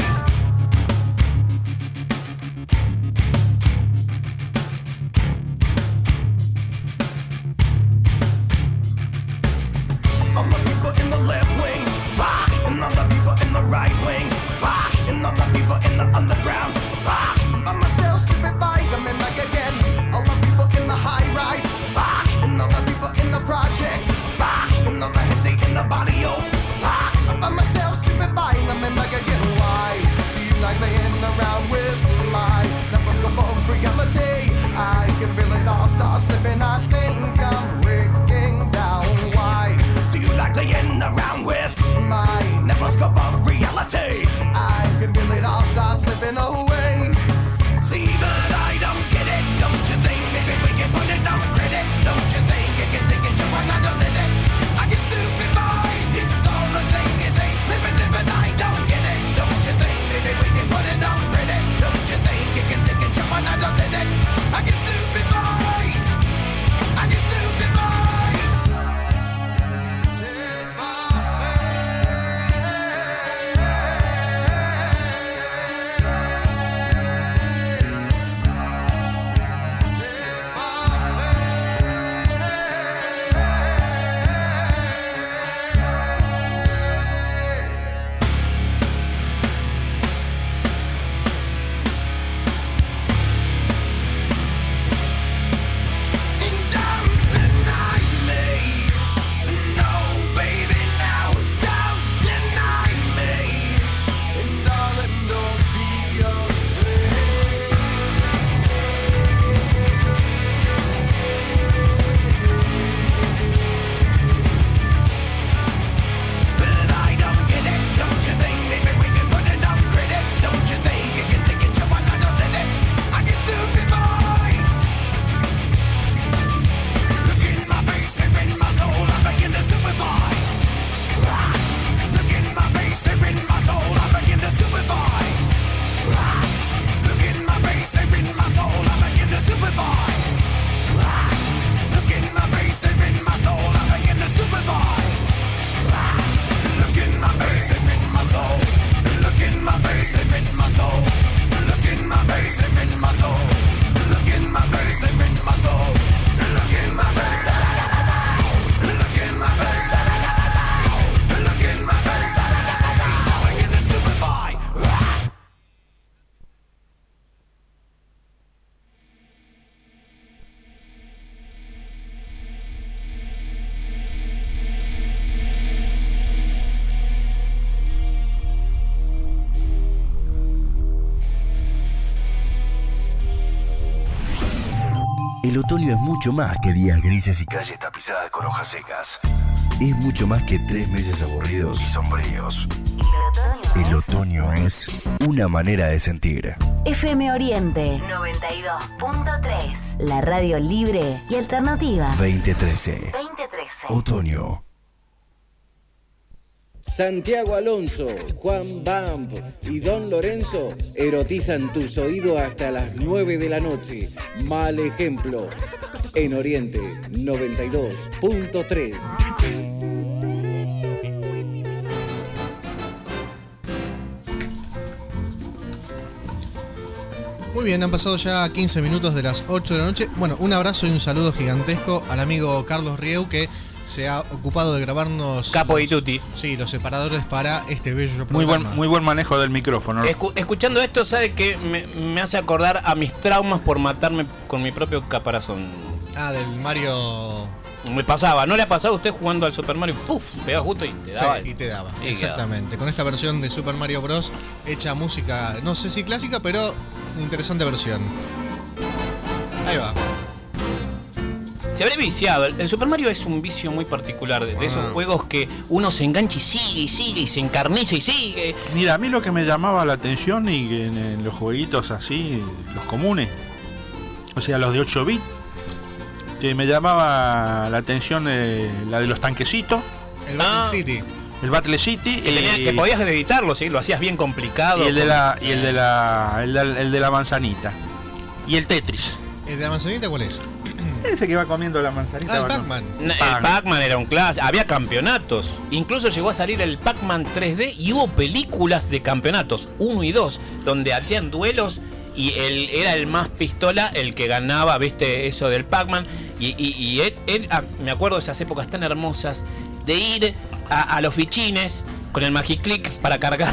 All the people in the left wing, bah, and all the people in the right wing, bah, and all the people in the underground, bah, by myself stupefied, coming back again. All the people in the high rise, bah, and all the people in the projects, bah, and all the heads in the body, oh, bah, by myself stupefied, coming back again. Why do you like laying around with my microscope of reality? I can feel it all start slipping. I think I'm breaking down. Why do you like laying around with my microscope of reality? I can feel it all start slipping away. El otoño es mucho más que días grises y calles tapizadas con hojas secas. Es mucho más que tres meses aburridos y sombríos. El otoño es una manera de sentir. F M Oriente noventa y dos punto tres. La radio libre y alternativa. veinte trece. veinte trece. Otoño. Santiago Alonso, Juan Bamp y Don Lorenzo erotizan tus oídos hasta las nueve de la noche. Mal ejemplo. En Oriente noventa y dos punto tres. Muy bien, han pasado ya quince minutos de las ocho de la noche. Bueno, un abrazo y un saludo gigantesco al amigo Carlos Rieu, que se ha ocupado de grabarnos Capo los, y Tutti. Sí, los separadores para este bello programa. Muy buen, muy buen manejo del micrófono. Escu- escuchando esto, ¿sabe qué? Me, me hace acordar a mis traumas por matarme con mi propio caparazón. Ah, del Mario. Me pasaba, ¿no le ha pasado a usted jugando al Super Mario? ¡Puf! Pegaba justo y te daba. Sí, y te daba, Y exactamente. Con esta versión de Super Mario Bros. Hecha música, no sé si clásica, pero interesante versión. Ahí va. Se habrá viciado. El, el Super Mario es un vicio muy particular de, de esos Ah. juegos que uno se engancha y sigue y sigue y se encarniza y sigue. Mira, a mí lo que me llamaba la atención y que en, en los jueguitos así, los comunes, o sea, los de ocho bits, que me llamaba la atención eh, la de los tanquecitos. El Battle City. El Battle City. Que, tenía- y- que podías editarlo, ¿sí? Lo hacías bien complicado. y el de con- la y el de la el, de- el de la manzanita. Y el Tetris. ¿El de la manzanita cuál es? Ese que va comiendo la manzanita. Ah, el va con- Pac-Man. Na- El Pac-Man era un clásico, había campeonatos. Incluso llegó a salir el Pac-Man tres D y hubo películas de campeonatos, uno y dos, donde hacían duelos y él era el más pistola el que ganaba, viste, eso del Pac-Man. Y, y- y él, él- ah, me acuerdo de esas épocas tan hermosas de ir a, a los fichines con el Magiclick para cargar.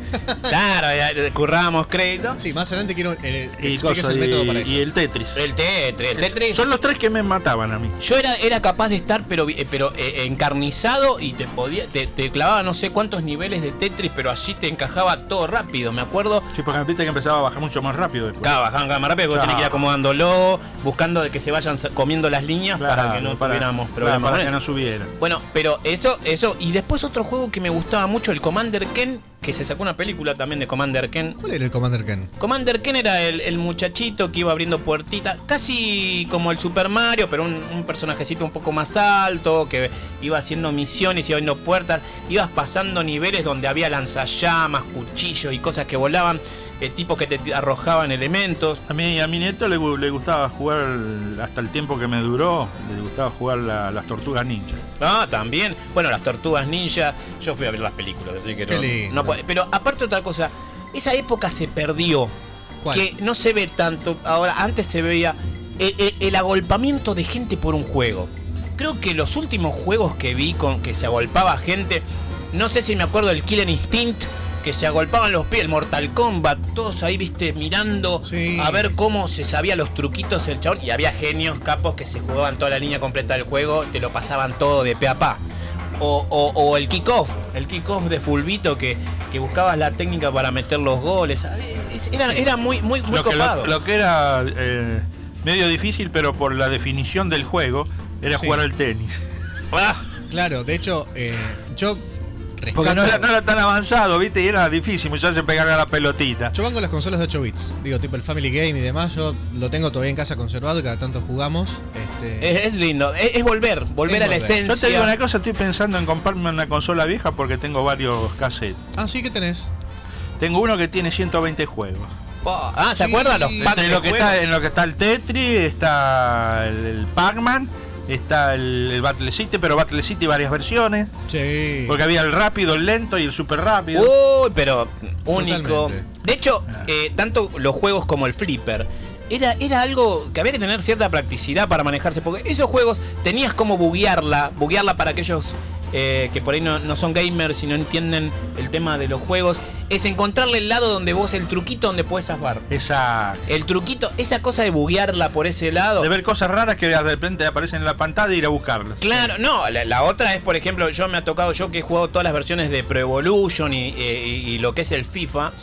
Claro, ya currábamos crédito. Sí, más adelante quiero eh, que y, expliques cosa, el método y- para eso. y el Tetris. El Tetris, el Tetris. Son los tres que me mataban a mí. Yo era, era capaz de estar, pero, vi- pero eh, encarnizado y te podía, te, te clavaba no sé cuántos niveles de Tetris, pero así te encajaba todo rápido, me acuerdo. Sí, porque viste que empezaba a bajar mucho más rápido después. Claro, bajaban más rápido, porque Claro. tenés que ir acomodándolo, buscando de que se vayan sa- comiendo las líneas para Claro, que no para- tuviéramos claro, problemas. para con que eso. no subiera. Bueno, pero eso, eso, y después otro juego que me gustaba mucho, el Commander Ken, que se sacó una película también de Commander Ken. ¿Cuál era el Commander Ken? Commander Ken era el, el muchachito que iba abriendo puertitas, casi como el Super Mario, pero un, un personajecito un poco más alto, que iba haciendo misiones, iba abriendo puertas, ibas pasando niveles donde había lanzallamas, cuchillos y cosas que volaban, eh, tipos que te arrojaban elementos. A mí a mi nieto le, gu- le gustaba jugar, hasta el tiempo que me duró, le gustaba jugar la- las tortugas ninja. Ah, también. Bueno, las tortugas ninja, yo fui a ver las películas, así que Qué no, lindo. no puede- Pero aparte otra cosa, esa época se perdió. ¿Cuál? Que no se ve tanto. Ahora, antes se veía el, el- el agolpamiento de gente por un juego. Creo que los últimos juegos que vi con que se agolpaba gente, no sé si me acuerdo del Killer Instinct, que se agolpaban los pies, el Mortal Kombat, todos ahí, viste, mirando Sí. a ver cómo se sabía los truquitos el chabón. Y había genios, capos, que se jugaban toda la línea completa del juego, te lo pasaban todo de pe a pa. O, o- o el kickoff, el kickoff de Fulvito que, que buscabas la técnica para meter los goles. ¿sabes? Era, era muy, muy, muy Lo que, copado. lo, lo que era eh, medio difícil, pero por la definición del juego, era Sí. jugar al tenis. Ah, Claro, de hecho, eh, yo rescato... Porque no era, no era tan avanzado, ¿viste? Y era difícil, muchas veces pegarle a la pelotita. Yo vengo las consolas de ocho bits, digo, tipo el Family Game y demás, yo lo tengo todavía en casa conservado y cada tanto jugamos. Este, es, es lindo, es, es volver, volver Es a la volver. esencia. Yo te digo una cosa, estoy pensando en comprarme una consola vieja porque tengo varios cassettes. Ah, sí, ¿qué tenés? Tengo uno que tiene ciento veinte juegos. Ah, ¿se Sí. acuerdan los packs Entre de lo que juegos? está, en lo que está el Tetris, está el, el Pac-Man, está el, el Battle City, pero Battle City varias versiones. Sí. Porque había el rápido, el lento y el super rápido. Uy, pero único. Totalmente. De hecho, Ah. eh, tanto los juegos como el flipper. Era, era algo que había que tener cierta practicidad para manejarse, porque esos juegos tenías como buguearla, buguearla para aquellos eh, que por ahí no, no son gamers y no entienden el tema de los juegos, es encontrarle el lado donde vos, el truquito donde puedes zafar. Esa. El truquito, esa cosa de buguearla por ese lado. De ver cosas raras que de repente aparecen en la pantalla e ir a buscarlas. Claro, no, la, la otra es, por ejemplo, yo me ha tocado, yo que he jugado todas las versiones de Pro Evolution y, y- y lo que es el FIFA,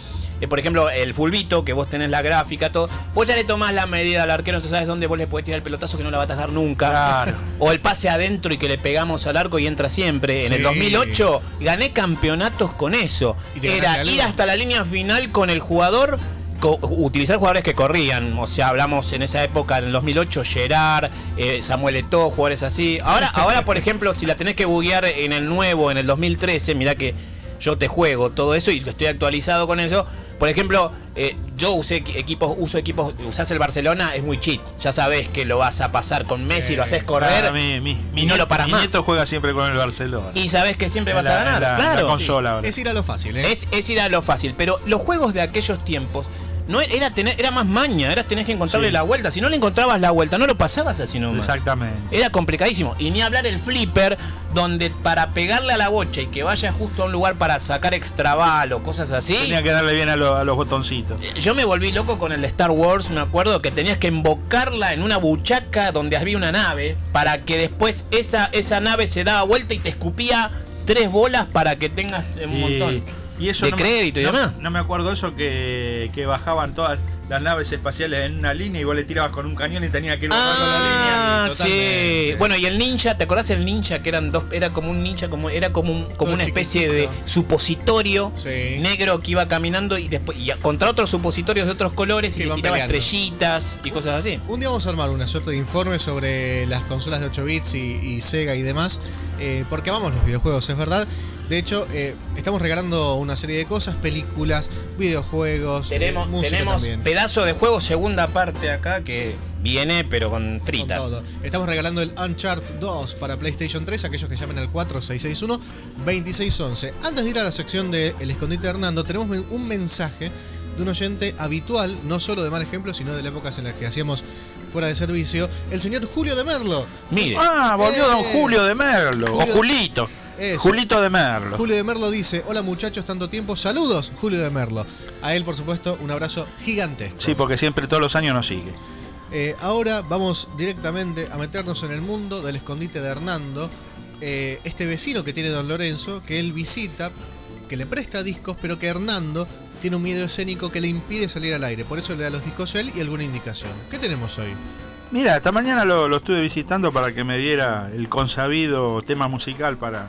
eh, por ejemplo, el fulbito, que vos tenés la gráfica, todo, vos ya le tomás la medida al arquero, entonces sabes dónde vos le podés tirar el pelotazo que no la va a atajar nunca. Claro. O el pase adentro y que le pegamos al arco y entra siempre. En Sí. el dos mil ocho gané campeonatos con eso. Y te Era ganaste ir algo. hasta la línea final con el jugador, co- utilizar jugadores que corrían. O sea, hablamos en esa época, en el dos mil ocho, Gerard, eh, Samuel Eto'o, jugadores así. Ahora, ahora, por ejemplo, si la tenés que buguear en el nuevo, en el dos mil trece, mirá que yo te juego todo eso y lo estoy actualizado con eso. Por ejemplo, eh, yo usé equi- equipos, uso equipos, usás el Barcelona, es muy cheat. Ya sabés que lo vas a pasar con Messi, Sí. lo haces correr Claro, mi, mi, mi y no nieto- lo paras mi más. nieto juega siempre con el Barcelona. Y sabés que siempre En vas la- a ganar, en la- en la claro. consola ahora. Es ir a lo fácil, ¿eh? Es, es ir a lo fácil, pero los juegos de aquellos tiempos no era tener, era más maña, era tenés que encontrarle Sí. la vuelta. Si no le encontrabas la vuelta, no lo pasabas así nomás. Exactamente. Era complicadísimo. Y ni hablar el flipper, donde para pegarle a la bocha y que vaya justo a un lugar para sacar extra bal o cosas así. Tenía que darle bien a, lo- a los botoncitos. Yo me volví loco con el de Star Wars, me acuerdo que tenías que embocarla en una buchaca donde había una nave para que después esa, esa nave se daba vuelta y te escupía tres bolas para que tengas un Y- montón y eso de no me- crédito y no- demás. No me acuerdo eso que, que bajaban todas las naves espaciales en una línea y vos le tirabas con un cañón y tenía que ir bajando la línea. Ah, Totalmente. sí. Bueno, y el ninja, ¿te acordás el ninja que eran dos? Era como un ninja, como era como un, como Todo una especie de chiquitito. supositorio Sí. negro que iba caminando y después y contra otros supositorios de otros colores Que y le iban tiraba peleando. estrellitas y cosas así. Un día vamos a armar una suerte de informe sobre las consolas de ocho bits y, y Sega y demás, eh, porque amamos los videojuegos, es verdad. De hecho, eh, estamos regalando una serie de cosas, películas, videojuegos, eh, Tenemos, música tenemos también. pedazo de juego, segunda parte acá que viene, pero con Con fritas. todo. Estamos regalando el Uncharted dos para PlayStation tres, aquellos que llamen al cuatro seis seis uno, dos seis uno uno. Antes de ir a la sección de El Escondite de Hernando, tenemos men- un mensaje de un oyente habitual, no solo de Mal Ejemplo, sino de las épocas en las que hacíamos fuera de servicio, el señor Julio de Merlo. Mire, Ah, volvió Eh. don Julio de Merlo. Julio- O Julito. Eso. Julito de Merlo. Julio de Merlo dice, hola muchachos, tanto tiempo, saludos, Julio de Merlo. A él, por supuesto, un abrazo gigantesco. Sí, porque siempre todos los años nos sigue. Eh, ahora vamos directamente a meternos en el mundo del escondite de Hernando. Eh, este vecino que tiene don Lorenzo, que él visita, que le presta discos, pero que Hernando tiene un miedo escénico que le impide salir al aire. Por eso le da los discos a él y alguna indicación. ¿Qué tenemos hoy? Mira, esta mañana lo, lo estuve visitando para que me diera el consabido tema musical para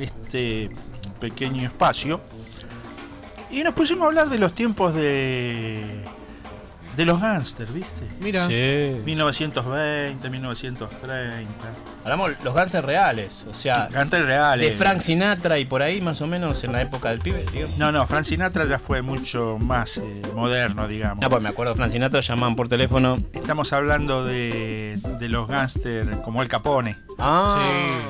este pequeño espacio. Y nos pusimos a hablar de los tiempos de de los gángsters, ¿viste? Mira, mil novecientos veinte, mil novecientos treinta. hablamos los gángsters reales, o sea, Gángsters reales. de Frank Sinatra y por ahí más o menos en la época del pibe, digamos. No, no, Frank Sinatra ya fue mucho más eh, moderno, digamos. No, pues me acuerdo, Frank Sinatra llamaban por teléfono. Estamos hablando de, de los gángsters como El Capone. Ah,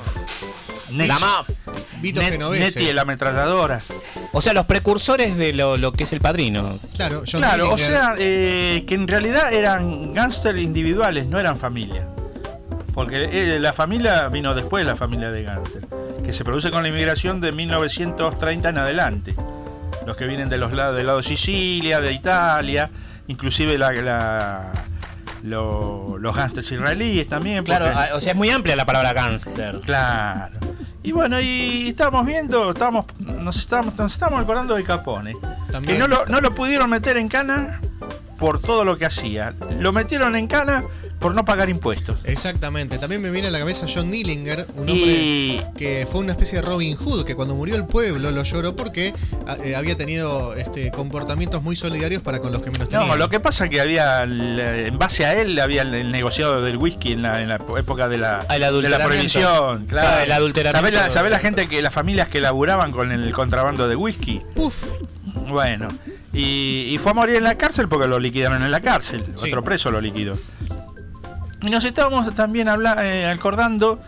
Net- la maf. Vito Net- Genovese. Nettie, la ametralladora. O sea, los precursores de lo, lo que es el Padrino. Claro, John Claro, o Dillinger. sea, eh, que en realidad eran gángsters individuales, no eran familia. Porque eh, la familia vino después de la familia de gángsters, que se produce con la inmigración de mil novecientos treinta en adelante. Los que vienen de los lados del lado de Sicilia, de Italia, inclusive la, la- lo- los gángsters israelíes también. Claro, porque- ah, o sea, es muy amplia la palabra gángster. Claro. Y bueno, y estábamos viendo, estábamos, nos estábamos, nos estábamos acordando de Capone. También. Que no lo, no lo pudieron meter en cana por todo lo que hacía. Lo metieron en cana por no pagar impuestos. Exactamente. También me viene a la cabeza John Dillinger, un hombre Y que fue una especie de Robin Hood, que cuando murió el pueblo lo lloró porque eh, había tenido este, comportamientos muy solidarios para con los que menos tenían. no, lo que pasa es que había, el- en base a él, había el, el negociado del whisky en la, en la época de la, Ah, el de la adulteramiento. prohibición. Claro. Claro, el adulteramiento. ¿Sabés la, sabés la gente que, las familias que laburaban con el contrabando de whisky? Puf, Bueno, y, y fue a morir en la cárcel porque lo liquidaron en la cárcel. Sí. Otro preso lo liquidó. Y nos estábamos también habla, eh, acordando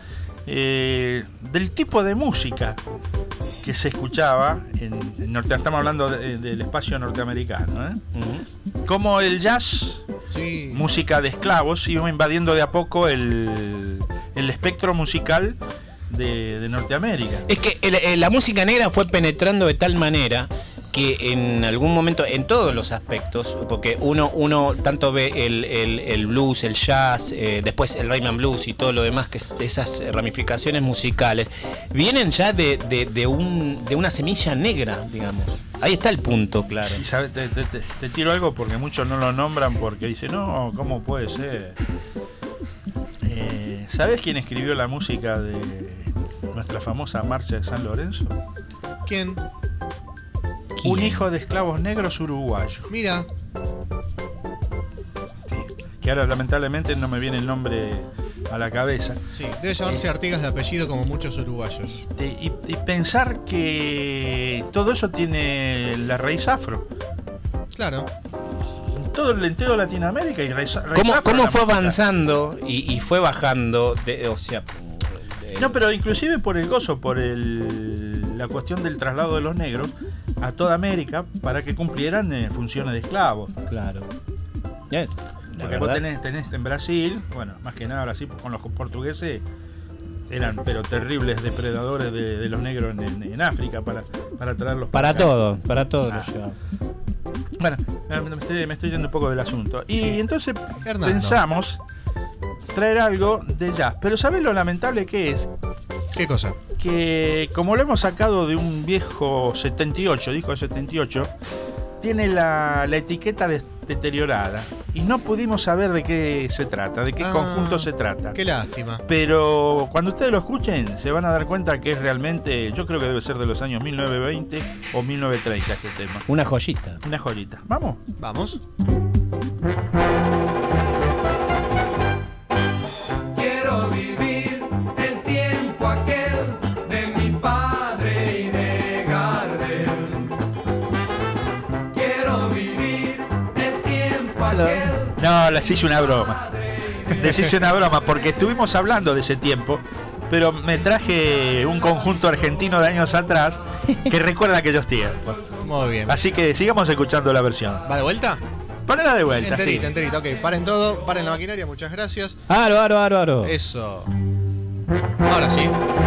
eh, del tipo de música que se escuchaba en, en norte, estamos hablando de- del espacio norteamericano, ¿eh? Ujú. Como el jazz, sí. música de esclavos, iba invadiendo de a poco el, el espectro musical de, de Norteamérica. Es que el- el- la música negra fue penetrando de tal manera que en algún momento, en todos los aspectos, porque uno, uno tanto ve el, el- el blues, el jazz, eh, después el rhythm and blues y todo lo demás, que es- esas ramificaciones musicales, vienen ya de, de- de un, de una semilla negra, digamos. Ahí está el punto, claro. Y sabe, te, te, te, te tiro algo porque muchos no lo nombran porque dicen, no, ¿cómo puede ser? Eh, ¿Sabes quién escribió la música de nuestra famosa marcha de San Lorenzo? ¿Quién? Un hijo de esclavos negros uruguayos. Mira. Sí, que ahora lamentablemente no me viene el nombre a la cabeza. Sí, debe llamarse Artigas de apellido como muchos uruguayos. Y, y, y pensar que todo eso tiene la raíz afro. Claro. Todo el entero de Latinoamérica y raíz, raíz ¿Cómo, afro. cómo fue música. avanzando y, y fue bajando? De, o sea, de... No, pero inclusive por el gozo, por el, la cuestión del traslado de los negros a toda América para que cumplieran eh, funciones de esclavos. Claro. Yeah. Porque vos tenés, tenés en Brasil, bueno, más que nada Brasil con los portugueses eran pero terribles depredadores de, de los negros en, en, en África para, para traerlos para acá. todo, para todo Ah. lo llevaba. Bueno, me estoy, me estoy yendo un poco del asunto. Y Sí. entonces Hernando. pensamos traer algo de jazz. Pero ¿sabés lo lamentable que es? ¿Qué cosa? Que como lo hemos sacado de un viejo setenta y ocho, disco de setenta y ocho, tiene la, la etiqueta de- deteriorada y no pudimos saber de qué se trata, de qué Ah, conjunto se trata. Qué lástima. Pero cuando ustedes lo escuchen se van a dar cuenta que es realmente, yo creo que debe ser de los años mil novecientos veinte o mil novecientos treinta este tema. Una joyita. Una joyita. ¿Vamos? Vamos. Quiero vivir el tiempo aquel de mi padre y de Gardel. Quiero vivir el tiempo aquel. No, les hice una broma. Les hice una broma porque estuvimos hablando de ese tiempo, pero me traje un conjunto argentino de años atrás que recuerda aquellos tiempos. Muy bien. Así que sigamos escuchando la versión. ¿Va de vuelta? Ponela de vuelta, Enterita, sí. enterita. Ok, paren todo, paren la maquinaria, muchas gracias. Aro, aro, aro, aro. Eso. Ahora sí.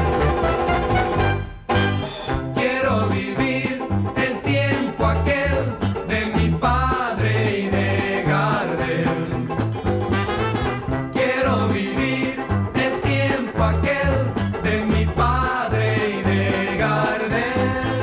Quiero vivir el tiempo aquel de mi padre y de Gardel. Quiero vivir el tiempo aquel de mi padre y de Gardel.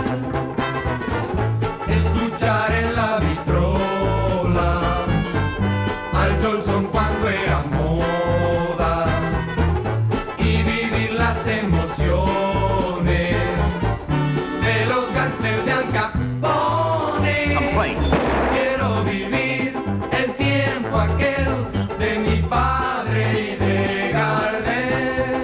Escuchar en la vitrola al Jolson cuando era moda y vivir las emociones de los gánsteres de Al Capone. Quiero vivir el tiempo aquel de mi padre y de Gardel.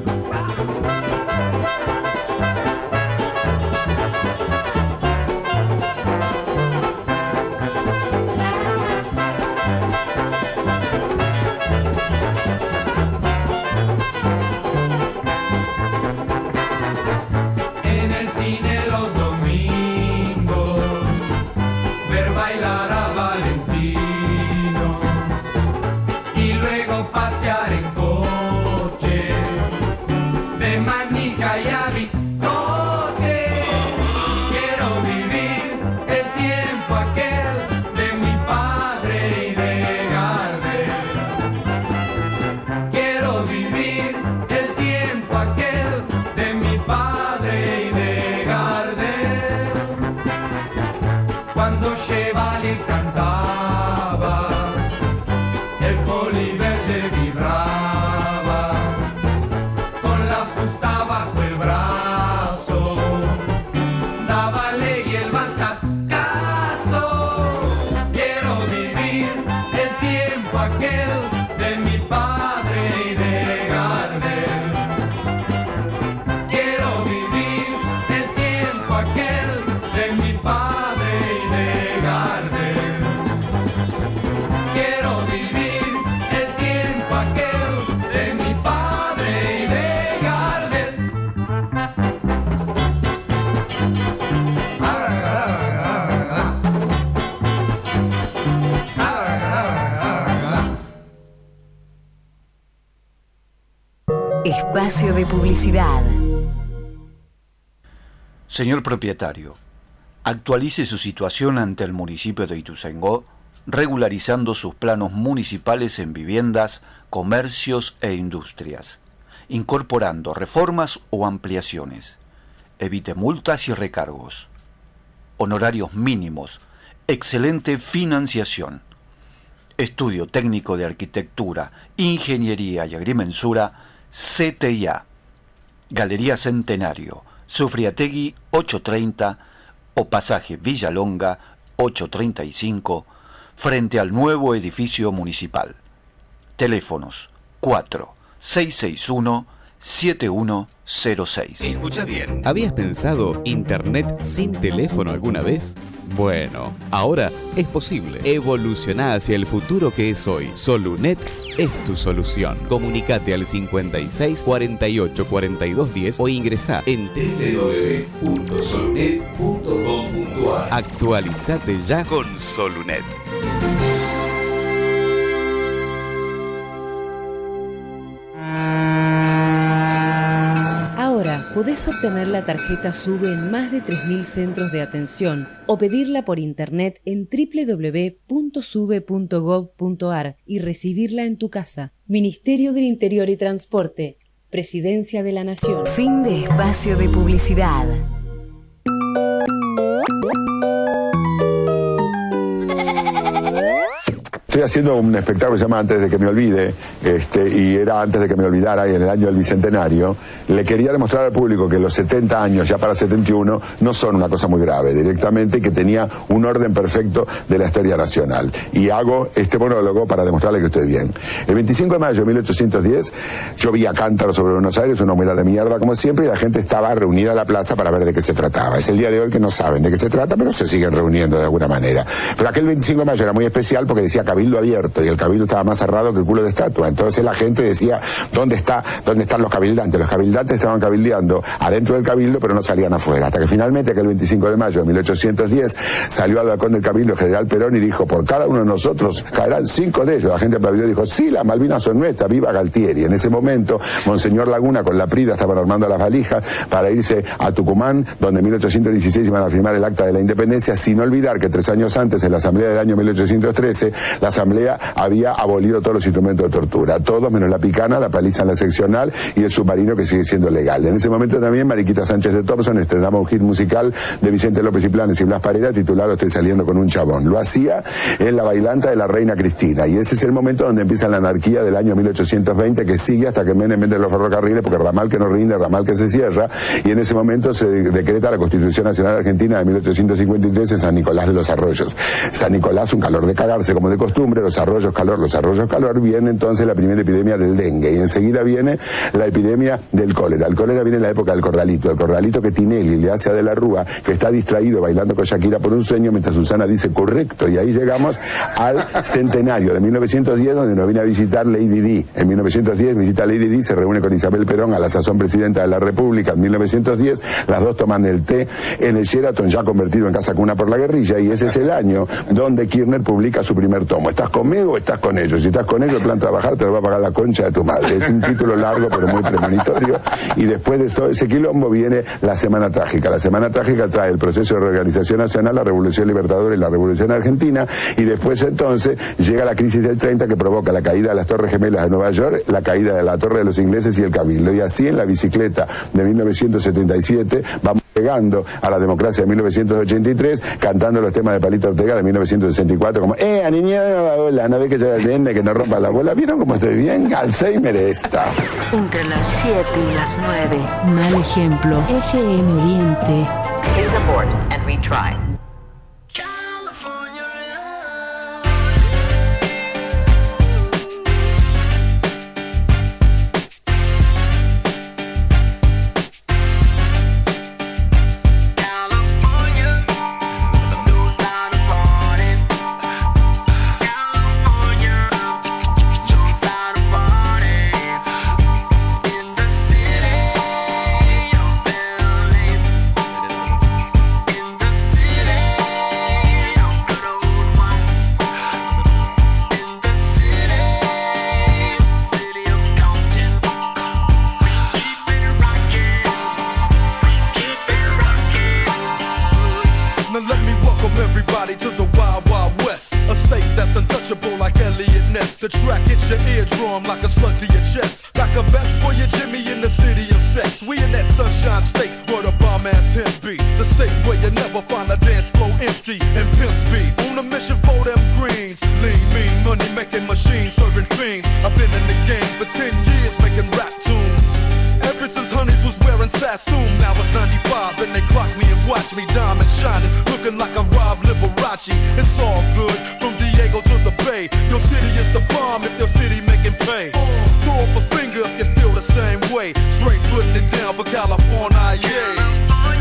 En el cine los domingos, ver bailar a Valentino y luego pasear en coche de Manica y a Bicote. Quiero vivir el tiempo aquel de mi padre y de Gardel. Quiero vivir el tiempo aquel de mi padre y de Gardel. Cuando Chevalier cantaba, el Poliverge vibraba, con la fusta bajo el brazo, daba ley y el batacazo. Quiero vivir el tiempo aquel de mi padre y de Gardel. Quiero vivir el tiempo aquel de mi padre y de Gardel. Quiero vivir el tiempo aquel de mi padre y de Gardel. Espacio de publicidad. Señor propietario, actualice su situación ante el municipio de Ituzaingó, regularizando sus planos municipales en viviendas, comercios e industrias, incorporando reformas o ampliaciones. Evite multas y recargos. honorarios mínimos, excelente financiación. Estudio Técnico de Arquitectura, Ingeniería y Agrimensura, C T I A. Galería Centenario, Sufriategui ochocientos treinta o Pasaje Villalonga ochocientos treinta y cinco, frente al nuevo edificio municipal. Teléfonos cuatro seis seis uno siete uno cero seis. Escucha bien. ¿Habías pensado internet sin teléfono alguna vez? Bueno, ahora es posible. Evoluciona hacia el futuro que es hoy. Solunet es tu solución. Comunicate al cincuenta y seis cuarenta y ocho cuarenta y dos diez o ingresá en doble u doble u doble u punto solunet punto com punto a r. Actualizate ya con Solunet. Ahora podés obtener la tarjeta SUBE en más de tres mil centros de atención o pedirla por internet en doble u doble u doble u punto sube punto gov punto a r y recibirla en tu casa. Ministerio del Interior y Transporte, Presidencia de la Nación. Fin de espacio de publicidad. Estoy haciendo un espectáculo que se llama Antes de que me olvide, este, y era antes de que me olvidara, y en el año del Bicentenario. Le quería demostrar al público que los setenta años, ya para setenta y uno, no son una cosa muy grave, directamente, que tenía un orden perfecto de la historia nacional. Y hago este monólogo para demostrarle que estoy bien. El veinticinco de mayo de mil ochocientos diez, llovía cántaro sobre Buenos Aires, una humedad de mierda como siempre, y la gente estaba reunida en la plaza para ver de qué se trataba. Es el día de hoy que no saben de qué se trata, pero se siguen reuniendo de alguna manera. Pero aquel veinticinco de mayo era muy especial porque decía Cabildo abierto, y el cabildo estaba más cerrado que el culo de estatua. Entonces la gente decía, ¿dónde está, dónde están los cabildantes? Los cabildantes estaban cabildeando adentro del cabildo, pero no salían afuera. Hasta que finalmente, aquel veinticinco de mayo de mil ochocientos diez, salió al balcón del cabildo el general Perón y dijo, por cada uno de nosotros caerán cinco de ellos. La gente aplaudió y dijo, sí, las Malvinas son nuestras, viva Galtieri. En ese momento, Monseñor Laguna con la Prida estaban armando las valijas para irse a Tucumán, donde en mil ochocientos dieciséis iban a firmar el acta de la independencia, sin olvidar que tres años antes, en la asamblea del año mil ochocientos trece, la asamblea había abolido todos los instrumentos de tortura, todos menos la picana, la paliza en la seccional y el submarino, que sigue siendo legal. En ese momento también Mariquita Sánchez de Thompson estrenaba un hit musical de Vicente López y Planes y Blas Parera titulado Estoy saliendo con un chabón. Lo hacía en la bailanta de la reina Cristina, y ese es el momento donde empieza la anarquía del año mil ochocientos veinte, que sigue hasta que Menem vende los ferrocarriles, porque ramal que no rinde, ramal que se cierra, y en ese momento se decreta la Constitución Nacional Argentina de mil ochocientos cincuenta y tres en San Nicolás de los Arroyos. San Nicolás, un calor de cagarse como de costumbre, los arroyos calor, los arroyos calor, viene entonces la primera epidemia del dengue, y enseguida viene la epidemia del cólera. El cólera viene en la época del corralito, el corralito que Tinelli le hace a De la Rúa, que está distraído bailando con Shakira por un sueño, mientras Susana dice correcto, y ahí llegamos al centenario de mil novecientos diez, donde nos viene a visitar Lady Di. En mil novecientos diez visita Lady Di, se reúne con Isabel Perón, a la sazón presidenta de la República. En mil novecientos diez las dos toman el té en el Sheraton, ya convertido en casa cuna por la guerrilla, y ese es el año donde Kirchner publica su primer tomo. ¿Estás conmigo o estás con ellos? Si estás con ellos, el plan trabajar te lo va a pagar la concha de tu madre. Es un título largo pero muy premonitorio, y después de todo ese quilombo viene la Semana Trágica. La Semana Trágica trae el proceso de reorganización nacional, la Revolución Libertadora y la Revolución Argentina, y después entonces llega la crisis del treinta, que provoca la caída de las Torres Gemelas de Nueva York, la caída de la Torre de los Ingleses y el Cabildo. Y así en la bicicleta de mil novecientos setenta y siete vamos llegando a la democracia de mil novecientos ochenta y tres, cantando los temas de Palito Ortega de mil novecientos sesenta y cuatro, como, eh, a niña, hola, no ve que llega el nene, que no rompa la bola. ¿Vieron cómo estoy bien? Alzheimer está. Entre las siete y las nueve. Mal ejemplo. F M Oriente. Please abort and retry. The track hits your eardrum like a slug to your chest, like a vest for your Jimmy in the city of sex. We in that sunshine state where the bomb ass him be, the state where you never find a dance floor assume now it's ninety-five and they clock me and watch me diamond shining, looking like a Rob Liberace. It's all good from Diego to the Bay. Your city is the bomb if your city making pay. Throw up a finger if you feel the same way. Straight putting it down for California, yeah.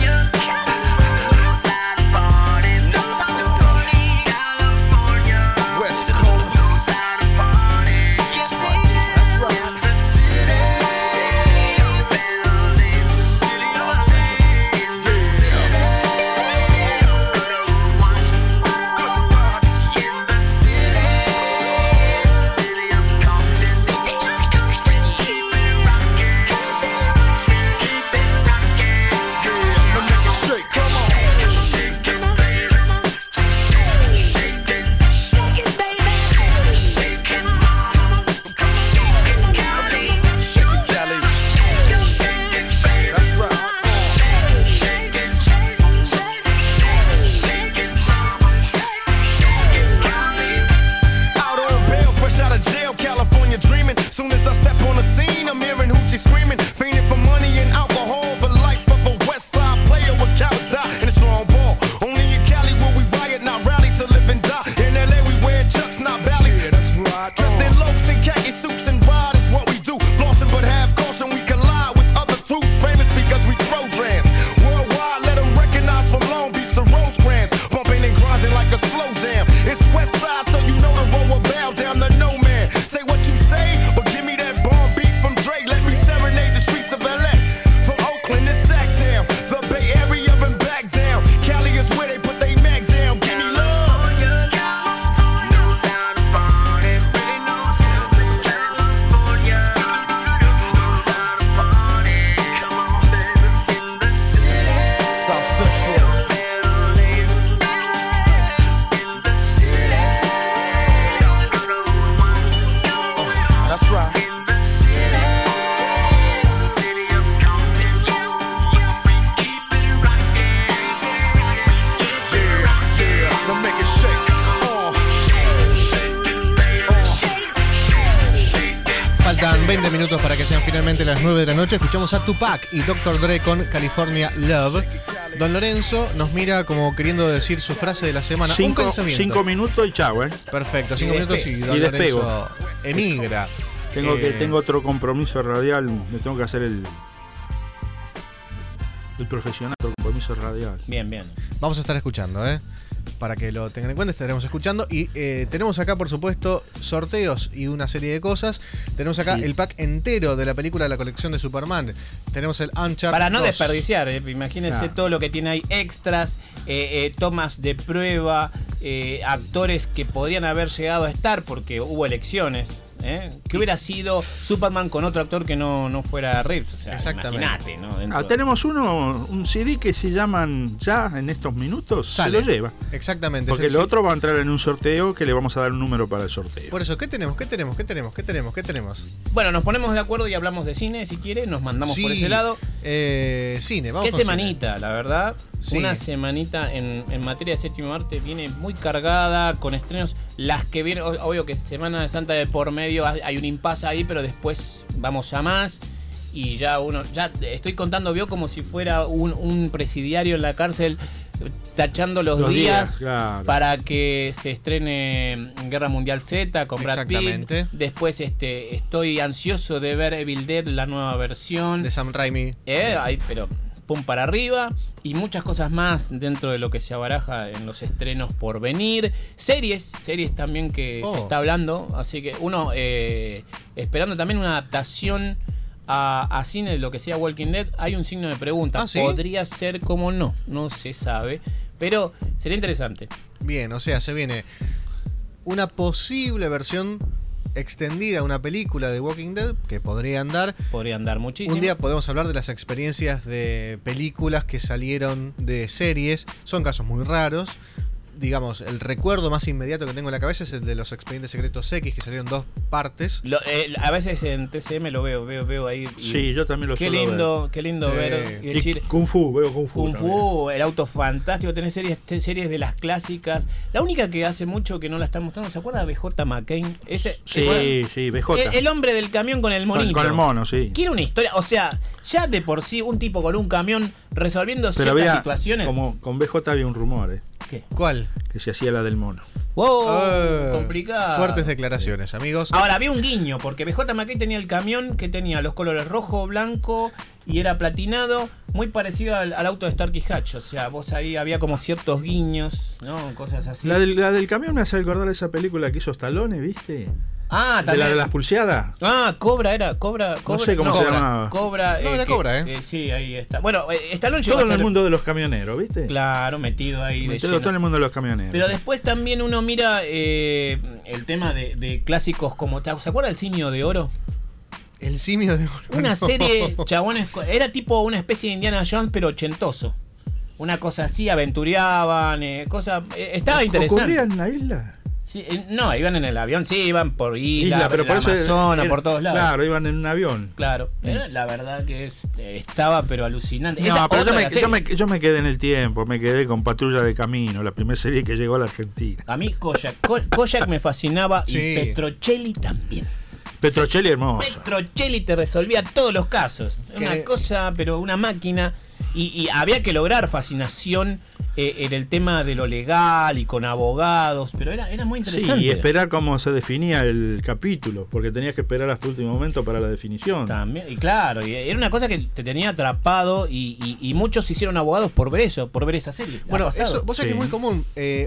veinte minutos para que sean finalmente las nueve de la noche. Escuchamos a Tupac y doctor Dre con California Love. Don Lorenzo nos mira como queriendo decir su frase de la semana. Cinco, Un pensamiento. cinco minutos y chao, ¿eh? Perfecto, cinco Y minutos y despe- Don y despego. Lorenzo emigra. Tengo, que, Eh, tengo otro compromiso radial, me tengo que hacer el, el profesional, otro compromiso radial. Bien, bien. Vamos a estar escuchando, ¿eh? Para que lo tengan en cuenta, estaremos escuchando. Y eh, tenemos acá, por supuesto, sorteos y una serie de cosas. Tenemos acá Sí. el pack entero de la película de la colección de Superman. Tenemos el Uncharted Para no dos. desperdiciar, eh, imagínense Claro. todo lo que tiene ahí, extras, eh, eh, tomas de prueba, eh, actores que podrían haber llegado a estar porque hubo elecciones. ¿eh? ¿Qué hubiera sido Superman con otro actor que no, no fuera Reeves? O sea, Exactamente. imagínate, ¿no? Dentro- Ah, tenemos uno, un C D que se llaman ya en estos minutos, Sale. se lo lleva. Exactamente. Porque es el el- otro va a entrar en un sorteo que le vamos a dar un número para el sorteo. Por eso, ¿qué tenemos? ¿Qué tenemos? ¿Qué tenemos? ¿Qué tenemos? ¿Qué tenemos? Bueno, nos ponemos de acuerdo y hablamos de cine, si quiere, nos mandamos por Sí, ese lado. Eh, cine, vamos Qué con semanita, la verdad. Sí. Una semanita en, en materia de séptimo arte viene muy cargada, con estrenos. Las que vienen, ob- obvio que Semana de Santa de por medio hay hay un impasse ahí, pero después vamos ya más. Y ya uno, ya estoy contando, vio como si fuera un, un presidiario en la cárcel, tachando los, Los días, días, claro. para que se estrene Guerra Mundial Z con Brad Pitt. Exactamente. Después este, estoy ansioso de ver Evil Dead, la nueva versión. De Sam Raimi. Eh, ahí, pero pum para arriba. Y muchas cosas más dentro de lo que se abaraja en los estrenos por venir. Series, series también que Oh. se está hablando. Así que uno eh, esperando también una adaptación a, a cine de lo que sea Walking Dead. Hay un signo de pregunta. ¿Ah, sí? Podría ser como no, no se sabe. Pero sería interesante. Bien, o sea, se viene una posible versión extendida, una película de Walking Dead que podría andar. Podría andar muchísimo. Un día podemos hablar de las experiencias de películas que salieron de series. Son casos muy raros. digamos, el recuerdo más inmediato que tengo en la cabeza es el de los Expedientes Secretos X, que salieron dos partes. Lo, eh, a veces en T C M lo veo, veo, veo ahí. Y sí, yo también lo qué suelo lindo, ver. Qué lindo Sí. ver. Y Y decir, Kung Fu, veo Kung Fu. Kung Fu, el auto fantástico, tenés series, t- series de las clásicas. La única que hace mucho que no la están mostrando, ¿se acuerda de B J McCain? Ese, Sí, ese- sí, B J. el, el hombre del camión con el Con, monito. con el mono, sí. Quiere una historia, o sea, ya de por sí un tipo con un camión resolviendo Pero ciertas había, situaciones. como con B J había un rumor, ¿eh? ¿Qué? ¿Cuál? Que se hacía la del mono. Wow, Ah, complicado. Fuertes declaraciones, amigos. Ahora, había un guiño, porque B J McKay tenía el camión que tenía los colores rojo, blanco y era platinado, muy parecido al, al auto de Starkey Hatch. O sea, vos ahí había como ciertos guiños, ¿no? Cosas así. La del, la del camión me hace acordar esa película que hizo Stallone, ¿viste? Ah, De también. la de las pulseadas. Ah, Cobra era, Cobra, Cobra. sé cómo se Cobra, llamaba. Cobra. No, era que- Cobra, ¿eh? Sí, ahí está. Bueno, eh, Stallone llegó Todo a en el ser- mundo de los camioneros, ¿viste? Claro, metido ahí de Metido lleno. todo en el mundo de los camioneros. Pero después también uno mira eh, el tema de, de clásicos como... ¿Se acuerda del Simio de Oro? El simio de oro. Una No. serie, chabones, era tipo una especie de Indiana Jones, pero ochentoso. Una cosa así, aventureaban, eh, cosa, eh, estaba interesante. ¿Ocurría en la isla? Sí, eh, no, iban en el avión, sí, iban por isla, Isla, pero el por eso Amazonas, era- por todos lados. Claro, iban en un avión. Claro, era- la verdad que es- eh, estaba pero alucinante. No, Esa pero yo otra me, de la yo, me, serie. yo me quedé en el tiempo, me quedé con Patrulla de Camino, la primera serie que llegó a la Argentina. A mí Kojak, Ko- Kojak me fascinaba Sí. y Petrocelli también. Petrocelli hermosa. Petrocelli te resolvía todos los casos. Una Que- cosa, pero una máquina. Y, y había que lograr fascinación eh, en el tema de lo legal y con abogados, pero era, era muy Sí, interesante. y esperar cómo se definía el capítulo, porque tenías que esperar hasta el último momento para la definición. También, y claro, y era una cosa que te tenía atrapado y, y- y muchos se hicieron abogados por ver eso, por ver esa serie. ¿Ha Bueno, pasado? eso, vos sabés Sí. que es muy común. Eh,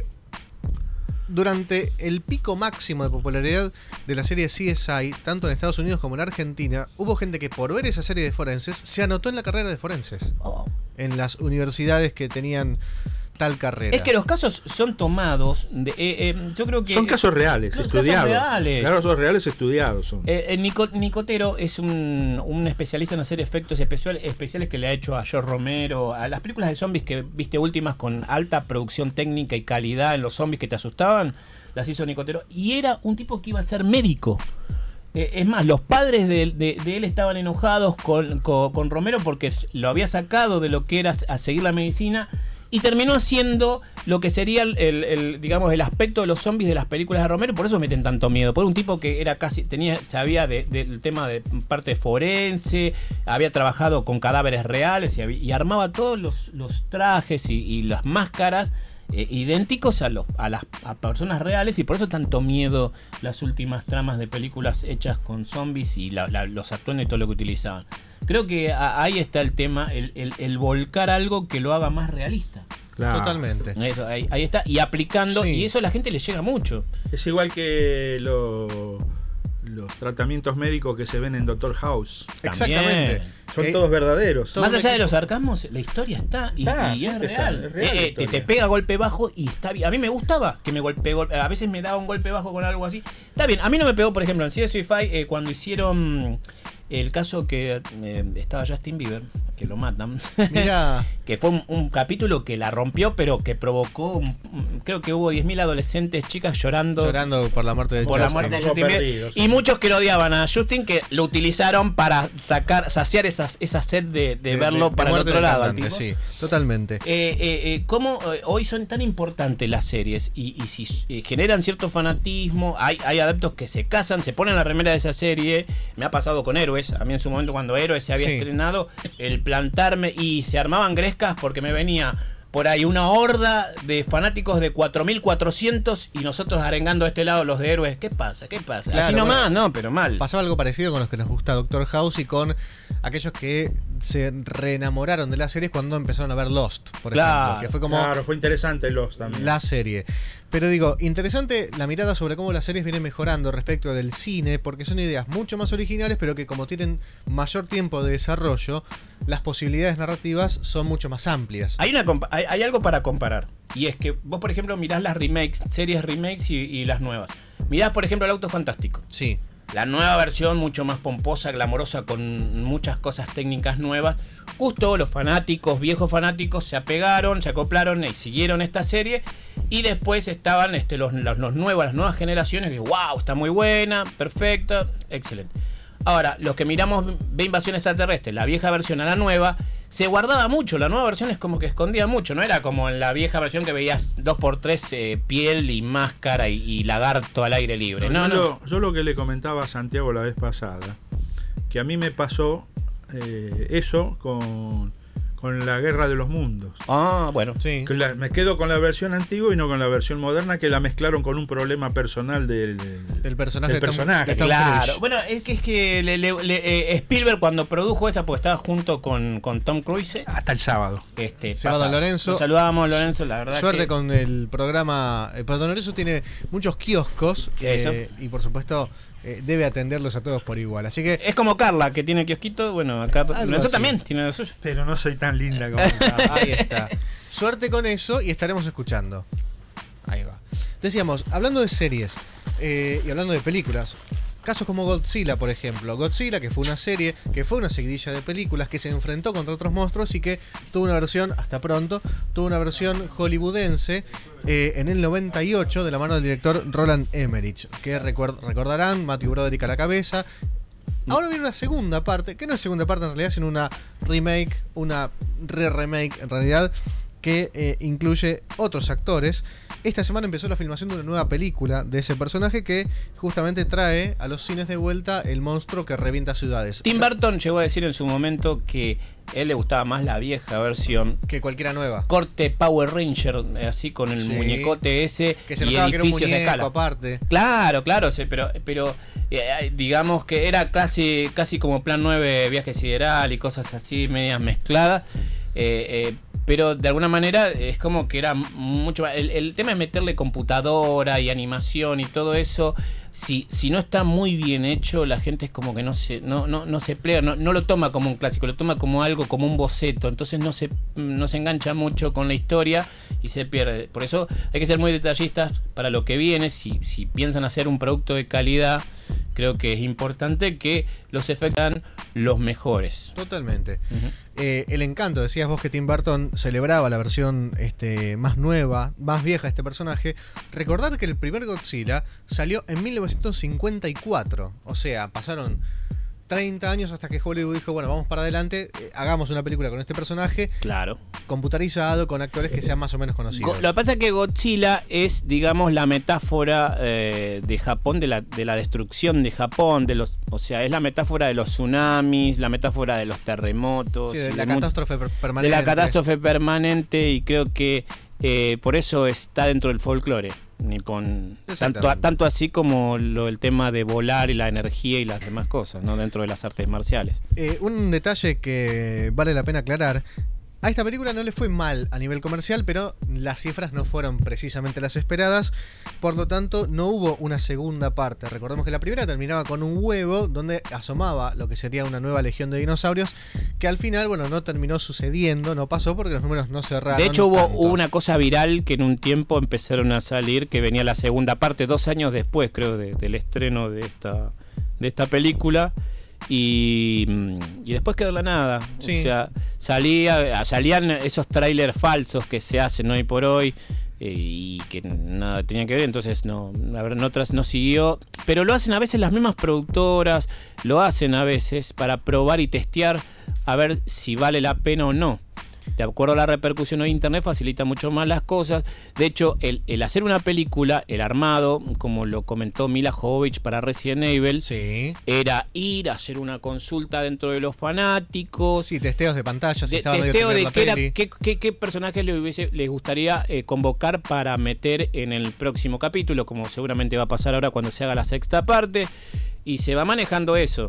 durante el pico máximo de popularidad de la serie C S I, tanto en Estados Unidos como en Argentina, hubo gente que por ver esa serie de forenses se anotó en la carrera de forenses. Oh. En las universidades que tenían tal carrera. Es que los casos son tomados, de, eh, eh, yo creo que... Son casos reales, Son estudiados. casos reales. Casos reales estudiados son. Eh, eh, Nico- Nicotero es un, un especialista en hacer efectos especial- especiales que le ha hecho a George Romero, a las películas de zombies que viste últimas con alta producción técnica y calidad en los zombies que te asustaban, las hizo Nicotero. Y era un tipo que iba a ser médico. Eh, es más, los padres de, de- de él estaban enojados con, con- con Romero porque lo había sacado de lo que era a seguir la medicina. Y terminó siendo lo que sería el, el- el, digamos, el aspecto de los zombies de las películas de Romero. Por eso meten tanto miedo. Por un tipo que era casi, tenía, sabía de- del tema de parte forense, había trabajado con cadáveres reales y, había- y armaba todos los, los trajes y, y las máscaras eh, idénticos a, los, a las a personas reales. Y por eso tanto miedo las últimas tramas de películas hechas con zombies y la- la- los atuendos y todo lo que utilizaban. Creo que a- ahí está el tema, el, el- el volcar algo que lo haga más realista. Claro. Totalmente. Eso, ahí, ahí está, y aplicando, Sí. y eso a la gente le llega mucho. Es igual que lo- los tratamientos médicos que se ven en Doctor House. Exactamente. También. Son Que- todos verdaderos. todo Más un allá de equipo. los sarcasmos, la historia está y, Está, y sí es, que está, real. es real la Eh, eh, te, historia. te pega golpe bajo y está bien. A mí me gustaba que me golpee, golpe, a veces me daba un golpe bajo con algo así. Está bien, a mí no me pegó, por ejemplo, en C S I eh, cuando hicieron el caso que eh, estaba Justin Bieber, que lo matan. Mirá. Que fue un, un capítulo que la rompió, pero que provocó, un- un- creo que hubo diez mil adolescentes, chicas llorando. Llorando por la muerte de Por la Justin. muerte de Poco Justin Bieber. perdidos. Y muchos que lo odiaban a Justin, que lo utilizaron para sacar, saciar esas, esa sed de, de verlo para el muerte otro del lado. al cantante, tipo. sí, totalmente. Eh, eh, eh, ¿Cómo eh, hoy son tan importantes las series? Y, y si eh, generan cierto fanatismo, hay, hay adeptos que se casan, se ponen la remera de esa serie. Me ha pasado con Héroes. A mí en su momento cuando Héroes se había Sí. estrenado, el plantarme y se armaban grescas porque me venía por ahí una horda de fanáticos de cuatro mil cuatrocientos y nosotros arengando a este lado los de Héroes. ¿Qué pasa? ¿Qué pasa? Claro, Así nomás, bueno. no, pero mal. Pasaba algo parecido con los que nos gusta Doctor House y con aquellos que se reenamoraron de las series cuando empezaron a ver Lost, por Claro, ejemplo, que fue como Claro, fue interesante los también. la serie. Pero digo, interesante la mirada sobre cómo las series vienen mejorando respecto del cine, porque son ideas mucho más originales, pero que como tienen mayor tiempo de desarrollo, las posibilidades narrativas son mucho más amplias. Hay, una compa- hay, hay algo para comparar. Y es que vos, por ejemplo, mirás las remakes, series remakes y, y las nuevas. Mirás, por ejemplo, El Auto Fantástico. Sí. La nueva versión, mucho más pomposa, glamorosa, con muchas cosas técnicas nuevas. Justo los fanáticos, viejos fanáticos, se apegaron, se acoplaron y siguieron esta serie. Y después estaban este, los, los, los nuevos, las nuevas generaciones que, wow, está muy buena, perfecta, excelente. Ahora, los que miramos ve Invasión Extraterrestre, la vieja versión a la nueva, se guardaba mucho. La nueva versión es como que escondía mucho. No era como en la vieja versión que veías dos por tres eh, piel y máscara y, y lagarto al aire libre. No, yo, no. Lo, yo lo que le comentaba a Santiago la vez pasada, que a mí me pasó eh, eso con, con la Guerra de los Mundos. Ah, bueno. Sí. Que la, me quedo con la versión antigua y no con la versión moderna, que la mezclaron con un problema personal del, del, El personaje. del de Tom- personaje. de Tom Claro, Cruise. bueno, es que, es que le, le, le, eh, Spielberg cuando produjo esa, pues estaba junto con, con Tom Cruise. Hasta el sábado. Este, Sábado pasa- Lorenzo. Nos saludamos, Lorenzo, la verdad. Suerte que... con el programa. El Don Lorenzo tiene muchos kioscos Eso. eh, y por supuesto eh, debe atenderlos a todos por igual. Así que Es como Carla, que tiene kiosquito. Bueno, acá Algo Lorenzo así. también tiene lo suyo. Pero no soy tan linda como ahí está. Suerte con eso y estaremos escuchando. Ahí va. Decíamos, hablando de series eh, y hablando de películas, casos como Godzilla, por ejemplo. Godzilla, que fue una serie, que fue una seguidilla de películas, que se enfrentó contra otros monstruos y que tuvo una versión, hasta pronto, tuvo una versión hollywoodense eh, en el noventa y ocho de la mano del director Roland Emmerich, que recuerd- recordarán, Matthew Broderick a la cabeza. Ahora viene una segunda parte, que no es segunda parte en realidad, sino una remake, una re-remake en realidad, que eh, incluye otros actores. Esta semana empezó la filmación de una nueva película de ese personaje que justamente trae a los cines de vuelta el monstruo que revienta ciudades. Tim Burton llegó a decir en su momento que a él le gustaba más la vieja versión. Que cualquiera nueva. Corte Power Ranger, eh, así con el Sí. muñecote ese Que se y notaba que era un edificios de muñeco escala. aparte. Claro, claro, sí, pero, pero eh, digamos que era casi, casi como Plan nueve, viaje sideral y cosas así, medias mezcladas. Eh, eh, pero de alguna manera es como que era mucho más. El, el tema es meterle computadora y animación y todo eso. Si, si no está muy bien hecho, la gente es como que no se, no, no, no se plega, no, no lo toma como un clásico, lo toma como algo, como un boceto. Entonces no se, no se engancha mucho con la historia y se pierde. Por eso hay que ser muy detallistas para lo que viene. Si, si piensan hacer un producto de calidad, creo que es importante que los efectos sean los mejores. Totalmente. Uh-huh. Eh, el encanto, decías vos que Tim Burton celebraba la versión este, más nueva, más vieja de este personaje. Recordar que el primer Godzilla salió en mil novecientos cincuenta y cuatro. O sea, pasaron treinta años hasta que Hollywood dijo, bueno, vamos para adelante, eh, hagamos una película con este personaje. Claro. Computarizado, con actores que sean más o menos conocidos. Go- lo que pasa es que Godzilla es, digamos, la metáfora eh, de Japón, de la, de la destrucción de Japón, de los, o sea, es la metáfora de los tsunamis, la metáfora de los terremotos. Sí, de la de catástrofe mu- permanente. De la catástrofe permanente, y creo que eh, por eso está dentro del folclore nipón. Tanto, tanto así como lo, el tema de volar y la energía y las demás cosas, ¿no? Dentro de las artes marciales. Eh, un detalle que vale la pena aclarar. A esta película no le fue mal a nivel comercial, pero las cifras no fueron precisamente las esperadas. Por lo tanto, no hubo una segunda parte. Recordemos que la primera terminaba con un huevo donde asomaba lo que sería una nueva legión de dinosaurios, que al final, bueno, no terminó sucediendo, no pasó porque los números no cerraron. De hecho, hubo tanto. una cosa viral que en un tiempo empezaron a salir, que venía la segunda parte, dos años después, creo, de, del estreno de esta, de esta película. Y, y después quedó la nada. Sí. O sea, salía, salían esos trailers falsos que se hacen hoy por hoy eh, y que nada tenían que ver, entonces no, la verdad, no, tras, no siguió. Pero lo hacen a veces las mismas productoras, lo hacen a veces para probar y testear a ver si vale la pena o no. De acuerdo a la repercusión de internet, facilita mucho más las cosas. De hecho, el, el hacer una película, el armado, como lo comentó Mila Jovovich para Resident Evil, sí. era ir a hacer una consulta dentro de los fanáticos. Sí, testeos de pantalla, si de, estaba testeo medio de la qué, era, peli. qué, qué, qué personajes les, hubiese, les gustaría eh, convocar para meter en el próximo capítulo, como seguramente va a pasar ahora cuando se haga la sexta parte. Y se va manejando eso.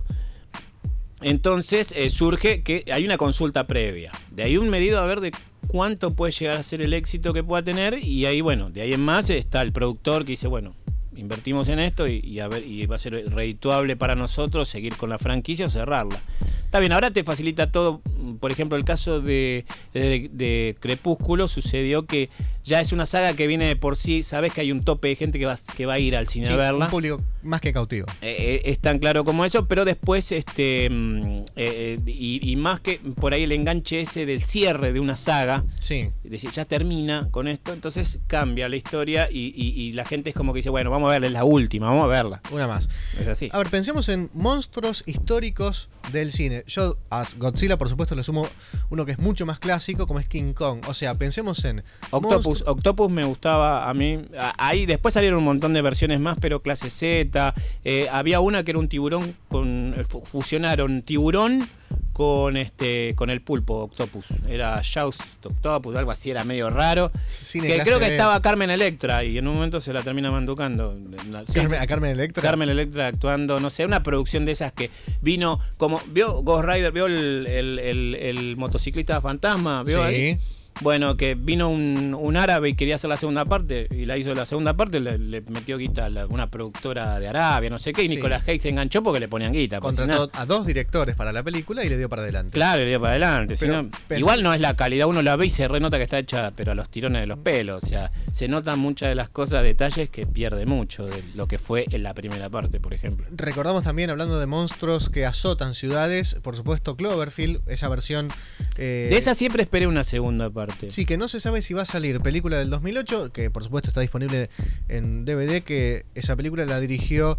Entonces eh, surge que hay una consulta previa. De ahí un medido a ver de cuánto puede llegar a ser el éxito que pueda tener. Y ahí, bueno, de ahí en más está el productor que dice, bueno, invertimos en esto y, y, a ver, y va a ser redituable para nosotros seguir con la franquicia o cerrarla. Está bien, ahora te facilita todo por ejemplo, el caso de, de, de Crepúsculo sucedió que ya es una saga que viene de por sí, sabes que hay un tope de gente que va, que va a ir al cine Sí, a verla. un público más que cautivo. Eh, es tan claro como eso, pero después, este mm, eh, y, y más que por ahí el enganche ese del cierre de una saga, sí. es decir, ya termina con esto, entonces cambia la historia y, y, y la gente es como que dice, bueno, vamos a verla, es la última, vamos a verla. Una más. Es así. A ver, pensemos en monstruos históricos del cine. Yo a Godzilla, por supuesto, le sumo uno que es mucho más clásico, como es King Kong. O sea, pensemos en Octopus, Octopus me gustaba a mí. Ahí después salieron un montón de versiones más, pero clase Z. Eh, había una que era un tiburón con fusionaron tiburón con este con el pulpo Octopus. Era Jaws Octopus, algo así, era medio raro. Cine que clase creo que B. estaba Carmen Electra y en un momento se la termina manducando. Carmen, ¿A Carmen Electra? Carmen Electra actuando, no sé, una producción de esas que vino como vio Ghost Rider, vio el, el, el, el motociclista fantasma, vio Sí. ahí. Bueno, que vino un, un árabe y quería hacer la segunda parte y la hizo la segunda parte, le, le metió guita a la- una productora de Arabia, no sé qué, y Sí. Nicolas Cage se enganchó porque le ponían guita. porque si Contrató no- a dos directores para la película y le dio para adelante. Claro, le dio para adelante. si Pero no- pensá- igual no es la calidad, uno la ve y se renota que está hecha, pero a los tirones de los pelos. O sea, se notan muchas de las cosas, detalles que pierde mucho de lo que fue en la primera parte, por ejemplo. Recordamos también, hablando de monstruos que azotan ciudades, por supuesto Cloverfield, esa versión... eh, De esa siempre esperé una segunda parte. Sí, que no se sabe si va a salir, película del dos mil ocho, que por supuesto está disponible en D V D, que esa película la dirigió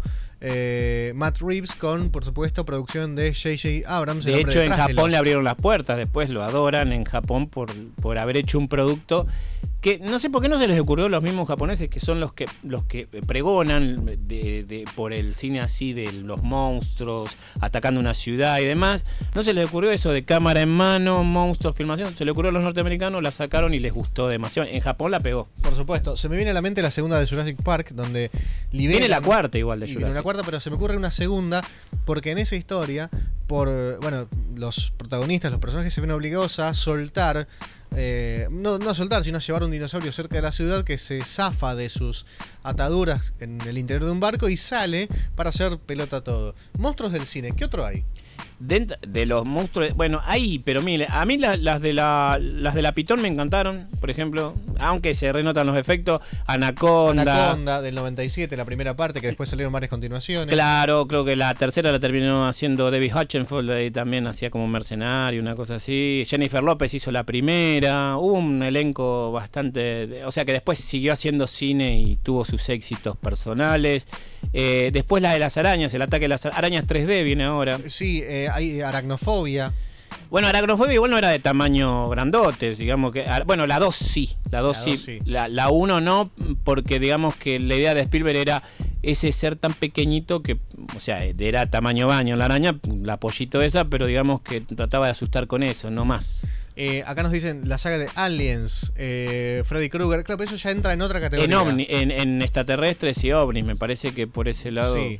eh, Matt Reeves con, por supuesto, producción de J J Abrams. el De hombre hecho, en detrás de Japón los- le abrieron las puertas, después lo adoran en Japón por, por haber hecho un producto que no sé por qué no se les ocurrió a los mismos japoneses, que son los que los que pregonan de, de- por el cine así de los monstruos atacando una ciudad y demás. No se les ocurrió eso de cámara en mano, monstruos, filmación. Se le ocurrió a los norteamericanos, la sacaron y les gustó demasiado. En Japón la pegó. Por supuesto, se me viene a la mente la segunda de Jurassic Park, donde liberan... Viene la cuarta igual de y viene Jurassic. una cuarta, pero se me ocurre una segunda, porque en esa historia, por eh, bueno, los protagonistas, los personajes se ven obligados a soltar, eh, no, no a soltar, sino a llevar un dinosaurio cerca de la ciudad que se zafa de sus ataduras en el interior de un barco y sale para hacer pelota todo. Monstruos del cine, ¿qué otro hay? Dentro de los monstruos, bueno, hay, pero mire, a mí la- las de la las de la Pitón me encantaron, por ejemplo, aunque se renotan los efectos. Anaconda, Anaconda del noventa y siete, la primera parte, que después salieron varias continuaciones. claro, creo que la tercera la terminó haciendo David Hutchinson, ahí también hacía como un mercenario, una cosa así. Jennifer López hizo la primera, hubo un elenco bastante, o sea que después siguió haciendo cine y tuvo sus éxitos personales. Eh, después la de las arañas, el ataque de las arañas tres D viene ahora. Sí, eh, hay aracnofobia. Bueno, Aracnofobia igual no era de tamaño grandote, digamos que... ar- Bueno, la dos sí, la dos La sí. dos sí. La, la uno no, porque digamos que la idea de Spielberg era ese ser tan pequeñito que, o sea, era tamaño baño la araña, la pollito esa, pero digamos que trataba de asustar con eso, no más. Eh, acá nos dicen la saga de Aliens, eh, Freddy Krueger. Claro, pero eso ya entra en otra categoría. En, ovni, en, en extraterrestres y ovnis, me parece que por ese lado... Sí.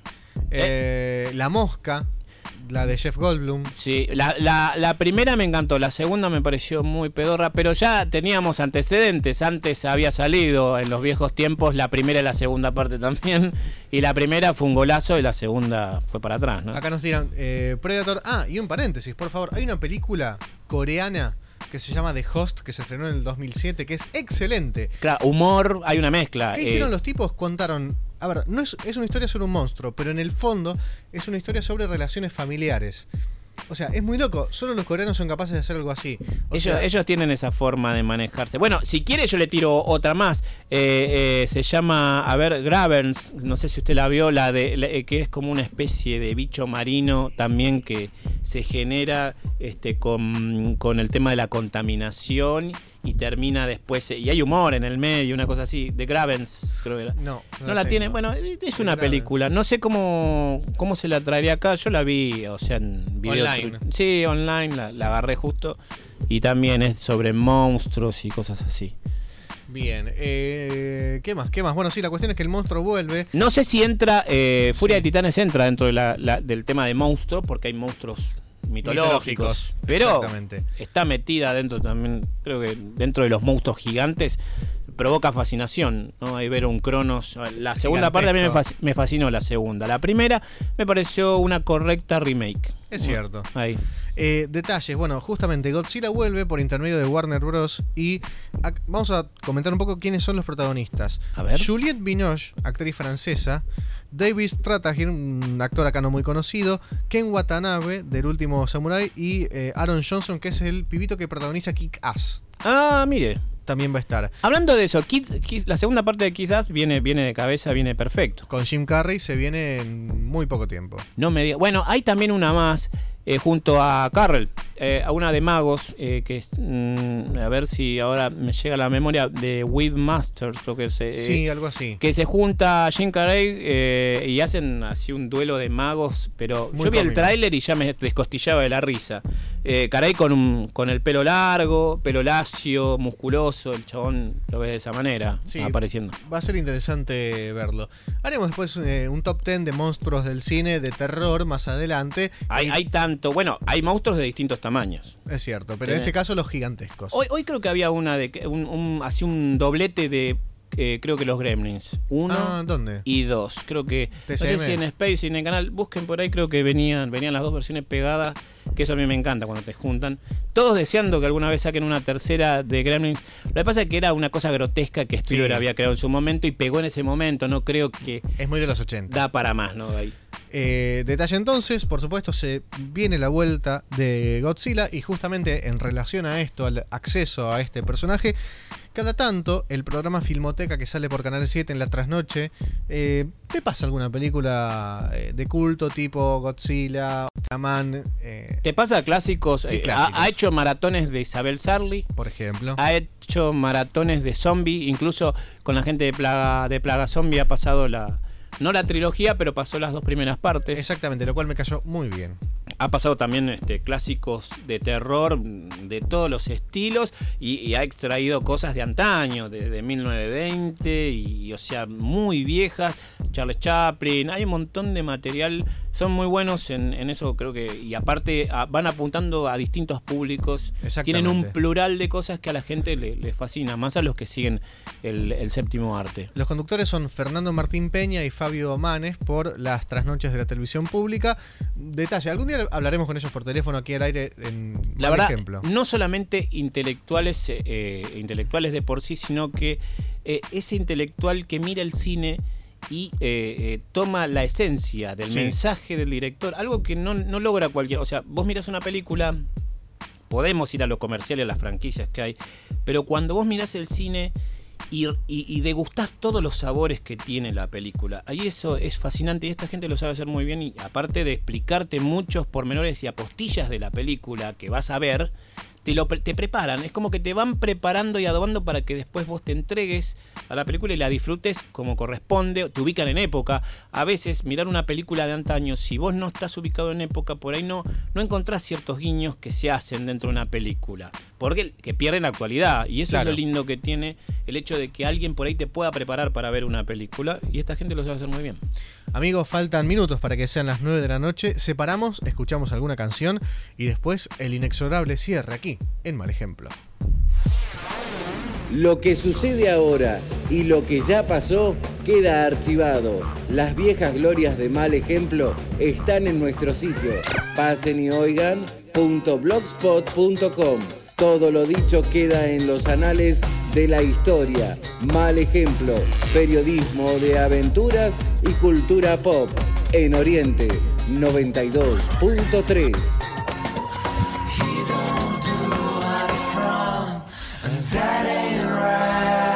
Eh, La Mosca, la de Jeff Goldblum. Sí, la, la, la primera me encantó, la segunda me pareció muy pedorra, pero ya teníamos antecedentes. Antes había salido en los viejos tiempos la primera y la segunda parte también, y la primera fue un golazo y la segunda fue para atrás, ¿no? Acá nos dirán eh, Predator. Ah, y un paréntesis, por favor. Hay una película coreana que se llama The Host, que se estrenó en el dos mil siete, que es excelente. Claro, humor, hay una mezcla. ¿Qué eh, hicieron los tipos? Contaron... A ver, no es, es una historia sobre un monstruo, pero en el fondo es una historia sobre relaciones familiares. O sea, es muy loco. Solo los coreanos son capaces de hacer algo así. O Ellos, sea, ellos tienen esa forma de manejarse. Bueno, si quiere yo le tiro otra más. Eh, eh, se llama, a ver, Graverns. No sé si usted la vio, la de la, eh, que es como una especie de bicho marino también que se genera este, con, con el tema de la contaminación y termina después. Y hay humor en el medio, una cosa así. De Graverns, creo que era. No, No la tiene. Bueno, es una película. No sé cómo, cómo se la traería acá. Yo la vi, o sea, en video. Online. tru- Sí, online, la, la agarré justo. Y también es sobre monstruos y cosas así. Bien. Eh, ¿Qué más? ¿Qué más? Bueno, sí, la cuestión es que el monstruo vuelve. No sé si entra, eh, Furia Sí. de Titanes entra dentro de la, la- del tema de monstruos, porque hay monstruos mitológicos. Mitológicos, Pero exactamente. está metida dentro también, creo que dentro de los monstruos gigantes. provoca fascinación, ¿no? Ahí ver un Cronos. La segunda Gigantesco. parte a mí me, fasc- me fascinó la segunda. La primera me pareció una correcta remake. Es cierto. Ahí. Eh, detalles, bueno, justamente Godzilla vuelve por intermedio de Warner Bros. Y ac- vamos a comentar un poco quiénes son los protagonistas. A ver. Juliette Binoche, actriz francesa. David Strathairn, un actor acá no muy conocido. Ken Watanabe, del último Samurai. Y eh, Aaron Johnson, que es el pibito que protagoniza Kick-Ass. Ah, mire. También va a estar. Hablando de eso, Kid, Kid- la segunda parte de Kid Ass viene, viene de cabeza, viene perfecto. Con Jim Carrey se viene en muy poco tiempo. No me diga. Bueno, hay también una más eh, junto a Carrell, eh, a una de magos, eh, que es, mm, a ver si ahora me llega a la memoria, de With Masters, o que se, eh, Sí, algo así. que se junta Jim Carrey eh, y hacen así un duelo de magos, pero Muy yo vi el cómico. tráiler y ya me descostillaba de la risa. Eh, Carey con, un- con el pelo largo, pelo lacio, musculoso, el chabón lo ves de esa manera, Sí, apareciendo. va a ser interesante verlo. Haremos después eh, un top diez de monstruos del cine de terror más adelante. Hay, hay tanto, bueno, hay monstruos de distintos tamaños. Es cierto, pero en Tenés- este caso los gigantescos. Hoy, hoy creo que había una de que- un, un, así un doblete de eh, creo que los Gremlins. Uno Ah, ¿dónde? y dos. Creo que no T C M. sé si en Space y en el canal, busquen por ahí, creo que venían, venían las dos versiones pegadas, que eso a mí me encanta cuando te juntan. Todos deseando que alguna vez saquen una tercera de Gremlins. Lo que pasa es que era una cosa grotesca que Spielberg Sí. había creado en su momento y pegó en ese momento. No creo que Es muy de los ochenta. da para más, ¿no? Ahí. Eh, detalle entonces, por supuesto, se viene la vuelta de Godzilla y justamente en relación a esto, al acceso a este personaje, cada tanto el programa Filmoteca que sale por Canal siete en la trasnoche, eh, te pasa alguna película eh, de culto tipo Godzilla, Ultraman, eh, Te pasa clásicos, Y eh, clásicos. Ha, ha hecho maratones de Isabel Sarli, por ejemplo. ha hecho maratones de zombie, incluso con la gente de Plaga, de Plaga Zombie ha pasado la, no la trilogía, pero pasó las dos primeras partes. Exactamente, lo cual me cayó muy bien. Ha pasado también este, clásicos de terror de todos los estilos y, y ha extraído cosas de antaño, de, de mil novecientos veinte, y, o sea, muy viejas. Charles Chaplin, hay un montón de material, son muy buenos en, en eso, creo que, y aparte a- van apuntando a distintos públicos, tienen un plural de cosas que a la gente le, le fascina, más a los que siguen el, el séptimo arte. Los conductores son Fernando Martín Peña y Fabio Manes por las trasnoches de la televisión pública. Detalle, algún día hablaremos con ellos por teléfono aquí al aire en La mal verdad, ejemplo. no solamente intelectuales, eh, eh, intelectuales de por sí, sino que eh, ese intelectual que mira el cine y eh, eh, toma la esencia del Sí. mensaje del director, algo que no, no logra cualquier. O sea, vos mirás una película, podemos ir a lo comercial y a las franquicias que hay, pero cuando vos mirás el cine y, y, y degustás todos los sabores que tiene la película, ahí eso es fascinante y esta gente lo sabe hacer muy bien, y aparte de explicarte muchos pormenores y apostillas de la película que vas a ver, te, lo, pre- te preparan, es como que te van preparando y adobando para que después vos te entregues a la película y la disfrutes como corresponde, te ubican en época. A veces mirar una película de antaño, si vos no estás ubicado en época, por ahí no, no encontrás ciertos guiños que se hacen dentro de una película, porque que pierden la actualidad, y eso Claro. es lo lindo que tiene el hecho de que alguien por ahí te pueda preparar para ver una película, y esta gente lo sabe hacer muy bien. Amigos, faltan minutos para que sean las nueve de la noche. Separamos, escuchamos alguna canción y después el inexorable cierre aquí, en Mal Ejemplo. Lo que sucede ahora y lo que ya pasó queda archivado. Las viejas glorias de Mal Ejemplo están en nuestro sitio. Pasen y oigan punto blogspot punto com. Todo lo dicho queda en los anales de la historia. Mal Ejemplo, periodismo de aventuras y cultura pop. En Oriente noventa y dos punto tres. That ain't right.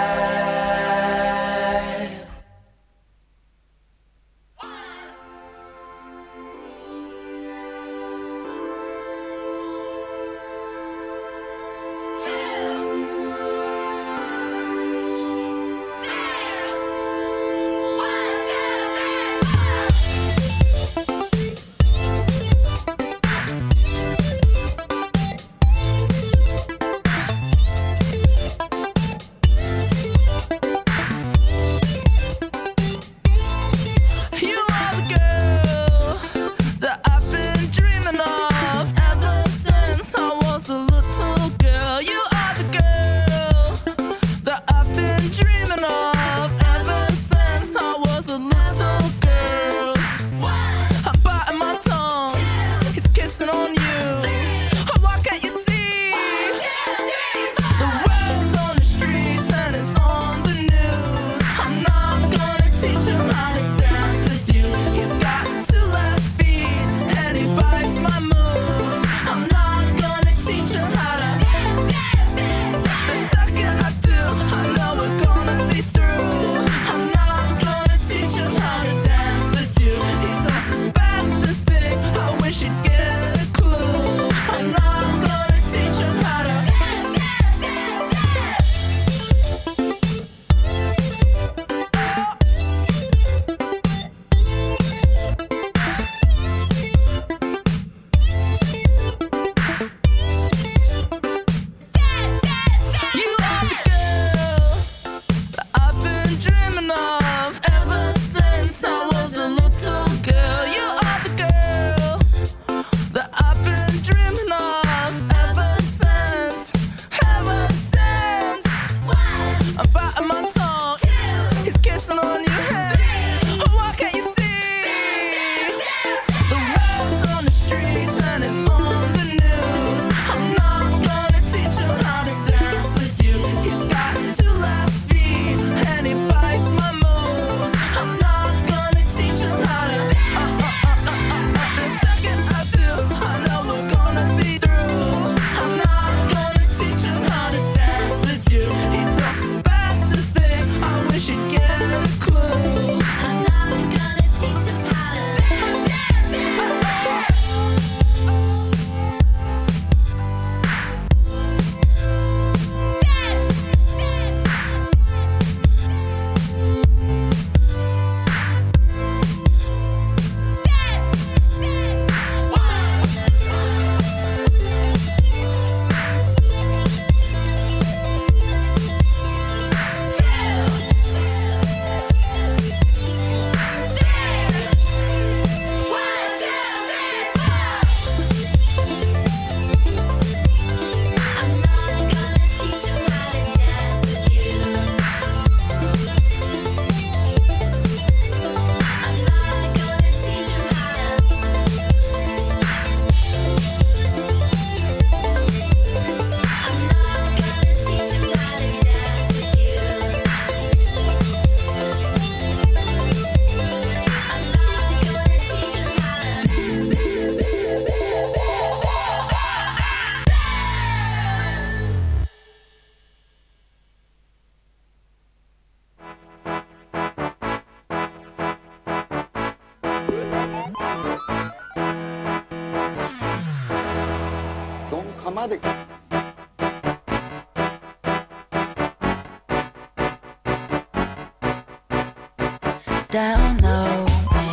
Down low,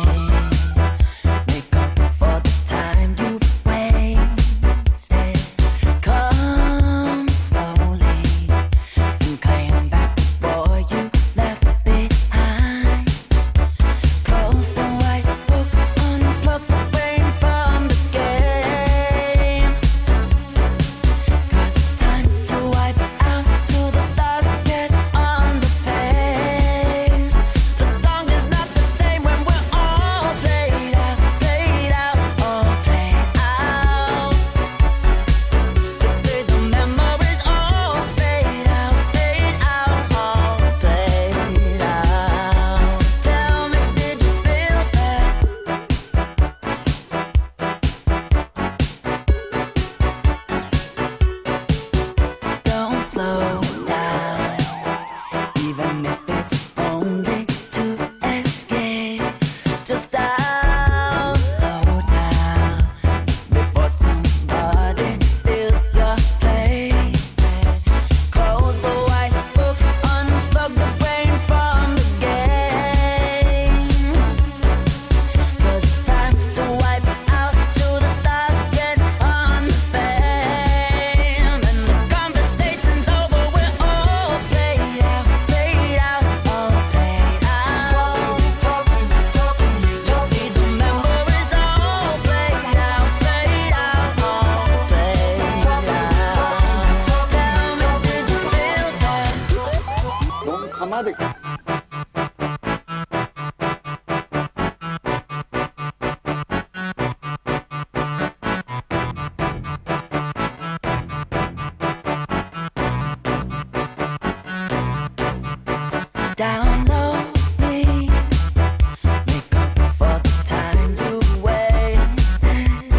make up for the time you've wasted. Come slowly and claim back the boy you left behind. Close the white book, unplug the brain from the game. 'Cause it's time to wipe out till the stars get on the fame. The song is not the same when we're all played out, played out, all played out. They say the memories all fade out, fade out, all played out. Tell me, did you feel that? Don't slow down, even if it's only to escape. Just download now before somebody steals your place. Close the white book, unplug the brain from the game. 'Cause it's time to wipe out till the stars get on the fame. And the conversation's over, we're all played out, played out, all played out. You see the memories all played out, played out, all played out. Tell me, did you feel that? Down low, me, make up for the time you wasted.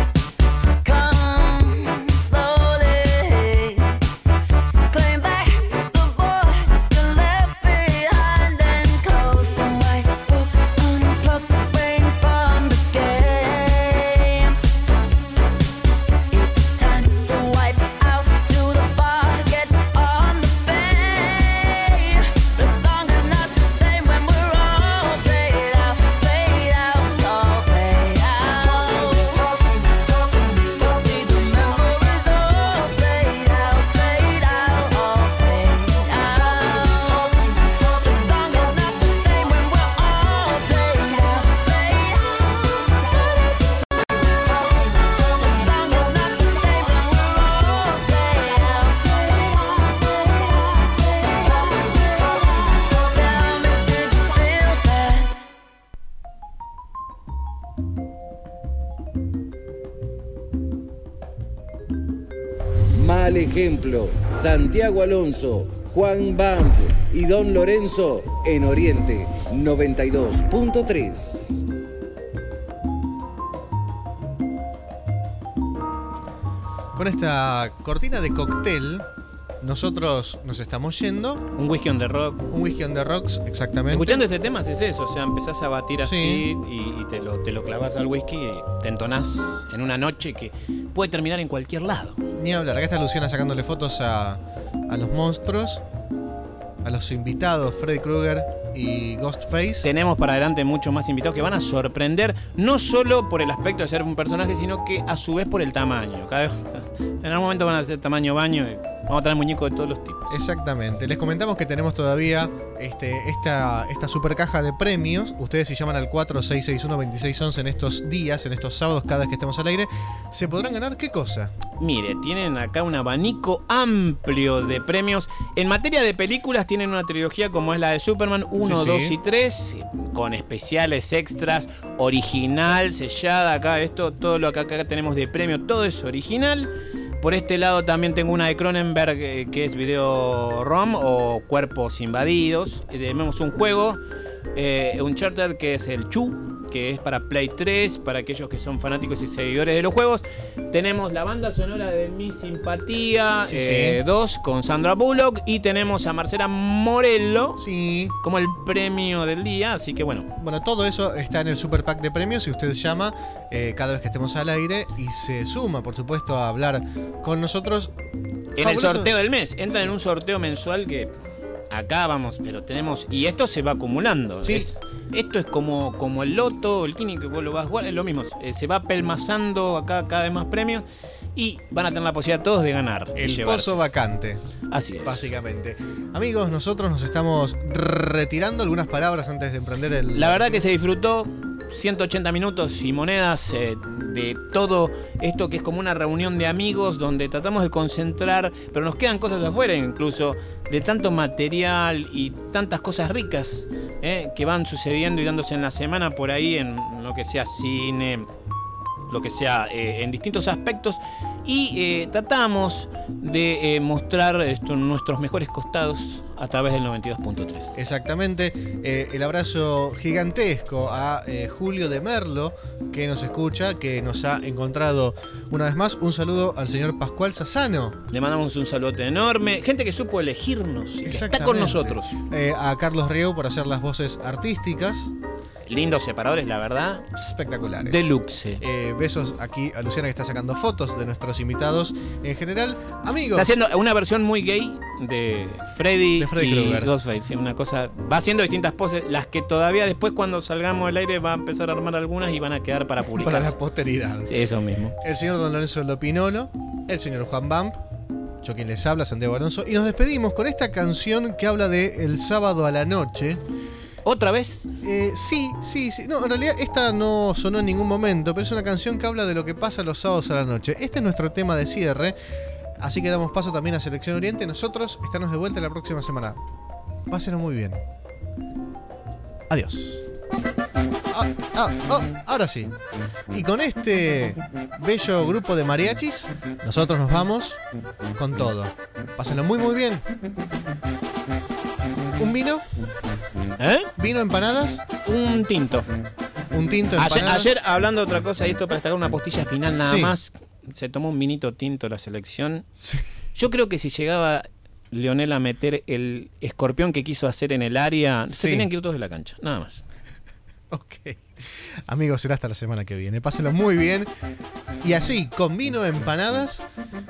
Come slowly, claim back the boy you left behind, and close the white book, unplug the brain from the game. It's time to wipe out till the bar get on the fame. The song is not the same when we're all played out, played out, all played out. You see the memories all played out, played out, all played out. The song is not the same when we're all played out, played out. The song is not the same when we're all played out, played out. Tell me, did you feel that? Mal ejemplo, Santiago Alonso, Juan Bamp y Don Lorenzo en Oriente noventa y dos punto tres. Con esta cortina de cóctel, nosotros nos estamos yendo. Un whisky on the rock. Un whisky on the rocks, exactamente. Escuchando este tema es eso, o sea, empezás a batir así Sí. y, y te, lo, te lo clavas al whisky y te entonás en una noche que puede terminar en cualquier lado. Ni hablar. Acá está Luciana sacándole fotos a, a los monstruos, a los invitados, Freddy Krueger y Ghostface. Tenemos para adelante muchos más invitados que van a sorprender, no solo por el aspecto de ser un personaje, sino que a su vez por el tamaño. Cada vez, en algún momento van a ser tamaño baño y vamos a traer muñecos de todos los tipos. Exactamente. Les comentamos que tenemos todavía este, esta, esta super caja de premios. Ustedes, si llaman al cuatro seis seis uno, dos seis uno uno en estos días, en estos sábados, cada vez que estemos al aire, ¿se podrán ganar qué cosa? Mire, tienen acá un abanico amplio de premios. En materia de películas tienen una trilogía como es la de Superman uno, Sí, dos sí. y tres, con especiales extras, original, sellada. Acá esto, todo lo que acá tenemos de premio, todo es original. Por este lado también tengo una de Cronenberg, eh, que es Video ROM o Cuerpos Invadidos. Eh, Tenemos un juego, eh, Uncharted, que es el Chu. que es para Play tres, para aquellos que son fanáticos y seguidores de los juegos. Tenemos la banda sonora de Mi Simpatía Sí, eh, sí. dos con Sandra Bullock, y tenemos a Marcela Morello sí. como el premio del día, así que bueno. Bueno, todo eso está en el Super Pack de premios y usted llama eh, cada vez que estemos al aire y se suma, por supuesto, a hablar con nosotros. En el Fabuloso. sorteo del mes, entran en un sorteo mensual que acá vamos, pero tenemos, y esto se va acumulando. Sí. Es- esto es como, como el loto, el kini que vos lo vas a jugar, es lo mismo, eh, se va pelmazando acá cada vez más premios y van a tener la posibilidad todos de ganar. y El llevarse. pozo vacante. Así es. Básicamente. Amigos, nosotros nos estamos retirando. Algunas palabras antes de emprender el... La verdad que se disfrutó ciento ochenta minutos y monedas eh, de todo esto que es como una reunión de amigos donde tratamos de concentrar, pero nos quedan cosas afuera incluso, de tanto material y tantas cosas ricas eh, que van sucediendo y dándose en la semana por ahí en lo que sea cine, lo que sea eh, en distintos aspectos, y eh, tratamos de eh, mostrar esto, nuestros mejores costados a través del noventa y dos punto tres. Exactamente. Eh, el abrazo gigantesco a eh, Julio de Merlo, que nos escucha, que nos ha encontrado una vez más. Un saludo al señor Pascual Sassano. Le mandamos un saludote enorme. Gente que supo elegirnos y que está con Exactamente. nosotros. Eh, a Carlos Rieu por hacer las voces artísticas. Lindos separadores, la verdad. Espectaculares. Deluxe. Eh, besos aquí a Luciana, que está sacando fotos de nuestros invitados. En general, amigos. Está haciendo una versión muy gay de Freddy, De Freddy y Krueger. Ghostface. Sí, una cosa. Va haciendo distintas poses, las que todavía después, cuando salgamos al aire, va a empezar a armar algunas y van a quedar para publicar. Para la posteridad. Sí, eso mismo. El señor Don Lorenzo Lopinolo, el señor Juan Bamp, yo quien les habla, Santiago Alonso, y nos despedimos con esta canción que habla de el sábado a la noche. ¿Otra vez? Eh, sí, sí, sí. No, en realidad esta no sonó en ningún momento, pero es una canción que habla de lo que pasa los sábados a la noche. Este es nuestro tema de cierre, así que damos paso también a Selección Oriente. Nosotros estaremos de vuelta la próxima semana. Pásenlo muy bien. Adiós. Ah, ah, oh, ahora sí. Y con este bello grupo de mariachis, nosotros nos vamos con todo. Pásenlo muy muy bien. ¿Un vino? ¿Eh? ¿Vino, empanadas? Un tinto. Un tinto, Ayer, empanadas. ayer, hablando de otra cosa, y esto para destacar una postilla final nada Sí. más, se tomó un vinito tinto la selección. Yo creo que si llegaba Leonel a meter el escorpión que quiso hacer en el área, se Sí. tenían que ir todos de la cancha, nada más. Ok. Amigos, será hasta la semana que viene. Pásenlo muy bien. Y así, con vino, empanadas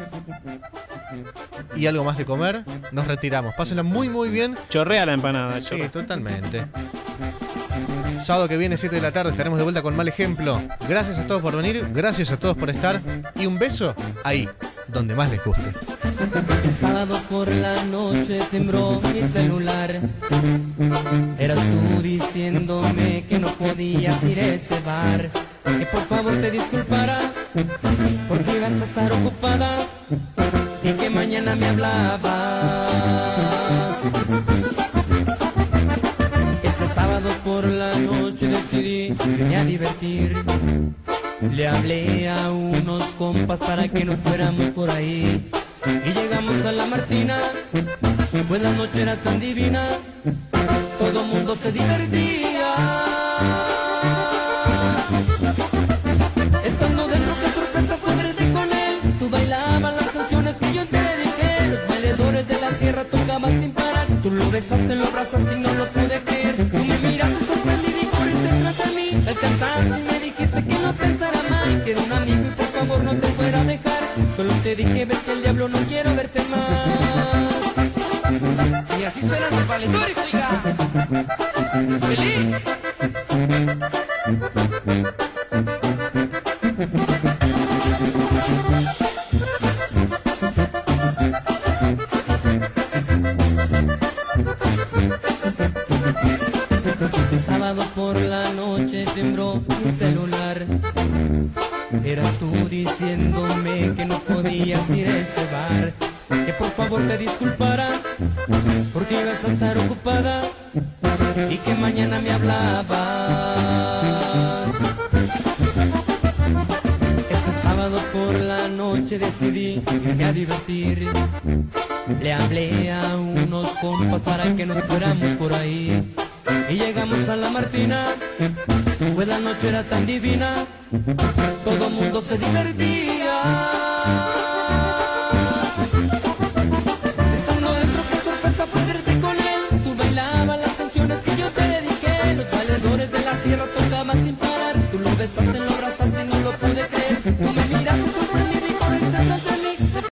y algo más de comer, nos retiramos. Pásenlo muy, muy bien. Chorrea la empanada. Sí, chorrea. totalmente. Sábado que viene, siete de la tarde, estaremos de vuelta con Mal Ejemplo. Gracias a todos por venir, gracias a todos por estar. Y un beso ahí, donde más les guste. El sábado por la noche tembló mi celular. Eras tú diciéndome que no podías ir a ese bar. Que por favor te disculpara, porque ibas a estar ocupada y que mañana me hablabas. Este sábado por la noche decidí irme a divertir. Le hablé a unos compas para que nos fuéramos por ahí. Y llegamos a la Martina, pues la noche era tan divina, todo mundo se divertía. Estando dentro, qué sorpresa fue verte con él. Tú bailabas las canciones que yo te dediqué. Los bailadores de la sierra tocaban sin parar. Tú lo besaste, lo abrazaste y no lo pude creer. Tú me miraste sorprendido y corriste tras de mí. Te alcanzaste y me dijiste que no pensara mal, que era un amigo y por favor no te fuera a dejar. Solo te dije, ves que el diablo no quiero verte más. Y así suenan los valedores, oiga. ¡Feliz! El sábado por la noche tembló mi celular. Eras tú diciéndome que no podías ir a ese bar. Que por favor te disculpara, porque ibas a estar ocupada y que mañana me hablabas. Este sábado por la noche decidí irme a divertir. Le hablé a unos compas para que nos fuéramos por ahí. y llegamos a la Martina, pues la noche era tan divina, todo mundo se divertía.